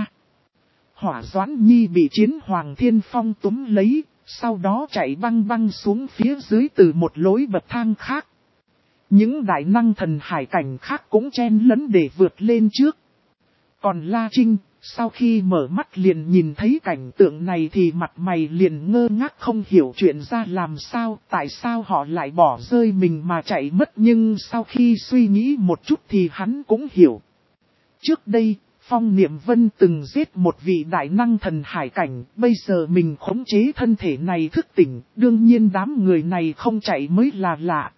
Hỏa Doãn Nhi bị Chiến Hoàng Thiên Phong túm lấy, sau đó chạy băng băng xuống phía dưới từ một lối bậc thang khác. Những đại năng thần hải cảnh khác cũng chen lấn để vượt lên trước. Còn La Trinh, sau khi mở mắt liền nhìn thấy cảnh tượng này thì mặt mày liền ngơ ngác, không hiểu chuyện ra làm sao, tại sao họ lại bỏ rơi mình mà chạy mất. Nhưng sau khi suy nghĩ một chút thì hắn cũng hiểu. Trước đây, Phong Niệm Vân từng giết một vị đại năng thần hải cảnh, bây giờ mình khống chế thân thể này thức tỉnh, đương nhiên đám người này không chạy mới là lạ.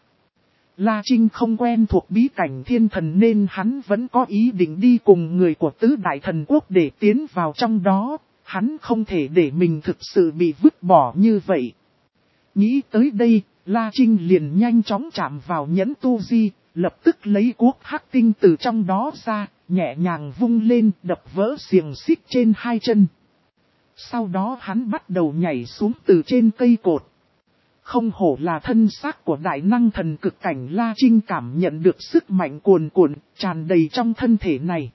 La Trinh không quen thuộc bí cảnh thiên thần nên hắn vẫn có ý định đi cùng người của tứ đại thần quốc để tiến vào trong đó, hắn không thể để mình thực sự bị vứt bỏ như vậy. Nghĩ tới đây, La Trinh liền nhanh chóng chạm vào nhẫn tu di, lập tức lấy cuốc hắc tinh từ trong đó ra, nhẹ nhàng vung lên đập vỡ xiềng xích trên hai chân. Sau đó hắn bắt đầu nhảy xuống từ trên cây cột. Không hổ là thân xác của đại năng thần cực cảnh, La Trinh cảm nhận được sức mạnh cuồn cuộn, tràn đầy trong thân thể này.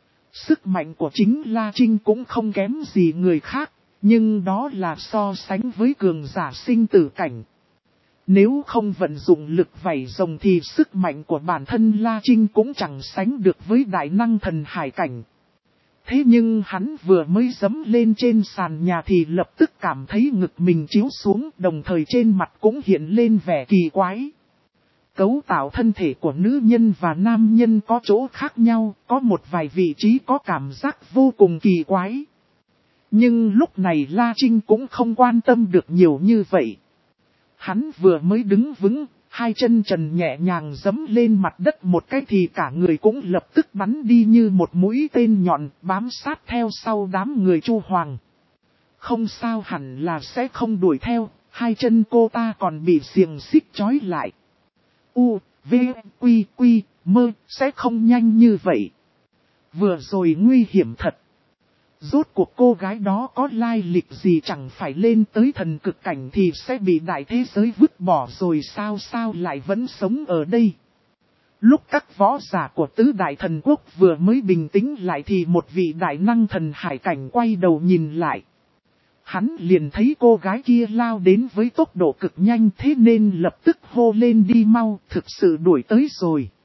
Sức mạnh của chính La Trinh cũng không kém gì người khác, nhưng đó là so sánh với cường giả sinh tử cảnh. Nếu không vận dụng lực vảy rồng thì sức mạnh của bản thân La Trinh cũng chẳng sánh được với đại năng thần hải cảnh. Thế nhưng hắn vừa mới dẫm lên trên sàn nhà thì lập tức cảm thấy ngực mình chiếu xuống, đồng thời trên mặt cũng hiện lên vẻ kỳ quái. Cấu tạo thân thể của nữ nhân và nam nhân có chỗ khác nhau, có một vài vị trí có cảm giác vô cùng kỳ quái. Nhưng lúc này La Trinh cũng không quan tâm được nhiều như vậy. Hắn vừa mới đứng vững, hai chân trần nhẹ nhàng giẫm lên mặt đất một cái thì cả người cũng lập tức bắn đi như một mũi tên nhọn, bám sát theo sau đám người Chu Hoàng. Không sao, hẳn là sẽ không đuổi theo, hai chân cô ta còn bị xiềng xích trói lại. U, V, Quy, Quy, Mơ, sẽ không nhanh như vậy. Vừa rồi nguy hiểm thật. Rốt cuộc cô gái đó có lai lịch gì, chẳng phải lên tới thần cực cảnh thì sẽ bị đại thế giới vứt bỏ rồi sao, sao lại vẫn sống ở đây. Lúc các võ giả của tứ đại thần quốc vừa mới bình tĩnh lại thì một vị đại năng thần hải cảnh quay đầu nhìn lại. Hắn liền thấy cô gái kia lao đến với tốc độ cực nhanh, thế nên lập tức hô lên: đi mau, thực sự đuổi tới rồi.